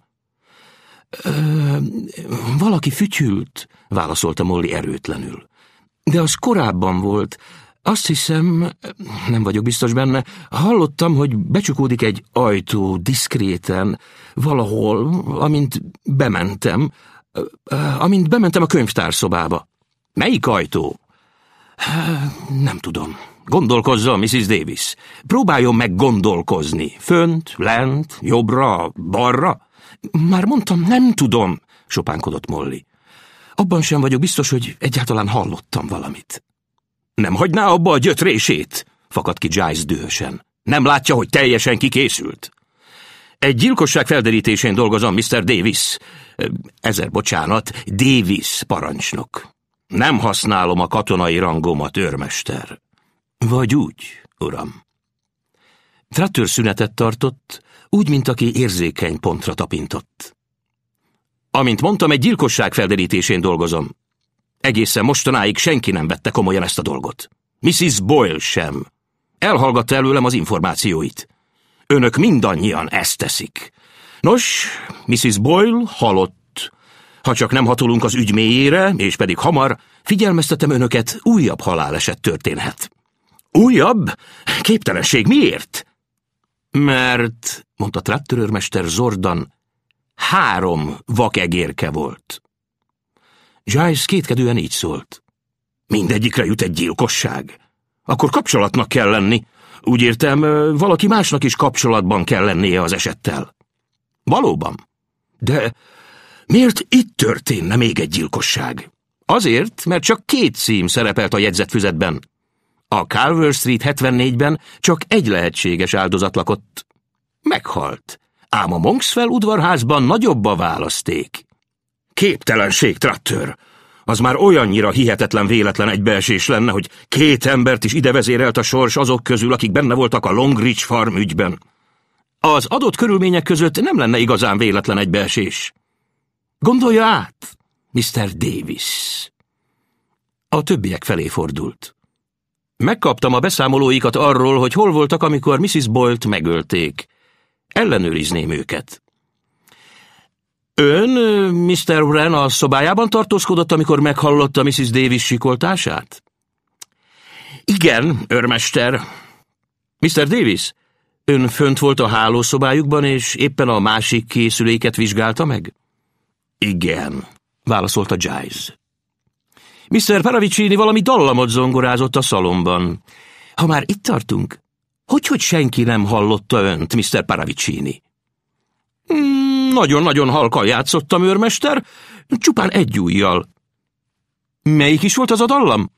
Valaki fütyült, válaszolta Molly erőtlenül. De az korábban volt. Azt hiszem, nem vagyok biztos benne, hallottam, hogy becsukódik egy ajtó diszkréten, valahol, amint bementem a könyvtárszobába. Melyik ajtó? Nem tudom. Gondolkozzon, Mrs. Davis. Próbáljon meg gondolkozni. Fönt, lent, jobbra, balra? Már mondtam, nem tudom, sopánkodott Molly. Abban sem vagyok biztos, hogy egyáltalán hallottam valamit. Nem hagyná abba a gyötrését? Fakadt ki Giles dühösen. Nem látja, hogy teljesen kikészült? Egy gyilkosság felderítésén dolgozom, Mr. Davis. Bocsánat, Davis parancsnok. Nem használom a katonai rangomat, őrmester. Vagy úgy, uram. Trattőr szünetet tartott, úgy, mint aki érzékeny pontra tapintott. Amint mondtam, egy gyilkosság felderítésén dolgozom. Egészen mostanáig senki nem vette komolyan ezt a dolgot. Mrs. Boyle sem. Elhallgatta előlem az információit. Önök mindannyian ezt teszik. Nos, Mrs. Boyle halott. Ha csak nem hatolunk az ügy mélyére, és pedig hamar, figyelmeztetem önöket, újabb haláleset történhet. Újabb? Képtelenség, miért? Mert, mondta trattörőrmester zordan, 3 vakegérke volt. Giles kétkedően így szólt. Mindegyikre jut egy gyilkosság. Akkor kapcsolatnak kell lenni. Úgy értem, valaki másnak is kapcsolatban kell lennie az esettel. Valóban. De miért itt történne még egy gyilkosság? Azért, mert csak 2 cím szerepelt a jegyzetfüzetben. A Carver Street 74-ben csak egy lehetséges áldozat lakott. Meghalt. Ám a Monksfell udvarházban nagyobb a választék. Képtelenség, Trattör! Az már olyannyira hihetetlen véletlen egybeesés lenne, hogy 2 embert is idevezérelt a sors azok közül, akik benne voltak a Longridge Farm ügyben. Az adott körülmények között nem lenne igazán véletlen egybeesés. Gondolja át, Mr. Davis. A többiek felé fordult. Megkaptam a beszámolóikat arról, hogy hol voltak, amikor Mrs. Boyle-t megölték. Ellenőrizném őket. Ön, Mr. Wren, a szobájában tartózkodott, amikor meghallotta Mrs. Davis sikoltását? Igen, őrmester. Mr. Davis, ön fönt volt a hálószobájukban, és éppen a másik készüléket vizsgálta meg? Igen, válaszolta Giles. Mr. Paravicini valami dallamot zongorázott a szalomban. Ha már itt tartunk, hogy senki nem hallotta önt, Mr. Paravicini? Nagyon-nagyon halkan játszottam, őrmester, csupán egy ujjal. Melyik is volt az a dallam?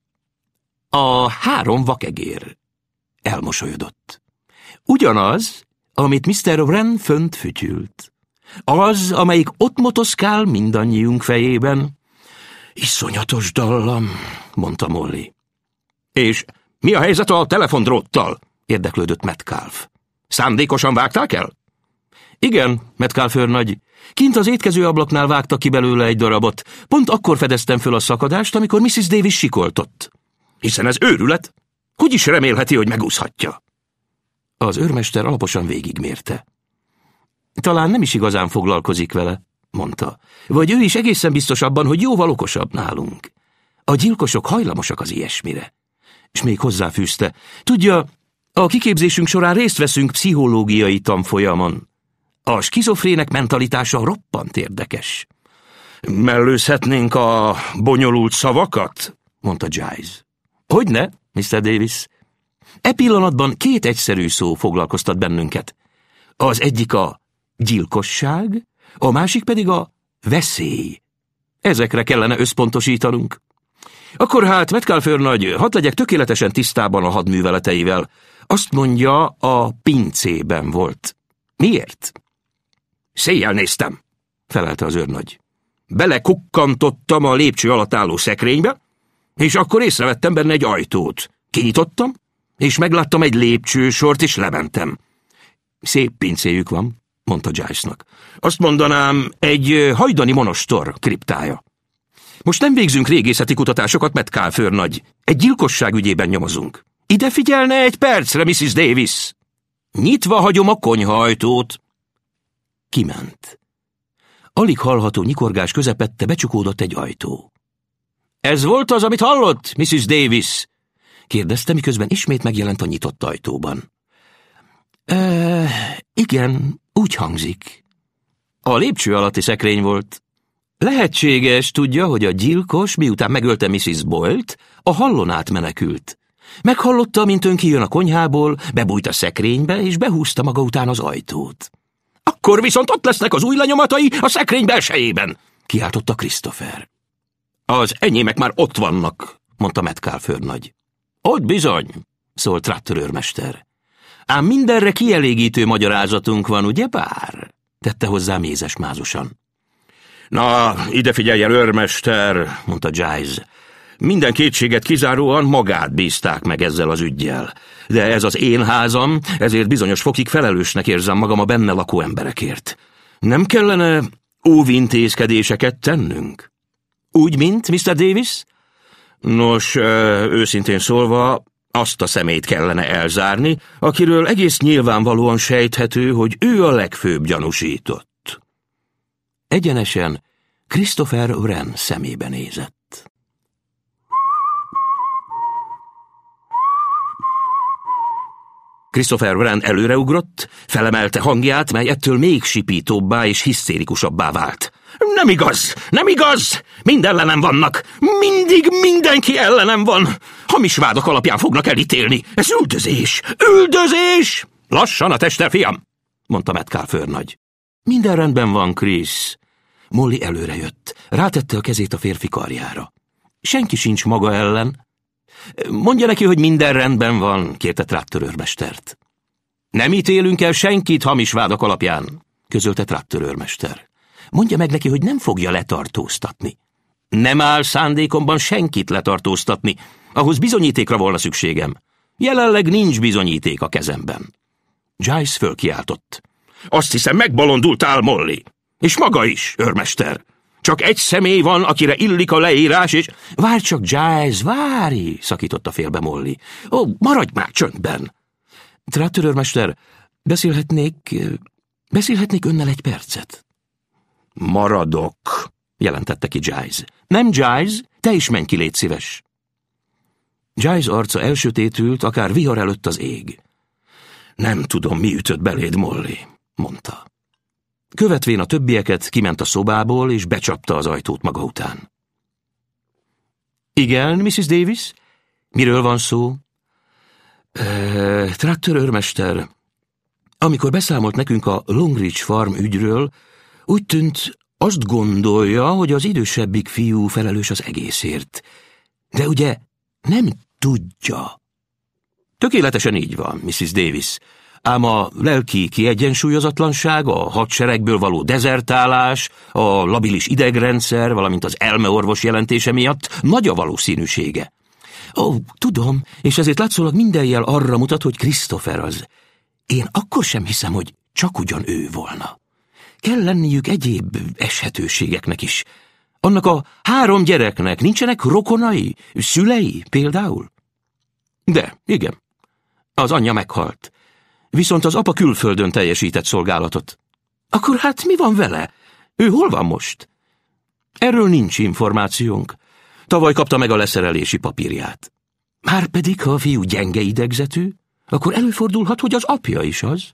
A 3 vakegér. Elmosolyodott. Ugyanaz, amit Mr. Wren fönt fütyült. Az, amelyik ott motoszkál mindannyiunk fejében. Iszonyatos dallam, mondta Molly. És mi a helyzet a telefondróttal? Érdeklődött Metcalf. Szándékosan vágták el? Igen, Metcalf őrnagy. Kint az étkezőablaknál vágta ki belőle egy darabot. Pont akkor fedeztem föl a szakadást, amikor Mrs. Davis sikoltott. Hiszen ez őrület. Hogy is remélheti, hogy megúszhatja? Az őrmester alaposan végigmérte. Talán nem is igazán foglalkozik vele, mondta. Vagy ő is egészen biztos abban, hogy jóval okosabb nálunk. A gyilkosok hajlamosak az ilyesmire. És még hozzáfűzte. Tudja, a kiképzésünk során részt veszünk pszichológiai tanfolyamon. A skizofrének mentalitása roppant érdekes. Mellőzhetnénk a bonyolult szavakat? Mondta Giles. Hogyne, Mr. Davis? E pillanatban 2 egyszerű szó foglalkoztat bennünket. Az egyik a gyilkosság, a másik pedig a veszély. Ezekre kellene összpontosítanunk. Akkor hát, Metcalf őrnagy, hadd legyek tökéletesen tisztában a hadműveleteivel. Azt mondja, a pincében volt. Miért? Széjjel néztem, felelte az őrnagy. Belekukkantottam a lépcső alatt álló szekrénybe, és akkor észrevettem benne egy ajtót. Kinyitottam, és megláttam egy lépcsősort, és lementem. Szép pincéjük van, mondta Gilesnak. Azt mondanám, egy hajdani monostor kriptája. Most nem végzünk régészeti kutatásokat, Metcalf őrnagy. Egy gyilkosság ügyében nyomozunk. Ide figyelne egy percre, Mrs. Davis. Nyitva hagyom a konyhaajtót. Kiment. Alig hallható nyikorgás közepette becsukódott egy ajtó. Ez volt az, amit hallott, Mrs. Davis? Kérdezte, miközben ismét megjelent a nyitott ajtóban. Igen, úgy hangzik. A lépcső alatti szekrény volt. Lehetséges, tudja, hogy a gyilkos, miután megölte Mrs. Boyle-t, a hallon át menekült. Meghallotta, mint ön kijön a konyhából, bebújt a szekrénybe, és behúzta maga után az ajtót. Akkor viszont ott lesznek az új lenyomatai a szekrény belsejében, kiáltotta Christopher. Az enyémek már ott vannak, mondta Metcalf őrnagy. Ott bizony, szólt Trattör őrmester. Ám mindenre kielégítő magyarázatunk van, ugye bár? Tette hozzá mézesmázosan. Na, ide figyeljen, őrmester, mondta Giles. Minden kétséget kizáróan magát bízták meg ezzel az üggyel. De ez az én házam, ezért bizonyos fokig felelősnek érzem magam a benne lakó emberekért. Nem kellene óvintézkedéseket tennünk? Úgy, mint Mr. Davis? Nos, őszintén szólva, azt a szemét kellene elzárni, akiről egész nyilvánvalóan sejthető, hogy ő a legfőbb gyanúsított. Egyenesen Christopher Wren szemébe nézett. Christopher Wren előreugrott, felemelte hangját, mely ettől még sipítóbbá és hisztérikusabbá vált. Nem igaz! Nem igaz! Mind ellenem vannak! Mindig mindenki ellenem van! Hamis vádak alapján fognak elítélni! Ez üldözés! Üldözés! Lassan a testre, fiam! Mondta Metcalf őrnagy. Minden rendben van, Chris. Molly előre jött. Rátette a kezét a férfi karjára. Senki sincs maga ellen. Mondja neki, hogy minden rendben van, kérte Trotter őrmestert. Nem ítélünk el senkit hamis vádak alapján, közölte Trotter őrmester. Mondja meg neki, hogy nem fogja letartóztatni. Nem áll szándékomban senkit letartóztatni, ahhoz bizonyítékra volna szükségem. Jelenleg nincs bizonyíték a kezemben. Giles fölkiáltott. Azt hiszem, megbolondultál, Molly. És maga is, őrmester. Csak egy személy van, akire illik a leírás, és... Várj csak, Giles, várj, szakította félbe Molly. Ó, maradj már csöndben. Trotter őrmester, beszélhetnék önnel egy percet? Maradok, jelentette ki Giles. Nem, Giles, te is menj ki, légy szíves. Giles arca elsötétült, akár vihar előtt az ég. Nem tudom, mi ütött beléd, Molly, mondta. Követvén a többieket kiment a szobából, és becsapta az ajtót maga után. Igen, Mrs. Davis? Miről van szó? Trotter őrmester, amikor beszámolt nekünk a Longridge Farm ügyről, úgy tűnt, azt gondolja, hogy az idősebbik fiú felelős az egészért. De ugye nem tudja. Tökéletesen így van, Mrs. Davis. Ám a lelki kiegyensúlyozatlanság, a hadseregből való dezertálás, a labilis idegrendszer, valamint az elmeorvos jelentése miatt nagy a valószínűsége. Ó, tudom, és ezért látszólag minden jel arra mutat, hogy Christopher az. Én akkor sem hiszem, hogy csak ugyan ő volna. Kell lenniük egyéb eshetőségeknek is. Annak a 3 gyereknek nincsenek rokonai, szülei például? De, igen. Az anyja meghalt. Viszont az apa külföldön teljesített szolgálatot. Akkor hát mi van vele? Ő hol van most? Erről nincs információnk. Tavaly kapta meg a leszerelési papírját. Márpedig, ha a fiú gyenge idegzetű, akkor előfordulhat, hogy az apja is az.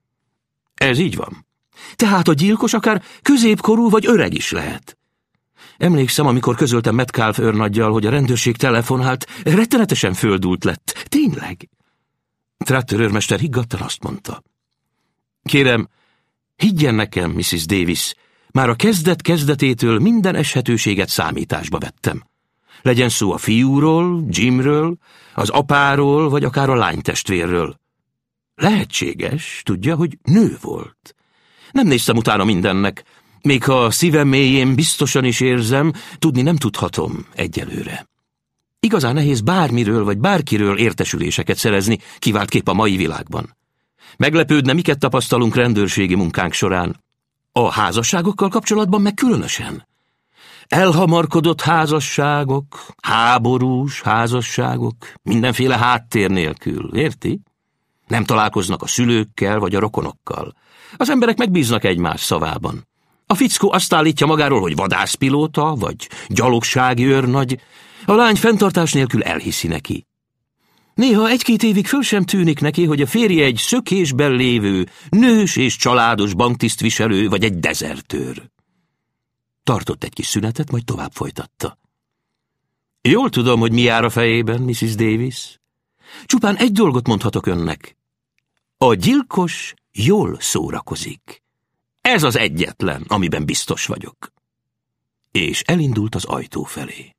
Ez így van. Tehát a gyilkos akár középkorú vagy öreg is lehet. Emlékszem, amikor közöltem Metcalf őrnaggyal, hogy a rendőrség telefonált, rettenetesen földult lett. Tényleg? Trotter őrmester higgadtan azt mondta. Kérem, higgyen nekem, Mrs. Davis, már a kezdetétől minden eshetőséget számításba vettem. Legyen szó a fiúról, Jimről, az apáról, vagy akár a lánytestvérről. Lehetséges, tudja, hogy nő volt. Nem néztem utána mindennek, még ha a szívem mélyén biztosan is érzem, tudni nem tudhatom egyelőre. Igazán nehéz bármiről vagy bárkiről értesüléseket szerezni, kiváltképp a mai világban. Meglepődne, miket tapasztalunk rendőrségi munkánk során. A házasságokkal kapcsolatban meg különösen. Elhamarkodott házasságok, háborús házasságok, mindenféle háttér nélkül, érti? Nem találkoznak a szülőkkel vagy a rokonokkal. Az emberek megbíznak egymás szavában. A fickó azt állítja magáról, hogy vadászpilóta vagy gyalogsági őrnagy, a lány fenntartás nélkül elhiszi neki. Néha 1-2 évig föl sem tűnik neki, hogy a férje egy szökésben lévő, nős és családos banktisztviselő vagy egy dezertőr. Tartott egy kis szünetet, majd tovább folytatta. Jól tudom, hogy mi jár a fejében, Mrs. Davis. Csupán egy dolgot mondhatok önnek. A gyilkos jól szórakozik. Ez az egyetlen, amiben biztos vagyok. És elindult az ajtó felé.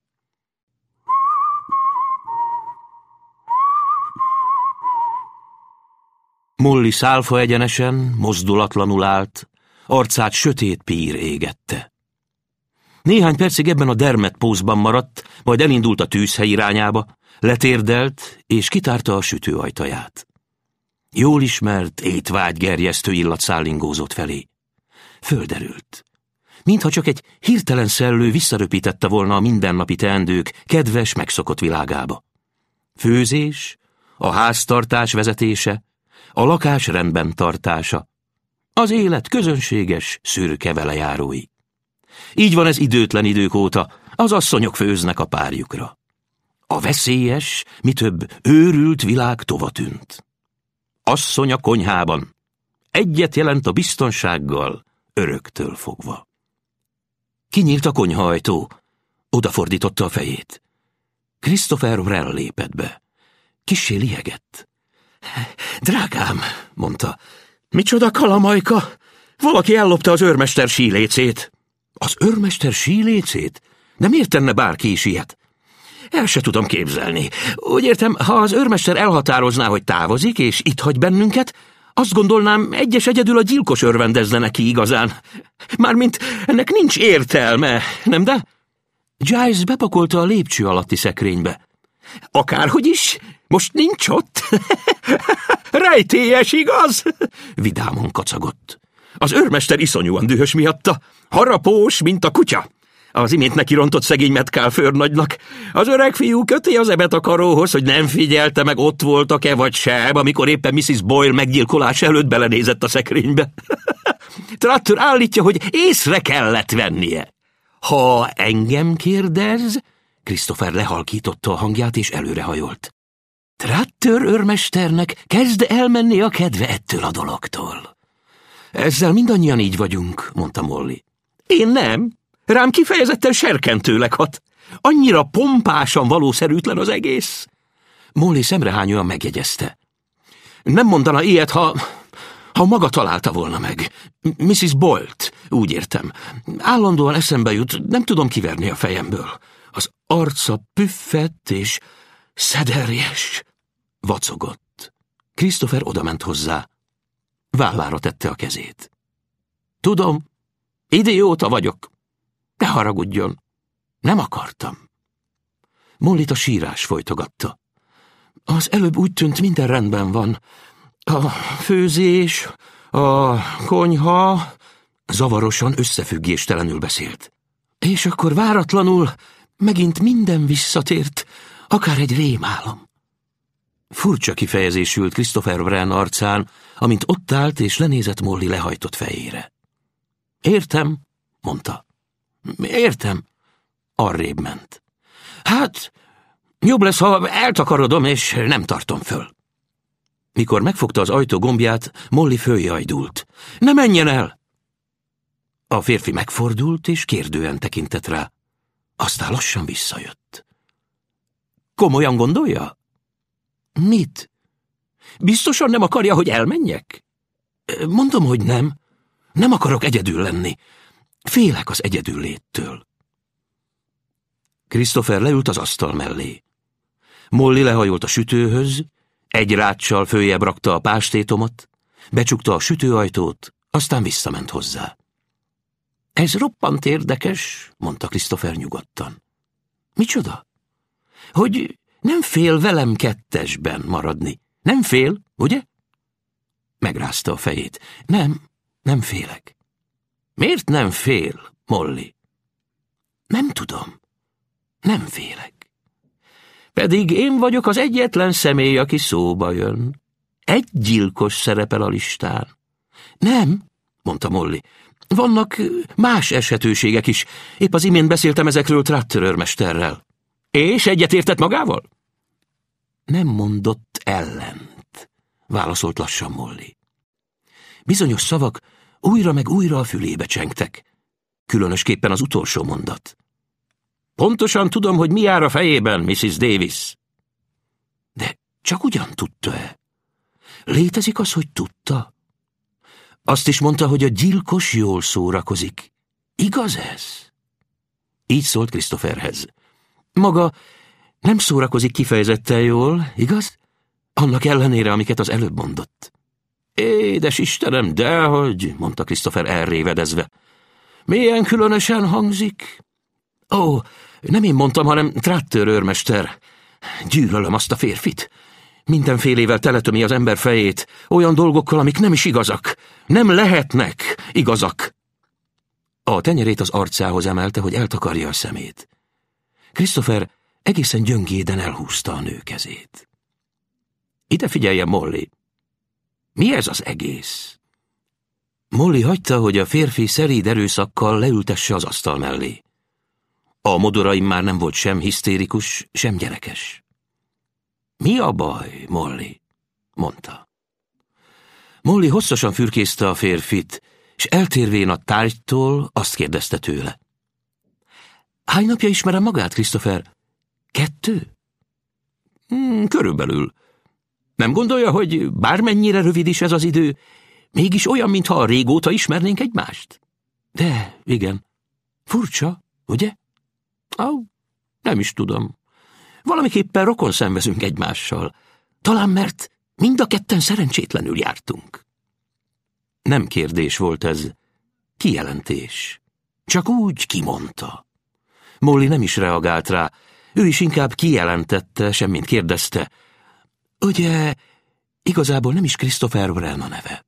Molly szálfa egyenesen, mozdulatlanul állt, arcát sötét pír égette. Néhány percig ebben a dermedt pózban maradt, majd elindult a tűzhely irányába, letérdelt és kitárta a sütő ajtaját. Jól ismert, étvágygerjesztő illat szállingózott felé. Földerült. Mintha csak egy hirtelen szellő visszaröpítette volna a mindennapi teendők kedves, megszokott világába. Főzés, a háztartás vezetése, a lakás rendben tartása, az élet közönséges, szürke velejárói. Így van ez időtlen idők óta, az asszonyok főznek a párjukra. A veszélyes, mi több, őrült világ tovatűnt. Asszony a konyhában. Egyet jelent a biztonsággal, öröktől fogva. Kinyílt a konyhaajtó. Odafordította a fejét. Christopher Wren lépett be. Kissé lihegett. Drágám, mondta. Micsoda kalamajka! Valaki ellopta az őrmester sílécét. Az őrmester sílécét? De miért tenne bárki is ilyet? El se tudom képzelni. Úgy értem, ha az őrmester elhatározná, hogy távozik, és itt hagy bennünket, azt gondolnám, egyedül a gyilkos örvendezne neki igazán. Mármint ennek nincs értelme, nem de? Giles bepakolta a lépcső alatti szekrénybe. Akárhogy is, most nincs ott. Rejtélyes, igaz? Vidámon kacagott. Az őrmester iszonyúan dühös miatta. Harapós, mint a kutya. Az imént neki rontott szegény Metcalfe főrnagynak. Az öreg fiú köti az ebet a karóhoz, hogy nem figyelte meg, ott voltak-e vagy sem, amikor éppen Mrs. Boyle meggyilkolás előtt belenézett a szekrénybe. Tratter állítja, hogy észre kellett vennie. Ha engem kérdez, Christopher lehalkította a hangját és előrehajolt. Tratter őrmesternek kezd elmenni a kedve ettől a dologtól. Ezzel mindannyian így vagyunk, mondta Molly. Én nem. Rám kifejezetten serkentőleg hat. Annyira pompásan valószerűtlen az egész. Molly szemrehányóan megjegyezte. Nem mondana ilyet, ha maga találta volna meg. Mrs. Boyle-t, úgy értem. Állandóan eszembe jut, nem tudom kiverni a fejemből. Az arca püffett és szederjes. Vacogott. Christopher odament hozzá. Vállára tette a kezét. Tudom, idióta vagyok. Ne haragudjon. Nem akartam. Mollyt a sírás folytogatta. Az előbb úgy tűnt, minden rendben van. A főzés, a konyha... Zavarosan, összefüggéstelenül beszélt. És akkor váratlanul megint minden visszatért, akár egy rémálom. Furcsa kifejezés sült Christopher Wren arcán, amint ott állt és lenézett Molly lehajtott fejére. Értem, mondta. Értem. Arrébb ment. Hát, jobb lesz, ha eltakarodom, és nem tartom föl. Mikor megfogta az ajtó gombját, Molly följajdult. Ne menjen el! A férfi megfordult, és kérdően tekintett rá. Aztán lassan visszajött. Komolyan gondolja? Mit? Biztosan nem akarja, hogy elmenjek? Mondom, hogy nem. Nem akarok egyedül lenni. Félek az egyedülléttől. Christopher leült az asztal mellé. Molly lehajolt a sütőhöz, egy ráccsal följebb rakta a pástétomot, becsukta a sütőajtót, aztán visszament hozzá. Ez roppant érdekes, mondta Christopher nyugodtan. Micsoda? Hogy nem fél velem kettesben maradni. Nem fél, ugye? Megrázta a fejét. Nem félek. Miért nem fél, Molly? Nem tudom. Nem félek. Pedig én vagyok az egyetlen személy, aki szóba jön. Egy gyilkos szerepel a listán. Nem, mondta Molly. Vannak más eshetőségek is. Épp az imént beszéltem ezekről Tratter őrmesterrel. És egyetértett magával? Nem mondott ellent, válaszolt lassan Molly. Bizonyos szavak újra meg újra a fülébe csengtek. Különösképpen az utolsó mondat. Pontosan tudom, hogy mi jár a fejében, Mrs. Davis. De csak ugyan tudta-e? Létezik az, hogy tudta? Azt is mondta, hogy a gyilkos jól szórakozik. Igaz ez? Így szólt Christopherhez. Maga nem szórakozik kifejezetten jól, igaz? Annak ellenére, amiket az előbb mondott. Édes Istenem, dehogy, mondta Christopher elrévedezve. Milyen különösen hangzik? Ó, nem én mondtam, hanem Tratter őrmester. Gyűlölöm azt a férfit. Mindenfélével teletömi az ember fejét, olyan dolgokkal, amik nem is igazak. Nem lehetnek igazak. A tenyerét az arcához emelte, hogy eltakarja a szemét. Christopher egészen gyöngéden elhúzta a nő kezét. Ide figyeljen, Molly. Mi ez az egész? Molly hagyta, hogy a férfi szeréd erőszakkal leültesse az asztal mellé. A modoraim már nem volt sem hisztérikus, sem gyerekes. Mi a baj, Molly? Mondta. Molly hosszasan fürkészte a férfit, és eltérvén a tárgytól azt kérdezte tőle. Hány napja ismerem magát, Christopher? 2? Körülbelül. Nem gondolja, hogy bármennyire rövid is ez az idő, mégis olyan, mintha régóta ismernénk egymást? De, igen. Furcsa, ugye? Nem is tudom. Valamiképpen rokon szenvezünk egymással. Talán mert mind a ketten szerencsétlenül jártunk. Nem kérdés volt ez, kijelentés. Csak úgy kimondta. Molly nem is reagált rá, ő is inkább kijelentette, semmint kérdezte. Ugye, igazából nem is Christopher Wren a neve?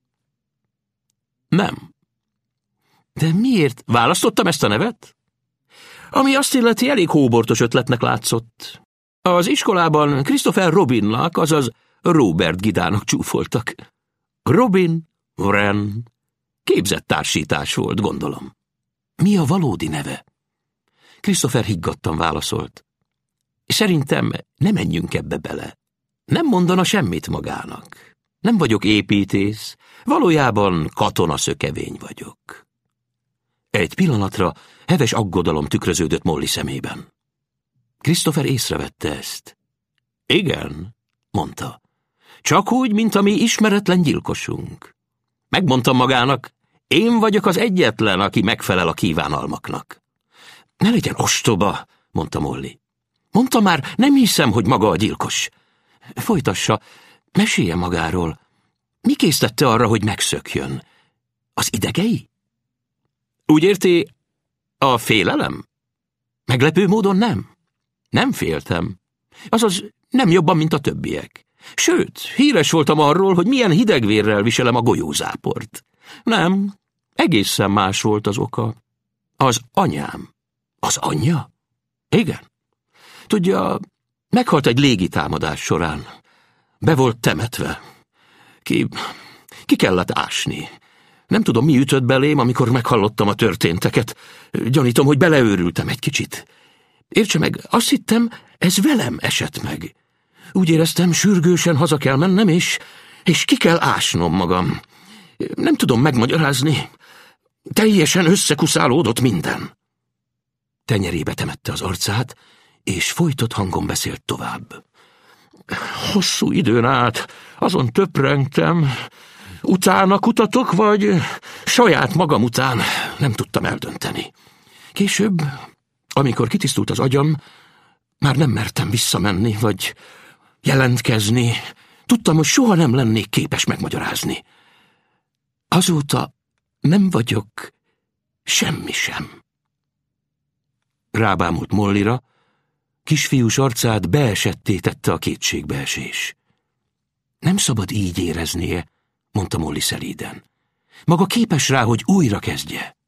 Nem. De miért választottam ezt a nevet? Ami azt illeti, elég hóbortos ötletnek látszott. Az iskolában Christopher Robinnak, azaz Robert Gidának csúfoltak. Robin Wren. Képzett társítás volt, gondolom. Mi a valódi neve? Christopher higgadtan válaszolt. Szerintem ne menjünk ebbe bele. Nem mondana semmit magának. Nem vagyok építész, valójában katonaszökevény vagyok. Egy pillanatra heves aggodalom tükröződött Molly szemében. Christopher észrevette ezt. Igen, mondta. Csak úgy, mint a mi ismeretlen gyilkosunk. Megmondtam magának, én vagyok az egyetlen, aki megfelel a kívánalmaknak. Ne legyen ostoba, mondta Molly. Mondta már, nem hiszem, hogy maga a gyilkos. Folytassa, mesélje magáról. Mi késztette arra, hogy megszökjön? Az idegei? Úgy érti, a félelem? Meglepő módon nem. Nem féltem. Azaz nem jobban, mint a többiek. Sőt, híres voltam arról, hogy milyen hidegvérrel viselem a golyózáport. Nem, egészen más volt az oka. Az anyám. Az anyja? Igen. Tudja, meghalt egy légitámadás során. Be volt temetve. Ki kellett ásni. Nem tudom, mi ütött belém, amikor meghallottam a történteket. Gyanítom, hogy beleőrültem egy kicsit. Értse meg, azt hittem, ez velem esett meg. Úgy éreztem, sürgősen haza kell mennem, és ki kell ásnom magam. Nem tudom megmagyarázni. Teljesen összekuszálódott minden. Tenyerébe temette az arcát, és folytott hangon beszélt tovább. Hosszú időn át azon töprengtem, utána kutatok, vagy saját magam után, nem tudtam eldönteni. Később, amikor kitisztult az agyam, már nem mertem visszamenni, vagy jelentkezni. Tudtam, hogy soha nem lennék képes megmagyarázni. Azóta nem vagyok semmi sem. Rábámult Mollyra, kisfiús arcát beesetté tette a kétségbeesés. Nem szabad így éreznie, mondta Molly szelíden. Maga képes rá, hogy újra kezdje.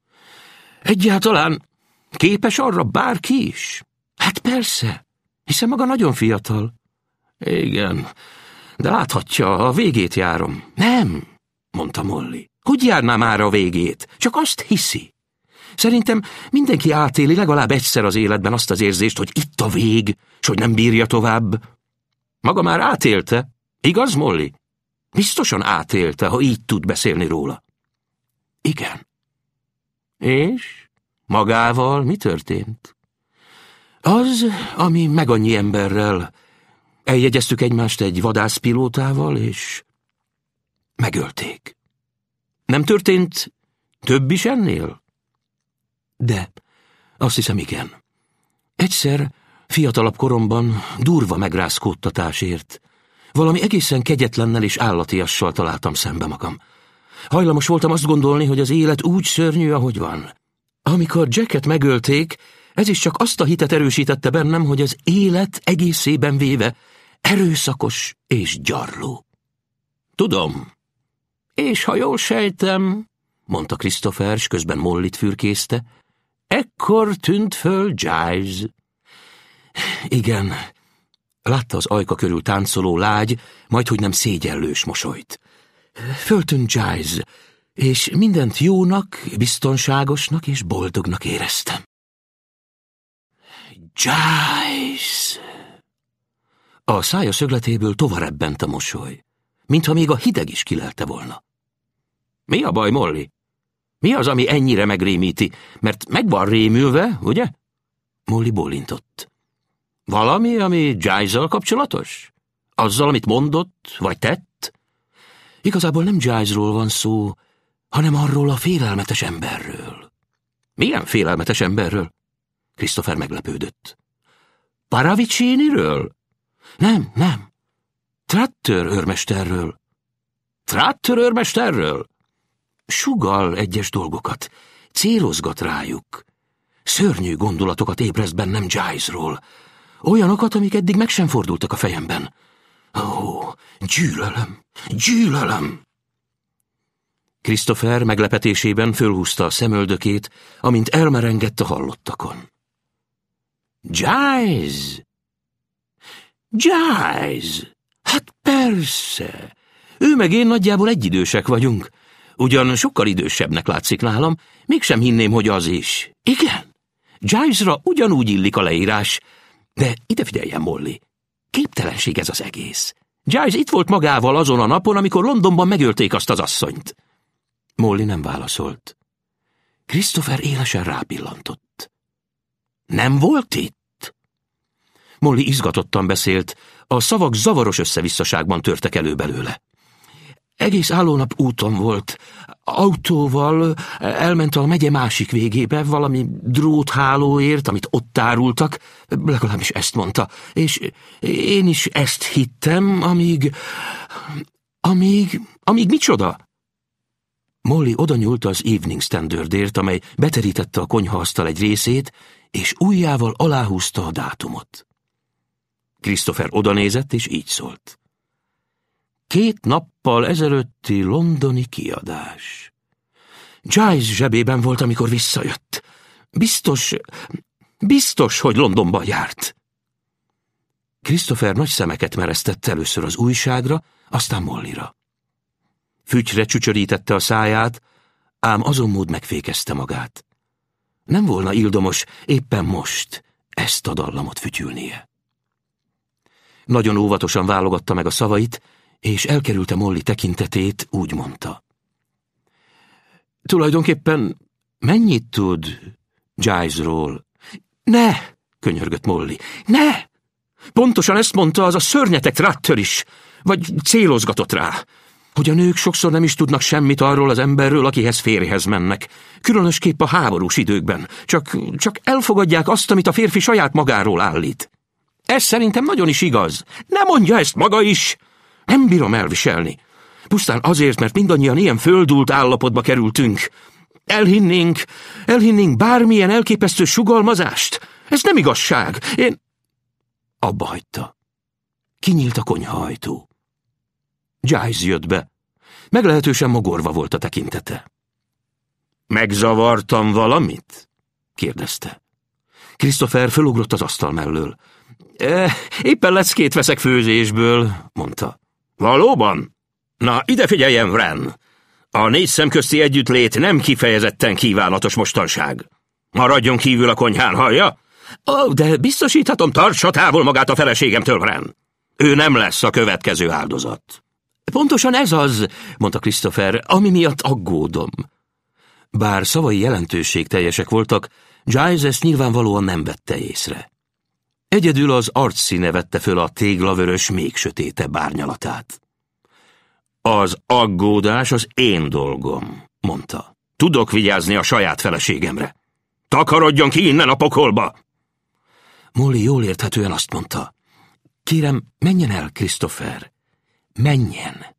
Egyáltalán képes arra bárki is? Hát persze, hiszen maga nagyon fiatal. Igen, de láthatja, a végét járom. Nem, mondta Molly. Hogy járná már a végét? Csak azt hiszi. Szerintem mindenki átéli legalább egyszer az életben azt az érzést, hogy itt a vég, s hogy nem bírja tovább. Maga már átélte, igaz, Molly? Biztosan átélte, ha így tud beszélni róla. Igen. És magával mi történt? Az, ami meg annyi emberrel. Eljegyeztük egymást egy vadászpilótával, és megölték. Nem történt több is ennél? De, azt hiszem, igen. Egyszer, fiatalabb koromban durva megrázkódtatásért, valami egészen kegyetlennel és állatiassal találtam szembe magam. Hajlamos voltam azt gondolni, hogy az élet úgy szörnyű, ahogy van. Amikor Jacket megölték, ez is csak azt a hitet erősítette bennem, hogy az élet egészében véve erőszakos és gyarló. Tudom. És ha jól sejtem, mondta Christopher, s közben Mollyt fürkészte, ekkor tűnt föl Giles. Igen, látta az ajka körül táncoló lágy, majdhogy nem szégyellős mosolyt. Föltűnt Giles, és mindent jónak, biztonságosnak és boldognak éreztem. Giles! A szája szögletéből tovarebbent a mosoly, mintha még a hideg is kilelte volna. Mi a baj, Molly? Mi az, ami ennyire megrémíti? Mert meg van rémülve, ugye? Molly bólintott. Valami, ami Giles-zal kapcsolatos? Azzal, amit mondott, vagy tett? Igazából nem Giles-ról van szó, hanem arról a félelmetes emberről. Milyen félelmetes emberről? Christopher meglepődött. Paraviciniről? Nem. Trotter őrmesterről. Trotter őrmesterről? Sugall egyes dolgokat, célozgat rájuk. Szörnyű gondolatokat ébreszt bennem Giles-ról. Olyanokat, amik eddig meg sem fordultak a fejemben. Ó, gyűlölöm! Christopher meglepetésében fölhúzta a szemöldökét, amint elmerengett a hallottakon. Giles! Hát persze! Ő meg én nagyjából egyidősek vagyunk. Ugyan sokkal idősebbnek látszik nálam, mégsem hinném, hogy az is. Igen, Gilesra ugyanúgy illik a leírás, de ide figyeljen, Molly. Képtelenség ez az egész. Giles itt volt magával azon a napon, amikor Londonban megölték azt az asszonyt. Molly nem válaszolt. Christopher élesen rápillantott. Nem volt itt? Molly izgatottan beszélt, a szavak zavaros összevisszaságban törtek elő belőle. Egész állónap úton volt. Autóval elment a megye másik végébe, valami dróthálóért, amit ott árultak, legalábbis ezt mondta, és én is ezt hittem, amíg micsoda? Molly odanyúlt az Evening Standardért, amely beterítette a konyhaasztal egy részét, és ujjával aláhúzta a dátumot. Christopher odanézett, és így szólt. 2 nappal ezelőtti londoni kiadás. Giles zsebében volt, amikor visszajött. Biztos, hogy Londonban járt. Christopher nagy szemeket meresztett először az újságra, aztán Mollyra. Fütyre csücsörítette a száját, ám azonmód megfékezte magát. Nem volna ildomos éppen most ezt a dallamot fütyülnie. Nagyon óvatosan válogatta meg a szavait, és elkerülte Molly tekintetét, úgy mondta. Tulajdonképpen mennyit tud Gilesról? Ne! Könyörgött Molly. Ne! Pontosan ezt mondta az a szörnyetek Trotter is, vagy célozgatott rá, hogy a nők sokszor nem is tudnak semmit arról az emberről, akihez férjhez mennek. Különösképp a háborús időkben. Csak elfogadják azt, amit a férfi saját magáról állít. Ez szerintem nagyon is igaz. Ne mondja ezt maga is! Nem bírom elviselni. Pusztán azért, mert mindannyian ilyen földult állapotba kerültünk. Elhinnénk bármilyen elképesztő sugalmazást. Ez nem igazság. Én... Abba hagyta. Kinyílt a konyhaajtó. Giles jött be. Meglehetősen mogorva volt a tekintete. Megzavartam valamit? Kérdezte. Christopher fölugrott az asztal mellől. Éppen leckét veszek főzésből, mondta. Valóban? Na, ide figyeljen, Wren! A 4 szem közti együttlét nem kifejezetten kívánatos mostanság. Maradjon kívül a konyhán, hallja? De biztosíthatom, tartsa távol magát a feleségemtől, Wren. Ő nem lesz a következő áldozat. Pontosan ez az, mondta Christopher, ami miatt aggódom. Bár szavai jelentőségteljesek voltak, Giles ezt nyilvánvalóan nem vette észre. Egyedül az arcszíne vette föl a téglavörös, még sötétebb árnyalatát. Az aggódás az én dolgom, mondta. Tudok vigyázni a saját feleségemre. Takarodjon ki innen a pokolba! Molly jól érthetően azt mondta. Kérem, menjen el, Christopher. Menjen!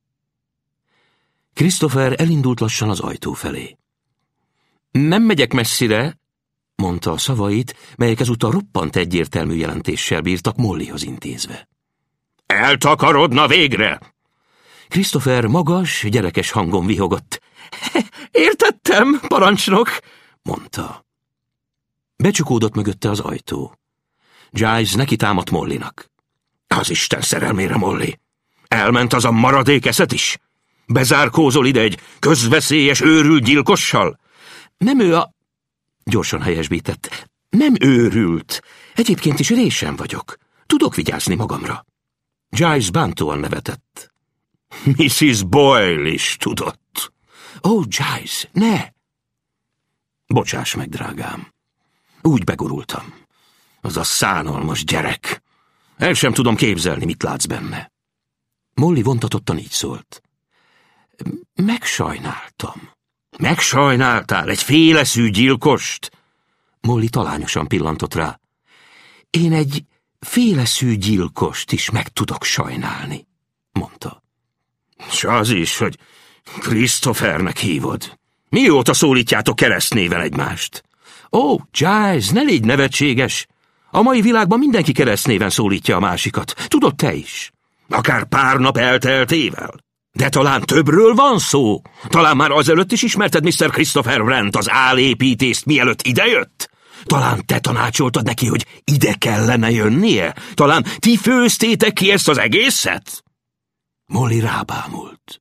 Christopher elindult lassan az ajtó felé. Nem megyek messzire, mondta a szavait, melyek ezúttal roppant egyértelmű jelentéssel bírtak Mollyhoz intézve. Eltakarodna végre! Christopher magas, gyerekes hangon vihogott. Értettem, parancsnok, mondta. Becsukódott mögötte az ajtó. Giles neki támadt Mollynak. Az Isten szerelmére, Molly! Elment az a maradék eszet is? Bezárkózol ide egy közveszélyes őrült gyilkossal? Nem ő a... Gyorsan helyesbített. Nem őrült. Egyébként is résen vagyok. Tudok vigyázni magamra. Giles bántóan nevetett. Mrs. Boyle is tudott. Ó, Giles, ne! Bocsáss meg, drágám. Úgy begurultam. Az a szánalmas gyerek. El sem tudom képzelni, mit látsz benne. Molly vontatottan így szólt. Megsajnáltam. Megsajnáltál egy féleszű gyilkost? Molly talányosan pillantott rá. Én egy féleszű gyilkost is meg tudok sajnálni, mondta. S az is, hogy Christophernek hívod. Mióta szólítjátok keresztnéven egymást? Ó, Giles, ne légy nevetséges! A mai világban mindenki keresztnéven szólítja a másikat. Tudod te is? Akár pár nap elteltével. De talán többről van szó. Talán már azelőtt is ismerted Mr. Christopher Wrent, az álépítést, mielőtt idejött? Talán te tanácsoltad neki, hogy ide kellene jönnie? Talán ti főztétek ki ezt az egészet? Molly rábámult.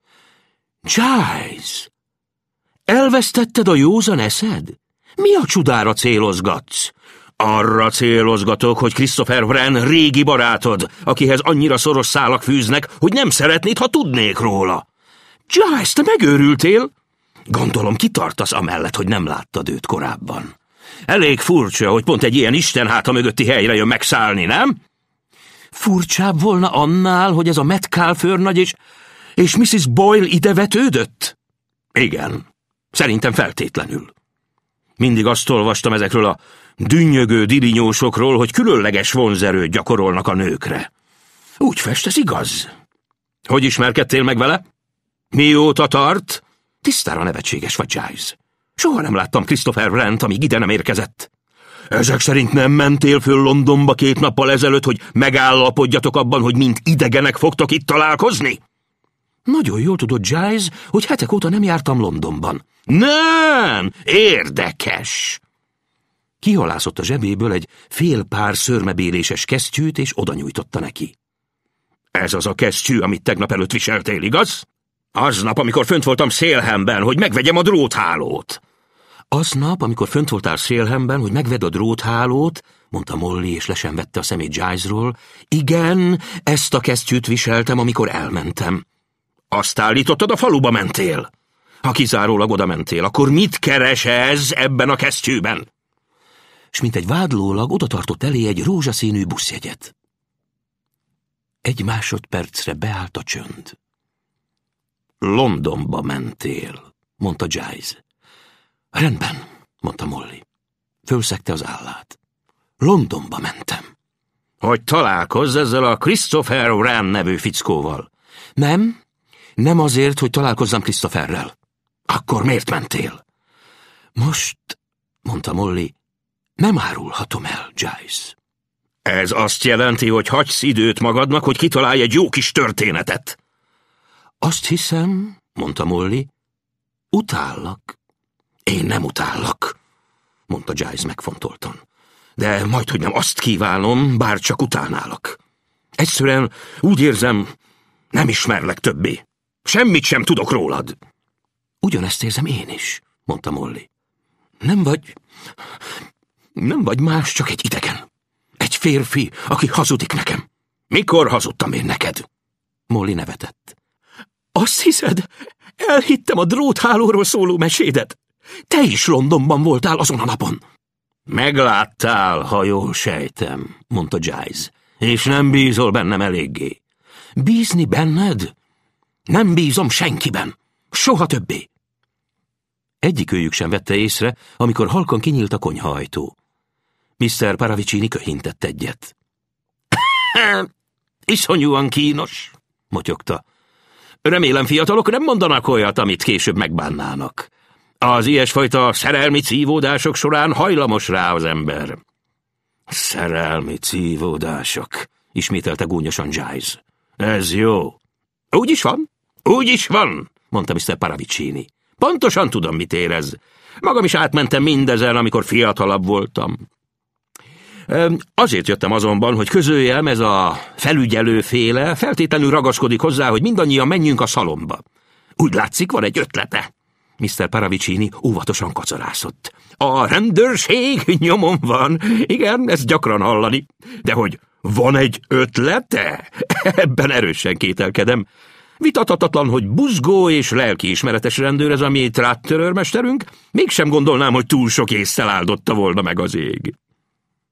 Giles, elvesztetted a józan eszed? Mi a csudára célozgatsz? Arra célozgatok, hogy Christopher Wren régi barátod, akihez annyira szoros szálak fűznek, hogy nem szeretnéd, ha tudnék róla. Giles, te megőrültél? Gondolom kitartasz amellett, hogy nem láttad őt korábban. Elég furcsa, hogy pont egy ilyen istenháta mögötti helyre jön megszállni, nem? Furcsább volna annál, hogy ez a Metcalfe őrnagy és Mrs. Boyle ide vetődött? Igen, szerintem feltétlenül. Mindig azt olvastam ezekről a dünnyögő dilinyósokról, hogy különleges vonzerőt gyakorolnak a nőkre. Úgy fest, ez igaz. Hogy ismerkedtél meg vele? Mióta tart? Tisztára nevetséges vagy, Giles. Soha nem láttam Christopher Wrent, amíg ide nem érkezett. Ezek szerint nem mentél föl Londonba 2 nappal ezelőtt, hogy megállapodjatok abban, hogy mint idegenek fogtok itt találkozni? Nagyon jól tudod, Giles, hogy hetek óta nem jártam Londonban. Nem! Érdekes! Kihalászott a zsebéből egy fél pár szőrmebéléses kesztyűt, és oda nyújtotta neki. Ez az a kesztyű, amit tegnap előtt viseltél, igaz? Aznap, amikor fönt voltam Saleham-ben, hogy megvegyem a dróthálót. Aznap, amikor fönt voltál Saleham-ben, hogy megvedd a dróthálót, mondta Molly, és le sem vette a szemét Gilesról. Igen, ezt a kesztyűt viseltem, amikor elmentem. Azt állítottad, a faluba mentél. Ha kizárólag oda mentél, akkor mit keres ez ebben a kesztyűben? S mint egy vádlólag odatartott elé egy rózsaszínű buszjegyet. 1 másodpercre beállt a csönd. Londonba mentél, mondta Giles. Rendben, mondta Molly. Fölszegte az állát. Londonba mentem. Hogy találkozz ezzel a Christopher Wren nevű fickóval? Nem azért, hogy találkozzam Christopherrel. Akkor miért mentél? Most, mondta Molly, nem árulhatom el, Giles. Ez azt jelenti, hogy hagysz időt magadnak, hogy kitalálj egy jó kis történetet. Azt hiszem, mondta Molly, utállak. Én nem utállak, mondta Giles megfontoltan. De majdhogy nem azt kívánom, bár csak utálnálak. Egyszerűen úgy érzem, nem ismerlek többé. Semmit sem tudok rólad. Ugyanezt érzem én is, mondta Molly. Nem vagy más, csak egy idegen. Egy férfi, aki hazudik nekem. Mikor hazudtam én neked? Molly nevetett. Azt hiszed, elhittem a dróthálóról szóló mesédet. Te is Londonban voltál azon a napon. Megláttál, ha jól sejtem, mondta Giles, és nem bízol bennem eléggé. Bízni benned? Nem bízom senkiben. Soha többé. Egyikőjük sem vette észre, amikor halkan kinyílt a konyhaajtó. Mr. Paravicini köhintett egyet. Iszonyúan kínos, motyogta. Remélem, fiatalok nem mondanak olyat, amit később megbánnának. Az ilyesfajta szerelmi cívódások során hajlamos rá az ember. Szerelmi cívódások, ismételte gúnyosan Giles. Ez jó. Úgy is van, mondta Mr. Paravicini. Pontosan tudom, mit érez. Magam is átmentem mindezen, amikor fiatalabb voltam. Azért jöttem azonban, hogy közöljem, ez a felügyelőféle feltétlenül ragaszkodik hozzá, hogy mindannyian menjünk a szalomba. Úgy látszik, van egy ötlete. Mr. Paravicini óvatosan kacarászott. A rendőrség nyomon van. Igen, ezt gyakran hallani. De hogy van egy ötlete? Ebben erősen kételkedem. Vitathatatlan, hogy buzgó és lelkiismeretes rendőr ez a mi tráttörőrmesterünk, mégsem gondolnám, hogy túl sok ésszel áldotta volna meg az ég.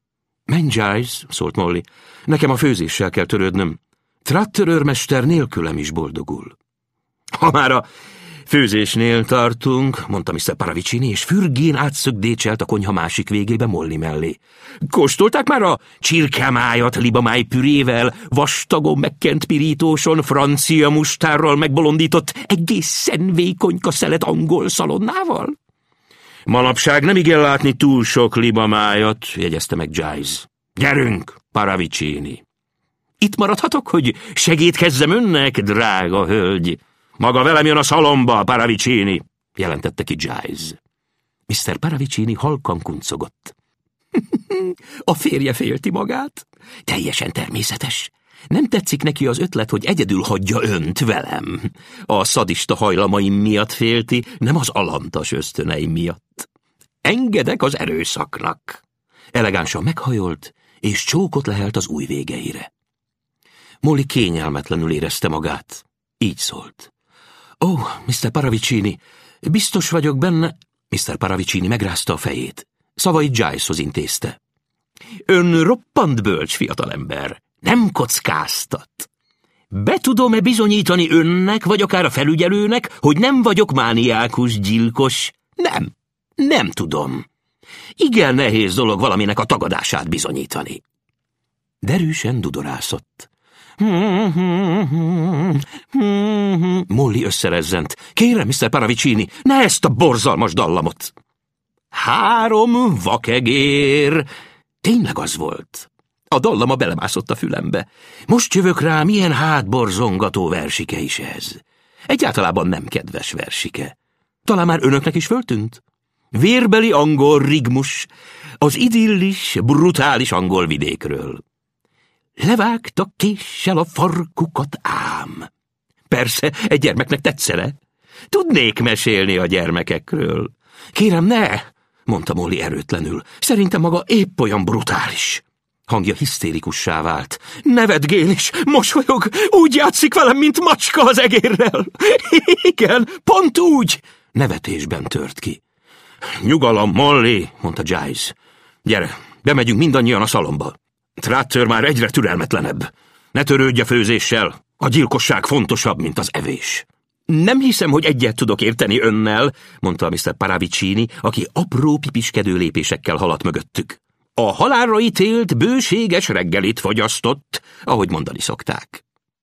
Menj, Giles, szólt Molly. Nekem a főzéssel kell törődnöm. Trotter őrmester nélkülem is boldogul. Ha már a főzésnél tartunk, mondta Mr. Paravicini, és fürgén átszögdécselt a konyha másik végébe Molly mellé. Kóstolták már a csirkemájat libamáj pürével, vastagon megkent pirítóson, francia mustárral megbolondított, egészen vékonyka szelet angol szalonnával? Manapság nem igen látni túl sok libamájat, jegyezte meg Giles. Gyerünk, Paravicini! Itt maradhatok, hogy segítkezzem önnek, drága hölgy? Maga velem jön a szalomba, Paravicini, jelentette ki Giles. Mr. Paravicini halkan kuncogott. A férje félti magát? Teljesen természetes. Nem tetszik neki az ötlet, hogy egyedül hagyja önt velem. A szadista hajlamaim miatt félti, nem az alantas ösztöneim miatt. Engedek az erőszaknak. Elegánsan meghajolt, és csókot lehelt az új végeire. Molly kényelmetlenül érezte magát. Így szólt. Ó, Mr. Paravicini, biztos vagyok benne... Mr. Paravicini megrázta a fejét. Szavait Gileshoz intézte. Ön roppant bölcs fiatalember. Nem kockáztat. Be tudom-e bizonyítani önnek, vagy akár a felügyelőnek, hogy nem vagyok mániákus gyilkos? Nem tudom. Igen nehéz dolog valaminek a tagadását bizonyítani. Derűsen dudorászott. Molly összerezzent. Kérem, Mr. Paravicini, ne ezt a borzalmas dallamot! 3 vakegér! Tényleg az volt. A dallama belemászott a fülembe. Most jövök rá, milyen hátborzongató versike is ez. Egyáltalában nem kedves versike. Talán már önöknek is föltűnt? Vérbeli angol rigmus, az idillis, brutális angol vidékről. Levágta késsel a farkukat ám. Persze, egy gyermeknek tetszene. Tudnék mesélni a gyermekekről. Kérem, ne, mondta Molly erőtlenül. Szerintem maga épp olyan brutális. Hangja hisztérikussá vált. Nevetgél is, mosolyog, úgy játszik velem, mint macska az egérrel. Igen, pont úgy. Nevetésben tört ki. Nyugalom, Molly, mondta Giles. Gyere, bemegyünk mindannyian a szalomba. Trotter már egyre türelmetlenebb. Ne törődj a főzéssel, a gyilkosság fontosabb, mint az evés. Nem hiszem, hogy egyet tudok érteni önnel, mondta Mr. Paravicini, aki apró pipiskedő lépésekkel haladt mögöttük. A halálra ítélt bőséges reggelit fogyasztott, ahogy mondani szokták.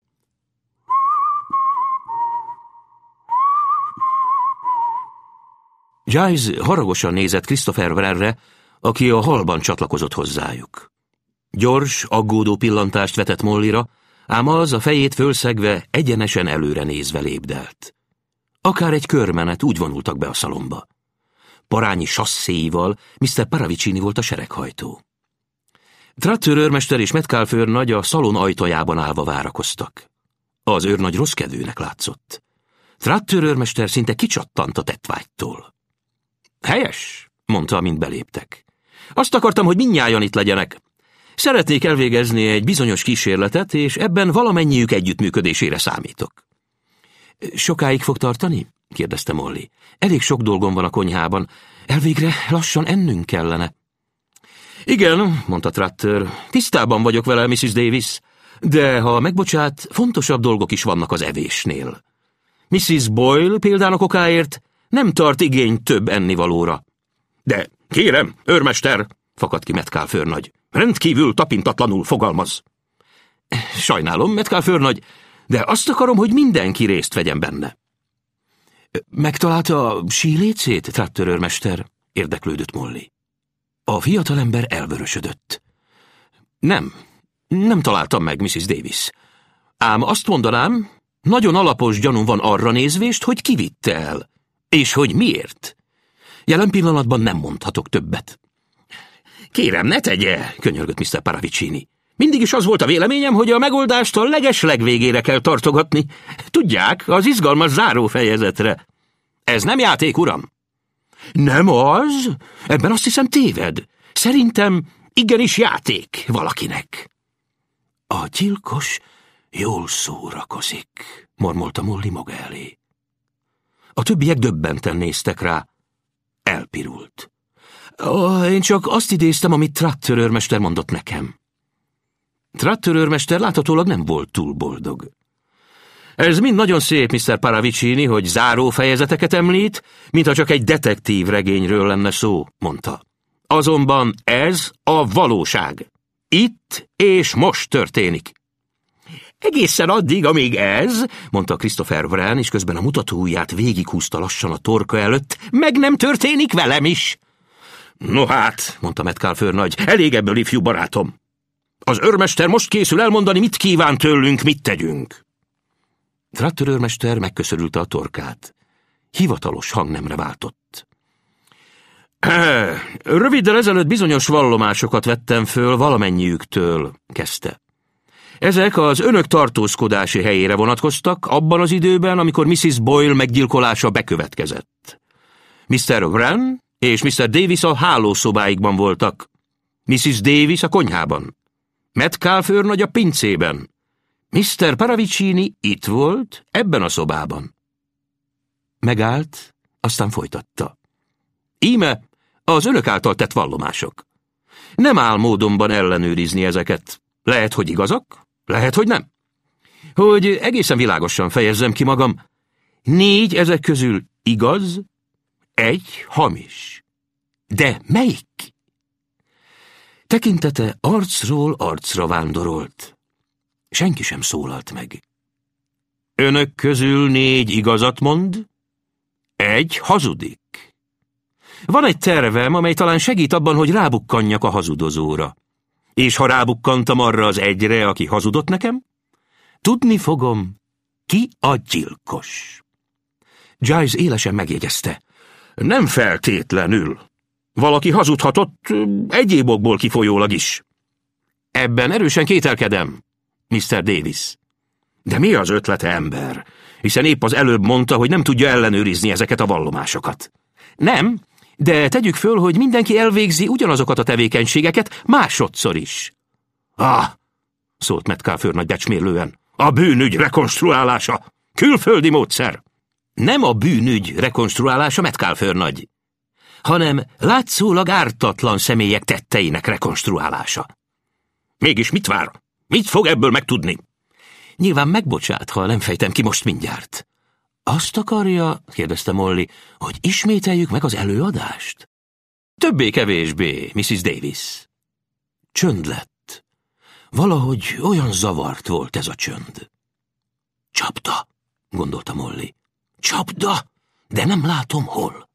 Giles haragosan nézett Christopher Wrenre, aki a hallban csatlakozott hozzájuk. Gyors, aggódó pillantást vetett Mollyra, ám az a fejét fölszegve egyenesen előre nézve lépdelt. Akár egy körmenet úgy vonultak be a szalomba. Parányi sasszéival Mr. Paravicini volt a sereghajtó. Trotter őrmester és Metcalfe őrnagy a szalon ajtajában állva várakoztak. Az őrnagy rossz kedvűnek látszott. Trotter őrmester szinte kicsattant a tettvágytól. Helyes, mondta, amint beléptek. Azt akartam, hogy mindnyájan itt legyenek. Szeretnék elvégezni egy bizonyos kísérletet, és ebben valamennyiük együttműködésére számítok. Sokáig fog tartani? kérdezte Molly. Elég sok dolgom van a konyhában. Elvégre lassan ennünk kellene. Igen, mondta Trotter, tisztában vagyok vele, Mrs. Davis, de ha megbocsát, fontosabb dolgok is vannak az evésnél. Mrs. Boyle példának okáért nem tart igényt több ennivalóra. De kérem, őrmester, fakadt ki Metcalfe őrnagy, rendkívül tapintatlanul fogalmaz. Sajnálom, Metcalfe őrnagy, de azt akarom, hogy mindenki részt vegyen benne. Megtalálta a sílécét, Trotter őrmester? Érdeklődött Molly. A fiatalember elvörösödött. Nem találtam meg, Mrs. Davis. Ám azt mondanám, nagyon alapos gyanúm van arra nézvést, hogy ki vitte el, és hogy miért. Jelen pillanatban nem mondhatok többet. Kérem, ne tegye, könyörgött Mr. Paravicini. Mindig is az volt a véleményem, hogy a megoldást a legeslegvégére kell tartogatni. Tudják, az izgalmas zárófejezetre. Ez nem játék, uram? Nem az? Ebben azt hiszem téved. Szerintem igenis játék valakinek. A gyilkos jól szórakozik, mormolta Molly maga elé. A többiek döbbenten néztek rá. Elpirult. Én csak azt idéztem, amit Trattör őrmester mondott nekem. Trattör őrmester láthatólag nem volt túl boldog. Ez mind nagyon szép, Mr. Paravicini, hogy záró fejezeteket említ, mintha csak egy detektív regényről lenne szó, mondta. Azonban ez a valóság. Itt és most történik. Egészen addig, amíg ez, mondta Christopher Wren, és közben a mutatóujját végighúzta lassan a torka előtt, meg nem történik velem is. No hát, mondta Metcalf őrnagy, elég ebből, ifjú barátom. Az őrmester most készül elmondani, mit kíván tőlünk, mit tegyünk. Trattör őrmester megköszörülte a torkát. Hivatalos hangnemre váltott. Röviddel ezelőtt bizonyos vallomásokat vettem föl valamennyiüktől, kezdte. Ezek az önök tartózkodási helyére vonatkoztak abban az időben, amikor Mrs. Boyle meggyilkolása bekövetkezett. Mr. Wren és Mr. Davis a hálószobáikban voltak, Mrs. Davis a konyhában, Metcalf őrnagy a pincében, Mr. Paravicini itt volt, ebben a szobában. Megállt, aztán folytatta. Íme az önök által tett vallomások. Nem áll módonban ellenőrizni ezeket. Lehet, hogy igazak, lehet, hogy nem. Hogy egészen világosan fejezzem ki magam, 4 ezek közül igaz, 1 hamis. De melyik? Tekintete arcról arcra vándorolt. Senki sem szólalt meg. Önök közül 4 igazat mond, 1 hazudik. Van egy tervem, amely talán segít abban, hogy rábukkanjak a hazudozóra. És ha rábukkantam arra az 1-re, aki hazudott nekem, tudni fogom, ki a gyilkos. Giles élesen megjegyezte. Nem feltétlenül. Valaki hazudhatott egyéb okból kifolyólag is. Ebben erősen kételkedem, Mr. Davis. De mi az ötlete, ember? Hiszen épp az előbb mondta, hogy nem tudja ellenőrizni ezeket a vallomásokat. Nem, de tegyük föl, hogy mindenki elvégzi ugyanazokat a tevékenységeket másodszor is. Szólt Metcalf őrnagy becsmérlően. A bűnügy rekonstruálása. Külföldi módszer. Nem a bűnügy rekonstruálása, Metcalf őrnagy, hanem látszólag ártatlan személyek tetteinek rekonstruálása. Mégis mit vár? Mit fog ebből megtudni? Nyilván megbocsát, ha nem fejtem ki most mindjárt. Azt akarja, kérdezte Molly, hogy ismételjük meg az előadást? Többé-kevésbé, Mrs. Davis. Csönd lett. Valahogy olyan zavart volt ez a csönd. Csapda, gondolta Molly. Csapda, de nem látom hol.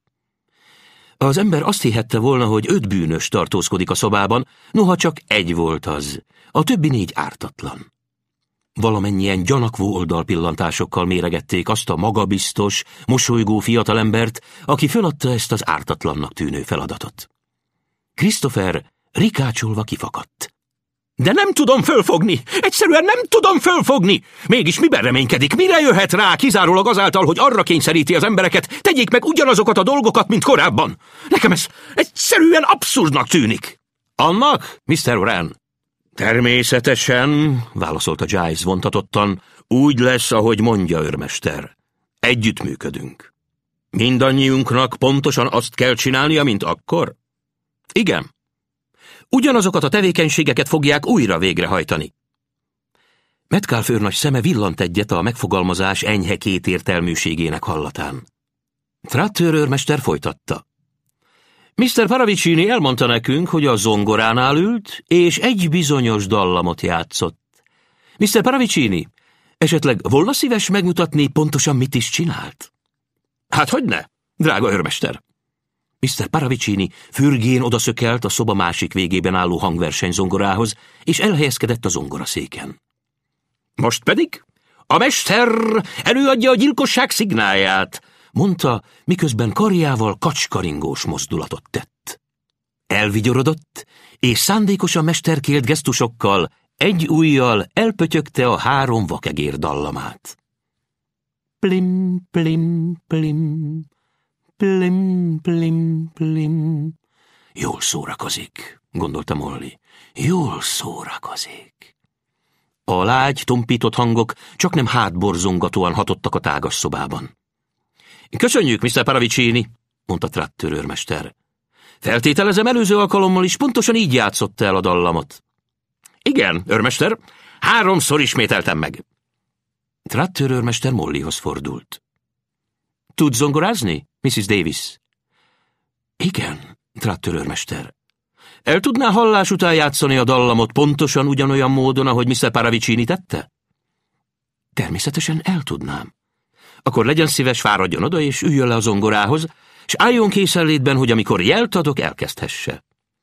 Az ember azt hihette volna, hogy 5 bűnös tartózkodik a szobában, noha csak 1 volt az, a többi 4 ártatlan. Valamennyien gyanakvó oldalpillantásokkal méregették azt a magabiztos, mosolygó fiatalembert, aki föladta ezt az ártatlannak tűnő feladatot. Christopher rikácsolva kifakadt. De nem tudom fölfogni! Egyszerűen nem tudom fölfogni! Mégis miben reménykedik? Mire jöhet rá kizárólag azáltal, hogy arra kényszeríti az embereket, tegyék meg ugyanazokat a dolgokat, mint korábban? Nekem ez egyszerűen abszurdnak tűnik. Annak, Mr. Wren? Természetesen, válaszolta Giles vontatottan, úgy lesz, ahogy mondja őrmester. Együttműködünk. Mindannyiunknak pontosan azt kell csinálnia, mint akkor? Igen. Ugyanazokat a tevékenységeket fogják újra végrehajtani. Metcalf őrnagy szeme villant egyet a megfogalmazás enyhe kétértelműségének hallatán. Trattör őrmester folytatta. Mr. Paravicini elmondta nekünk, hogy a zongoránál ült, és egy bizonyos dallamot játszott. Mr. Paravicini, esetleg volna szíves megmutatni, pontosan mit is csinált? Hát hogyne, drága őrmester. Mr. Paravicini fürgén odaszökelt a szoba másik végében álló hangversenyzongorához, és elhelyezkedett a zongoraszéken. Most pedig a mester előadja a gyilkosság szignálját, mondta, miközben karjával kacskaringós mozdulatot tett. Elvigyorodott, és szándékosan mesterkélt gesztusokkal egy ujjal elpötyögte a 3 vakegér dallamát. Plim, plim, plim, plim, plim, plim. Jól szórakozik, gondolta Molly. Jól szórakozik. A lágy, tompított hangok csaknem hátborzongatóan hatottak a tágas szobában. Köszönjük, Mr. Paravicini, mondta Trattör őrmester. Feltételezem, előző alkalommal is pontosan így játszott el a dallamot. Igen, őrmester, 3-szor ismételtem meg. Tratter őrmester Mollyhoz fordult. Tud zongorázni, Mrs. Davis? Igen, Tratter őrmester. El tudná hallás után játszani a dallamot pontosan ugyanolyan módon, ahogy Mr. Paravicini tette? Természetesen el tudnám. Akkor legyen szíves, fáradjon oda, és üljön le a zongorához, és álljon készenlétben, hogy amikor jelt adok, elkezdhesse.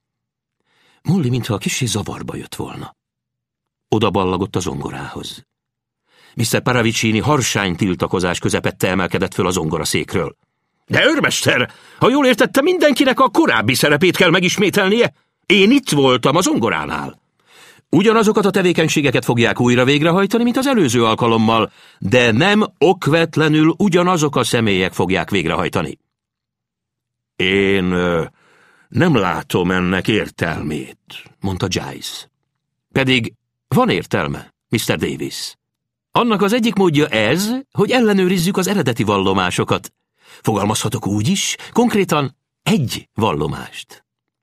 Molly mintha kissé zavarba jött volna. Oda ballagott a zongorához. Mr. Paravicini harsány tiltakozás közepette emelkedett föl a zongoraszékről. De őrmester, ha jól értette, mindenkinek a korábbi szerepét kell megismételnie. Én itt voltam a zongoránál. Ugyanazokat a tevékenységeket fogják újra végrehajtani, mint az előző alkalommal, de nem okvetlenül ugyanazok a személyek fogják végrehajtani. Én nem látom ennek értelmét, mondta Giles. Pedig van értelme, Mr. Davis. Annak az egyik módja ez, hogy ellenőrizzük az eredeti vallomásokat. Fogalmazhatok úgy is, konkrétan egy vallomást.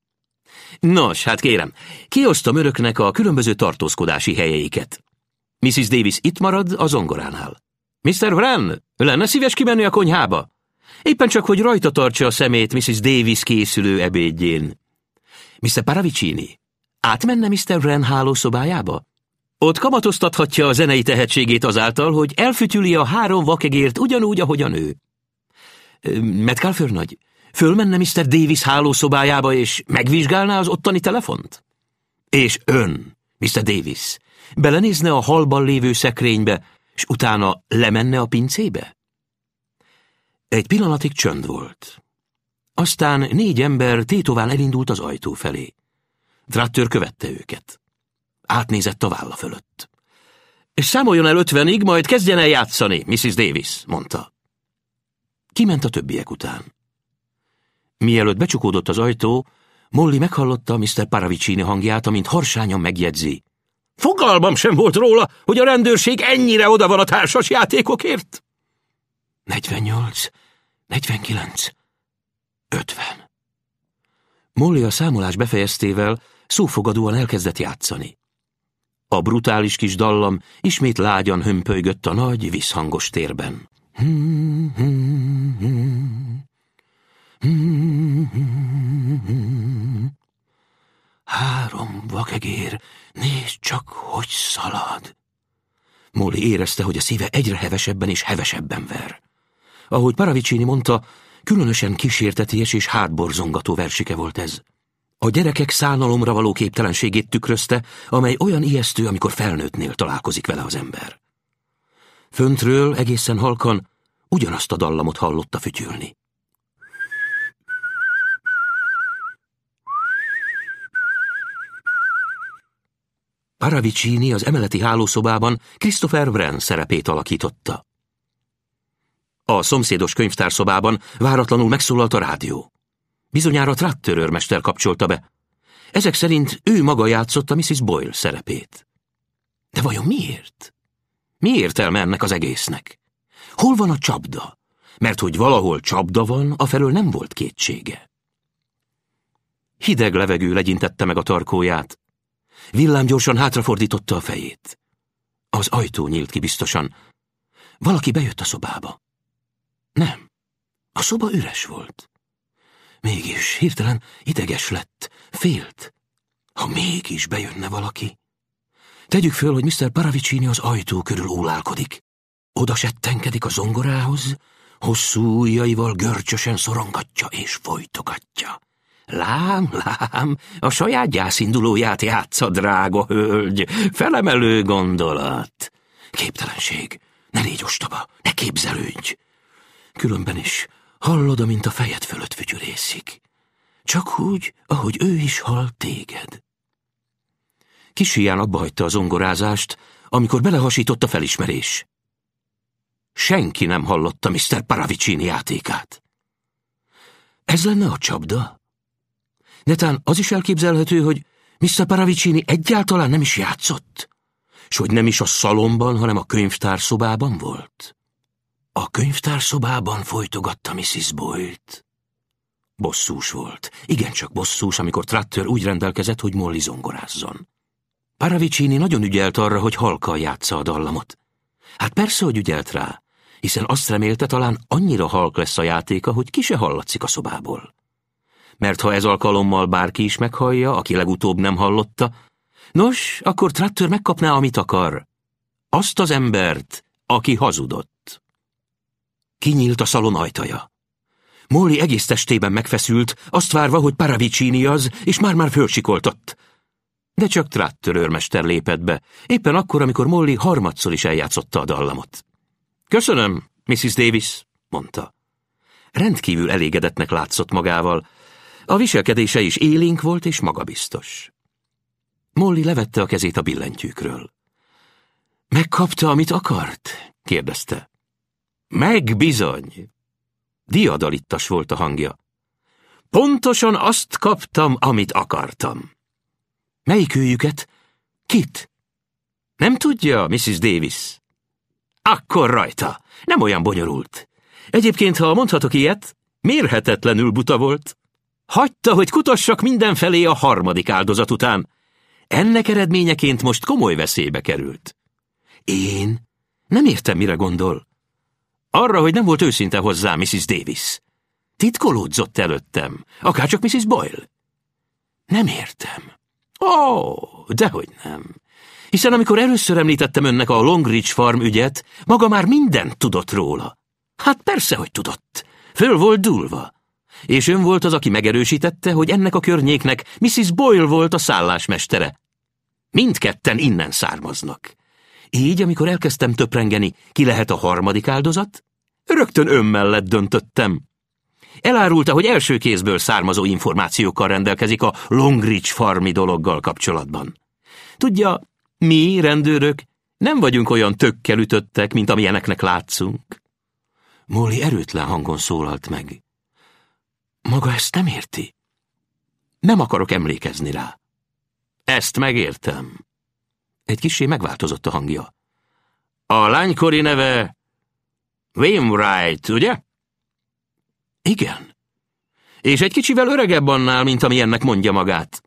Nos, hát kérem, kiosztom önöknek a különböző tartózkodási helyeiket. Mrs. Davis itt marad a zongoránál. Mr. Wren, lenne szíves kimenni a konyhába? Éppen csak, hogy rajta tartsa a szemét Mrs. Davis készülő ebédjén. Mr. Paravicini, átmenne Mr. Wren hálószobájába? Ott kamatoztathatja a zenei tehetségét azáltal, hogy elfütyüli a 3 vakegért ugyanúgy, ahogyan ő. Metcalf őrnagy, fölmenne Mr. Davis hálószobájába, és megvizsgálná az ottani telefont? És ön, Mr. Davis, belenézne a hallban lévő szekrénybe, és utána lemenne a pincébe? Egy pillanatig csönd volt. Aztán 4 ember tétován elindult az ajtó felé. Tratter követte őket. Átnézett a válla fölött. És számoljon el 50-ig, majd kezdjen el játszani, Mrs. Davis, mondta. Kiment a többiek után. Mielőtt becsukódott az ajtó, Molly meghallotta Mr. Paravicini hangját, amint harsányan megjegyzi. Fogalmam sem volt róla, hogy a rendőrség ennyire oda van a társas játékokért. 48, 49, 50. Molly a számolás befejeztével szófogadóan elkezdett játszani. A brutális kis dallam ismét lágyan hömpölygött a nagy, visszhangos térben. 3 vakegér, nézd csak, hogy szalad. Molly érezte, hogy a szíve egyre hevesebben és hevesebben ver. Ahogy Paravicini mondta, különösen kísérteties és hátborzongató versike volt ez. A gyerekek szánalomra való képtelenségét tükrözte, amely olyan ijesztő, amikor felnőttnél találkozik vele az ember. Föntről egészen halkan ugyanazt a dallamot hallotta fütyülni. Paravicini az emeleti hálószobában Christopher Wren szerepét alakította. A szomszédos könyvtárszobában váratlanul megszólalt a rádió. Bizonyára Tratter őrmester kapcsolta be. Ezek szerint ő maga játszotta Mrs. Boyle szerepét. De vajon miért? Mi értelme ennek az egésznek? Hol van a csapda? Mert hogy valahol csapda van, afelől nem volt kétsége. Hideg levegő legyintette meg a tarkóját. Villámgyorsan hátrafordította a fejét. Az ajtó nyílt ki biztosan. Valaki bejött a szobába. Nem, a szoba üres volt. Mégis hirtelen ideges lett, félt. Ha mégis bejönne valaki. Tegyük föl, hogy Mr. Paravicini az ajtó körül ólálkodik. Oda settenkedik a zongorához, hosszú ujjaival görcsösen szorongatja és folytogatja. Lám, a saját gyászindulóját játsza, drága hölgy, felemelő gondolat. Képtelenség, ne légy ostoba, ne képzelődj. Különben is hallod, amint a fejed fölött fütyülészik. Csak úgy, ahogy ő is hall téged. Kis abba hagyta a zongorázást, amikor belehasított a felismerés. Senki nem hallotta Mr. Paravicini játékát. Ez lenne a csapda? Netán az is elképzelhető, hogy Mr. Paravicini egyáltalán nem is játszott, s hogy nem is a szalomban, hanem a könyvtárszobában volt. A könyvtárszobában folytogatta Mrs. Boyle-t. Bosszús volt, igencsak bosszús, amikor Trattör úgy rendelkezett, hogy Molly zongorázzon. Paravicini nagyon ügyelt arra, hogy halkan játsza a dallamot. Hát persze, hogy ügyelt rá, hiszen azt remélte, talán annyira halk lesz a játéka, hogy ki se hallatszik a szobából. Mert ha ez alkalommal bárki is meghallja, aki legutóbb nem hallotta, nos, akkor Trattör megkapná, amit akar. Azt az embert, aki hazudott. Kinyílt a szalon ajtaja. Molly egész testében megfeszült, azt várva, hogy Paravicini az, és már fölsikoltott. De csak Trattör őrmester lépett be, éppen akkor, amikor Molly harmadszor is eljátszotta a dallamot. Köszönöm, Mrs. Davis, mondta. Rendkívül elégedettnek látszott magával. A viselkedése is élénk volt és magabiztos. Molly levette a kezét a billentyűkről. Megkapta, amit akart? kérdezte. Meg bizony! Diadalittas volt a hangja. Pontosan azt kaptam, amit akartam. Melyik őjüket? Kit? Nem tudja, Mrs. Davis? Akkor rajta. Nem olyan bonyolult. Egyébként, ha mondhatok ilyet, mérhetetlenül buta volt. Hagyta, hogy kutassak mindenfelé a harmadik áldozat után. Ennek eredményeként most komoly veszélybe került. Én? Nem értem, mire gondol. Arra, hogy nem volt őszinte hozzá, Mrs. Davis. Titkolódzott előttem, akárcsak Mrs. Boyle. Nem értem. Ó, dehogy nem. Hiszen amikor először említettem önnek a Longridge Farm ügyet, maga már mindent tudott róla. Hát persze, hogy tudott. Föl volt dúlva. És ön volt az, aki megerősítette, hogy ennek a környéknek Mrs. Boyle volt a szállásmestere. Mindketten innen származnak. Így, amikor elkezdtem töprengeni, ki lehet a harmadik áldozat, rögtön ön mellett döntöttem. Elárulta, hogy első kézből származó információkkal rendelkezik a Longridge Farmi dologgal kapcsolatban. Tudja, mi, rendőrök, nem vagyunk olyan tökkel ütöttek, mint amilyeneknek látszunk. Molly erőtlen hangon szólalt meg. Maga ezt nem érti? Nem akarok emlékezni rá. Ezt megértem. Egy kissé megváltozott a hangja. A lánykori neve Wainwright, ugye? Igen. És egy kicsivel öregebb annál, mint amilyennek mondja magát.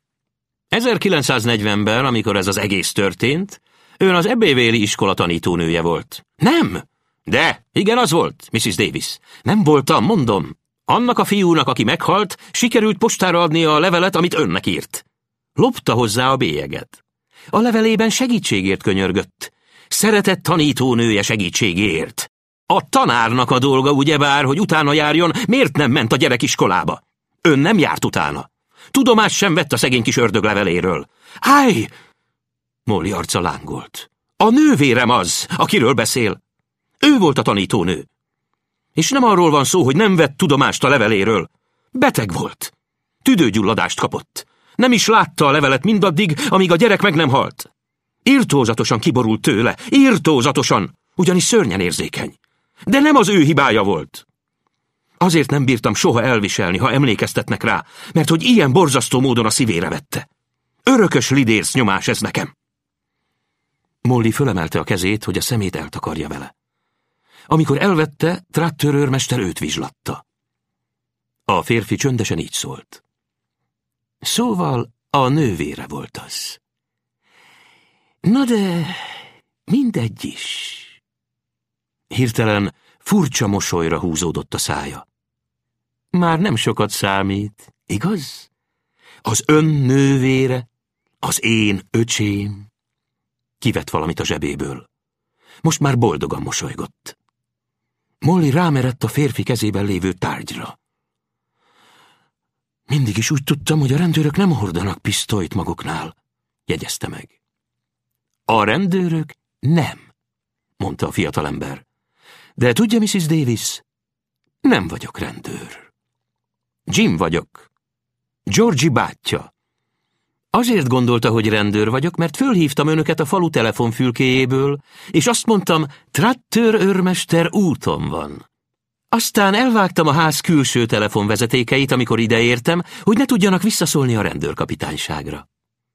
1940-ben, amikor ez az egész történt, ön az Abbeville iskola tanítónője volt. Nem! De, igen, az volt, Mrs. Davis. Nem voltam, mondom. Annak a fiúnak, aki meghalt, sikerült postára adnia a levelet, amit önnek írt. Lopta hozzá a bélyeget. A levelében segítségért könyörgött. Szeretett tanítónője segítségért. A tanárnak a dolga ugyebár, hogy utána járjon, miért nem ment a gyerek iskolába? Ön nem járt utána. Tudomást sem vett a szegény kis ördög leveléről. Állj! Molly arca lángolt. A nővérem az, akiről beszél. Ő volt a tanítónő. És nem arról van szó, hogy nem vett tudomást a leveléről. Beteg volt. Tüdőgyulladást kapott. Nem is látta a levelet mindaddig, amíg a gyerek meg nem halt. Irtózatosan kiborult tőle, irtózatosan, ugyanis szörnyen érzékeny. De nem az ő hibája volt. Azért nem bírtam soha elviselni, ha emlékeztetnek rá, mert hogy ilyen borzasztó módon a szívére vette. Örökös lidérc nyomás ez nekem. Molly fölemelte a kezét, hogy a szemét eltakarja vele. Amikor elvette, Trattör őrmester őt vizslatta. A férfi csöndesen így szólt. Szóval a nővére volt az. Na de mindegy is. Hirtelen furcsa mosolyra húzódott a szája. Már nem sokat számít, igaz? Az ön nővére, az én öcsém. Kivett valamit a zsebéből. Most már boldogan mosolygott. Molly rámerett a férfi kezében lévő tárgyra. Mindig is úgy tudtam, hogy a rendőrök nem hordanak pisztolyt maguknál, jegyezte meg. A rendőrök nem, mondta a fiatalember. De tudja, Mrs. Davis, nem vagyok rendőr. Jim vagyok. Georgie bátyja. Azért gondolta, hogy rendőr vagyok, mert fölhívtam önöket a falu telefonfülkéjéből, és azt mondtam, Trattör őrmester úton van. Aztán elvágtam a ház külső telefonvezetékeit, amikor ideértem, hogy ne tudjanak visszaszólni a rendőrkapitányságra.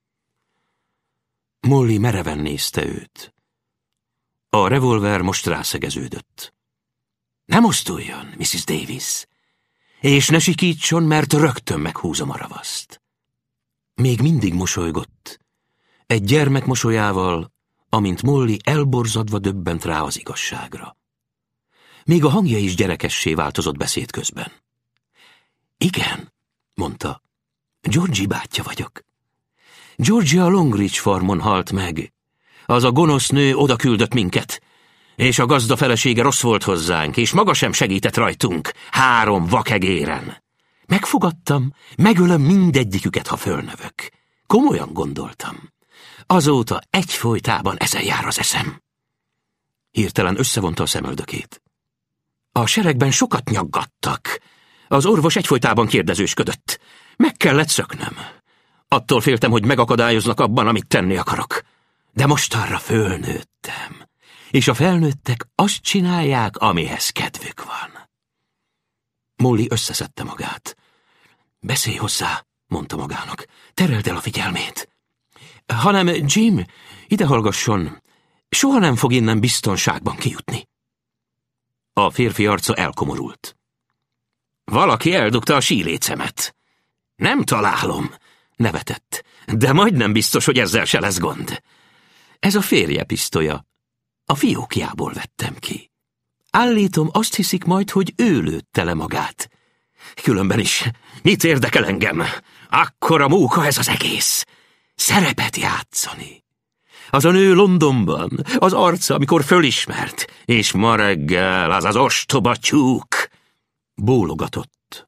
Molly mereven nézte őt. A revolver most rászegeződött. Nem mozduljon, Mrs. Davis. és ne sikítson, mert rögtön meghúzom a ravaszt. Még mindig mosolygott, egy gyermek mosolyával, amint Molly elborzadva döbbent rá az igazságra. Még a hangja is gyerekessé változott beszéd közben. Igen, mondta, Georgie bátyja vagyok. Georgia a Longridge farmon halt meg. Az a gonosz nő oda küldött minket, és a gazda felesége rossz volt hozzánk, és maga sem segített rajtunk, 3 vakegéren. Megfogadtam, megölöm mindegyiküket, ha fölnövök. Komolyan gondoltam. Azóta egyfolytában ezen jár az eszem. Hirtelen összevonta a szemöldökét. A seregben sokat nyaggattak. Az orvos egyfolytában kérdezősködött. Meg kellett szöknöm. Attól féltem, hogy megakadályoznak abban, amit tenni akarok. De mostanra fölnőttem, és a felnőttek azt csinálják, amihez kedvük van. Molly összeszedte magát. Beszélj hozzá, mondta magának. Tereld el a figyelmét. Hanem Jim, ide hallgasson, soha nem fog innen biztonságban kijutni. A férfi arca elkomorult. Valaki eldugta a sílécemet. Nem találom, nevetett, de majdnem biztos, hogy ezzel se lesz gond. Ez a férje pisztolya. A fiókjából vettem ki. Állítom, azt hiszik majd, hogy ő lőtte le magát. Különben is, mit érdekel engem? Akkora móka ez az egész. Szerepet játszani. Az a nő Londonban, az arca, amikor fölismert, és ma reggel az ostoba tyúk. Bólogatott.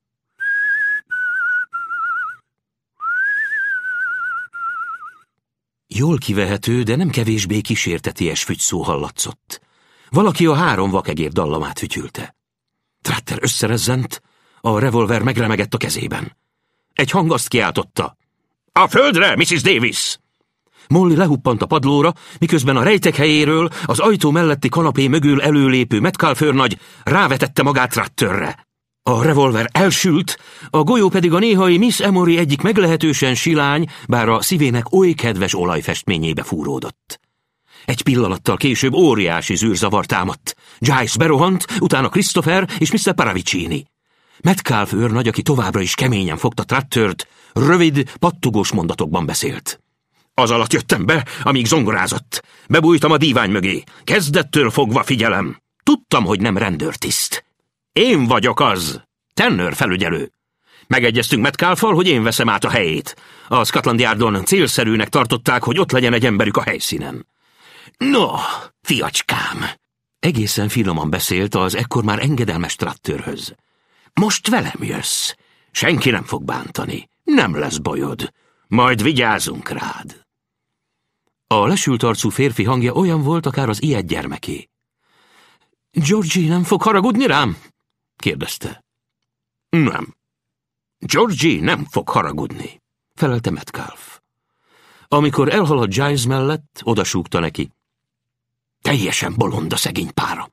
Jól kivehető, de nem kevésbé kísérteties fügyszó hallatszott. Valaki a 3 vakegér dallamát fütyülte. Trotter összerezzent, a revolver megremegett a kezében. Egy hang azt kiáltotta. A földre, Mrs. Davis! Molly lehuppant a padlóra, miközben a rejtek helyéről az ajtó melletti kanapé mögül előlépő Metcalfe őrnagy rávetette magát Trotterre. A revolver elsült, a golyó pedig a néhai Miss Emory egyik meglehetősen silány, bár a szívének oly kedves olajfestményébe fúródott. Egy pillanattal később óriási zűrzavar támadt. Giles berohant, utána Christopher és Mr. Paravicini. Metcalfe őrnagy, aki továbbra is keményen fogta Trottert, rövid, pattogós mondatokban beszélt. Az alatt jöttem be, amíg zongorázott. Bebújtam a dívány mögé. Kezdettől fogva figyelem. Tudtam, hogy nem rendőrtiszt. Én vagyok az. Tanner felügyelő. Megegyeztünk Metcalfe-val, hogy én veszem át a helyét. A Scotland Yardon célszerűnek tartották, hogy ott legyen egy emberük a helyszínen. No, fiacskám. Egészen finoman beszélt az ekkor már engedelmes Trotterhöz. Most velem jössz. Senki nem fog bántani. Nem lesz bajod. Majd vigyázunk rád. A lesült arcú férfi hangja olyan volt, akár az ilyet gyermeké. Georgie nem fog haragudni rám? Kérdezte. Nem. Georgie nem fog haragudni, felelte Metcalfe. Amikor elhaladt Giles mellett, odasúgta neki. Teljesen bolond a szegény pára.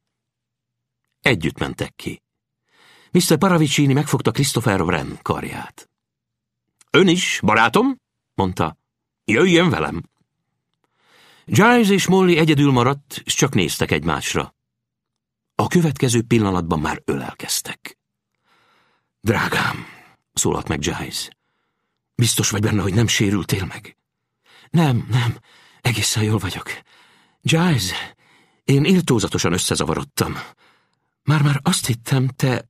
Együtt mentek ki. Mr. Paravicini megfogta Christopher Wren karját. Ön is, barátom? Mondta. Jöjjön velem. Giles és Molly egyedül maradt, és csak néztek egymásra. A következő pillanatban már ölelkeztek. Drágám, szólalt meg Giles. Biztos vagy benne, hogy nem sérültél meg? Nem, egészen jól vagyok. Giles, én irtózatosan összezavarodtam. Már azt hittem, te...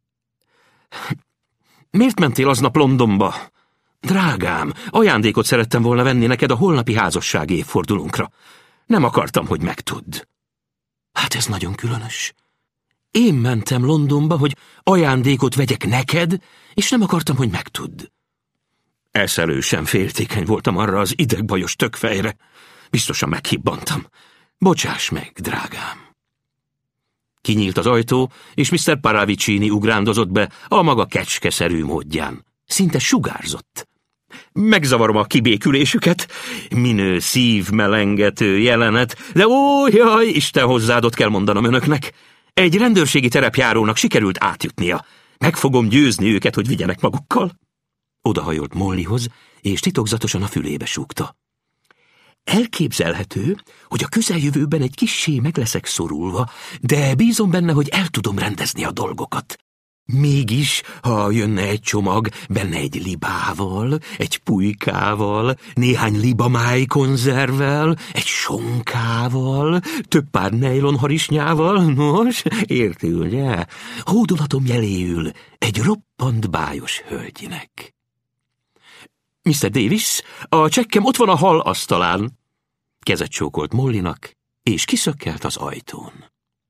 Miért mentél aznap Londonba? Drágám, ajándékot szerettem volna venni neked a holnapi házassági évfordulónkra. Nem akartam, hogy megtudd. Hát ez nagyon különös. Én mentem Londonba, hogy ajándékot vegyek neked, és nem akartam, hogy megtudd. Eszelősen féltékeny voltam arra az idegbajos tökfejre. Biztosan meghibbantam. Bocsáss meg, drágám. Kinyílt az ajtó, és Mr. Paravicini ugrándozott be a maga kecskeszerű módján. Szinte sugárzott. Megzavarom a kibékülésüket. Minő szívmelengető jelenet, de ó, jaj, Isten hozzáadott kell mondanom önöknek. Egy rendőrségi terepjárónak sikerült átjutnia. Meg fogom győzni őket, hogy vigyenek magukkal. Odahajolt Mollyhoz, és titokzatosan a fülébe súgta. Elképzelhető, hogy a közeljövőben egy kissé meg leszek szorulva, de bízom benne, hogy el tudom rendezni a dolgokat. Mégis, ha jönne egy csomag, benne egy libával, egy pulykával, néhány libamáj konzervvel, egy sonkával, több pár nejlonharisnyával, nos, érti, ugye? Hódolatom jeléül egy roppant bájos hölgyinek. Mr. Davis, a csekkem ott van a hal asztalán. Kezet csókolt Mollynak, és kiszökkelt az ajtón.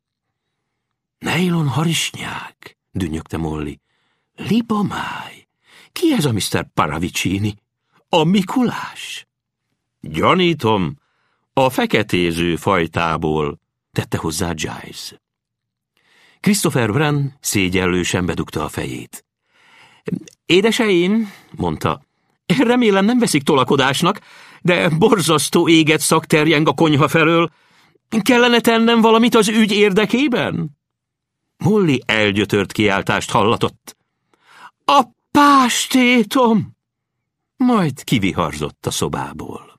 Nejlonharisnyák, dünnyögte Molly. Libamáj. Ki ez a Mr. Paravicini? A Mikulás? Gyanítom, a feketéző fajtából, tette hozzá Giles. Christopher Wren szégyellősen bedugta a fejét. Édeseim, mondta, remélem nem veszik tolakodásnak, de borzasztó éget szak terjeng a konyha felől. Kellene tennem valamit az ügy érdekében? Molly elgyötört kiáltást hallatott. A pástétom! Majd kiviharzott a szobából.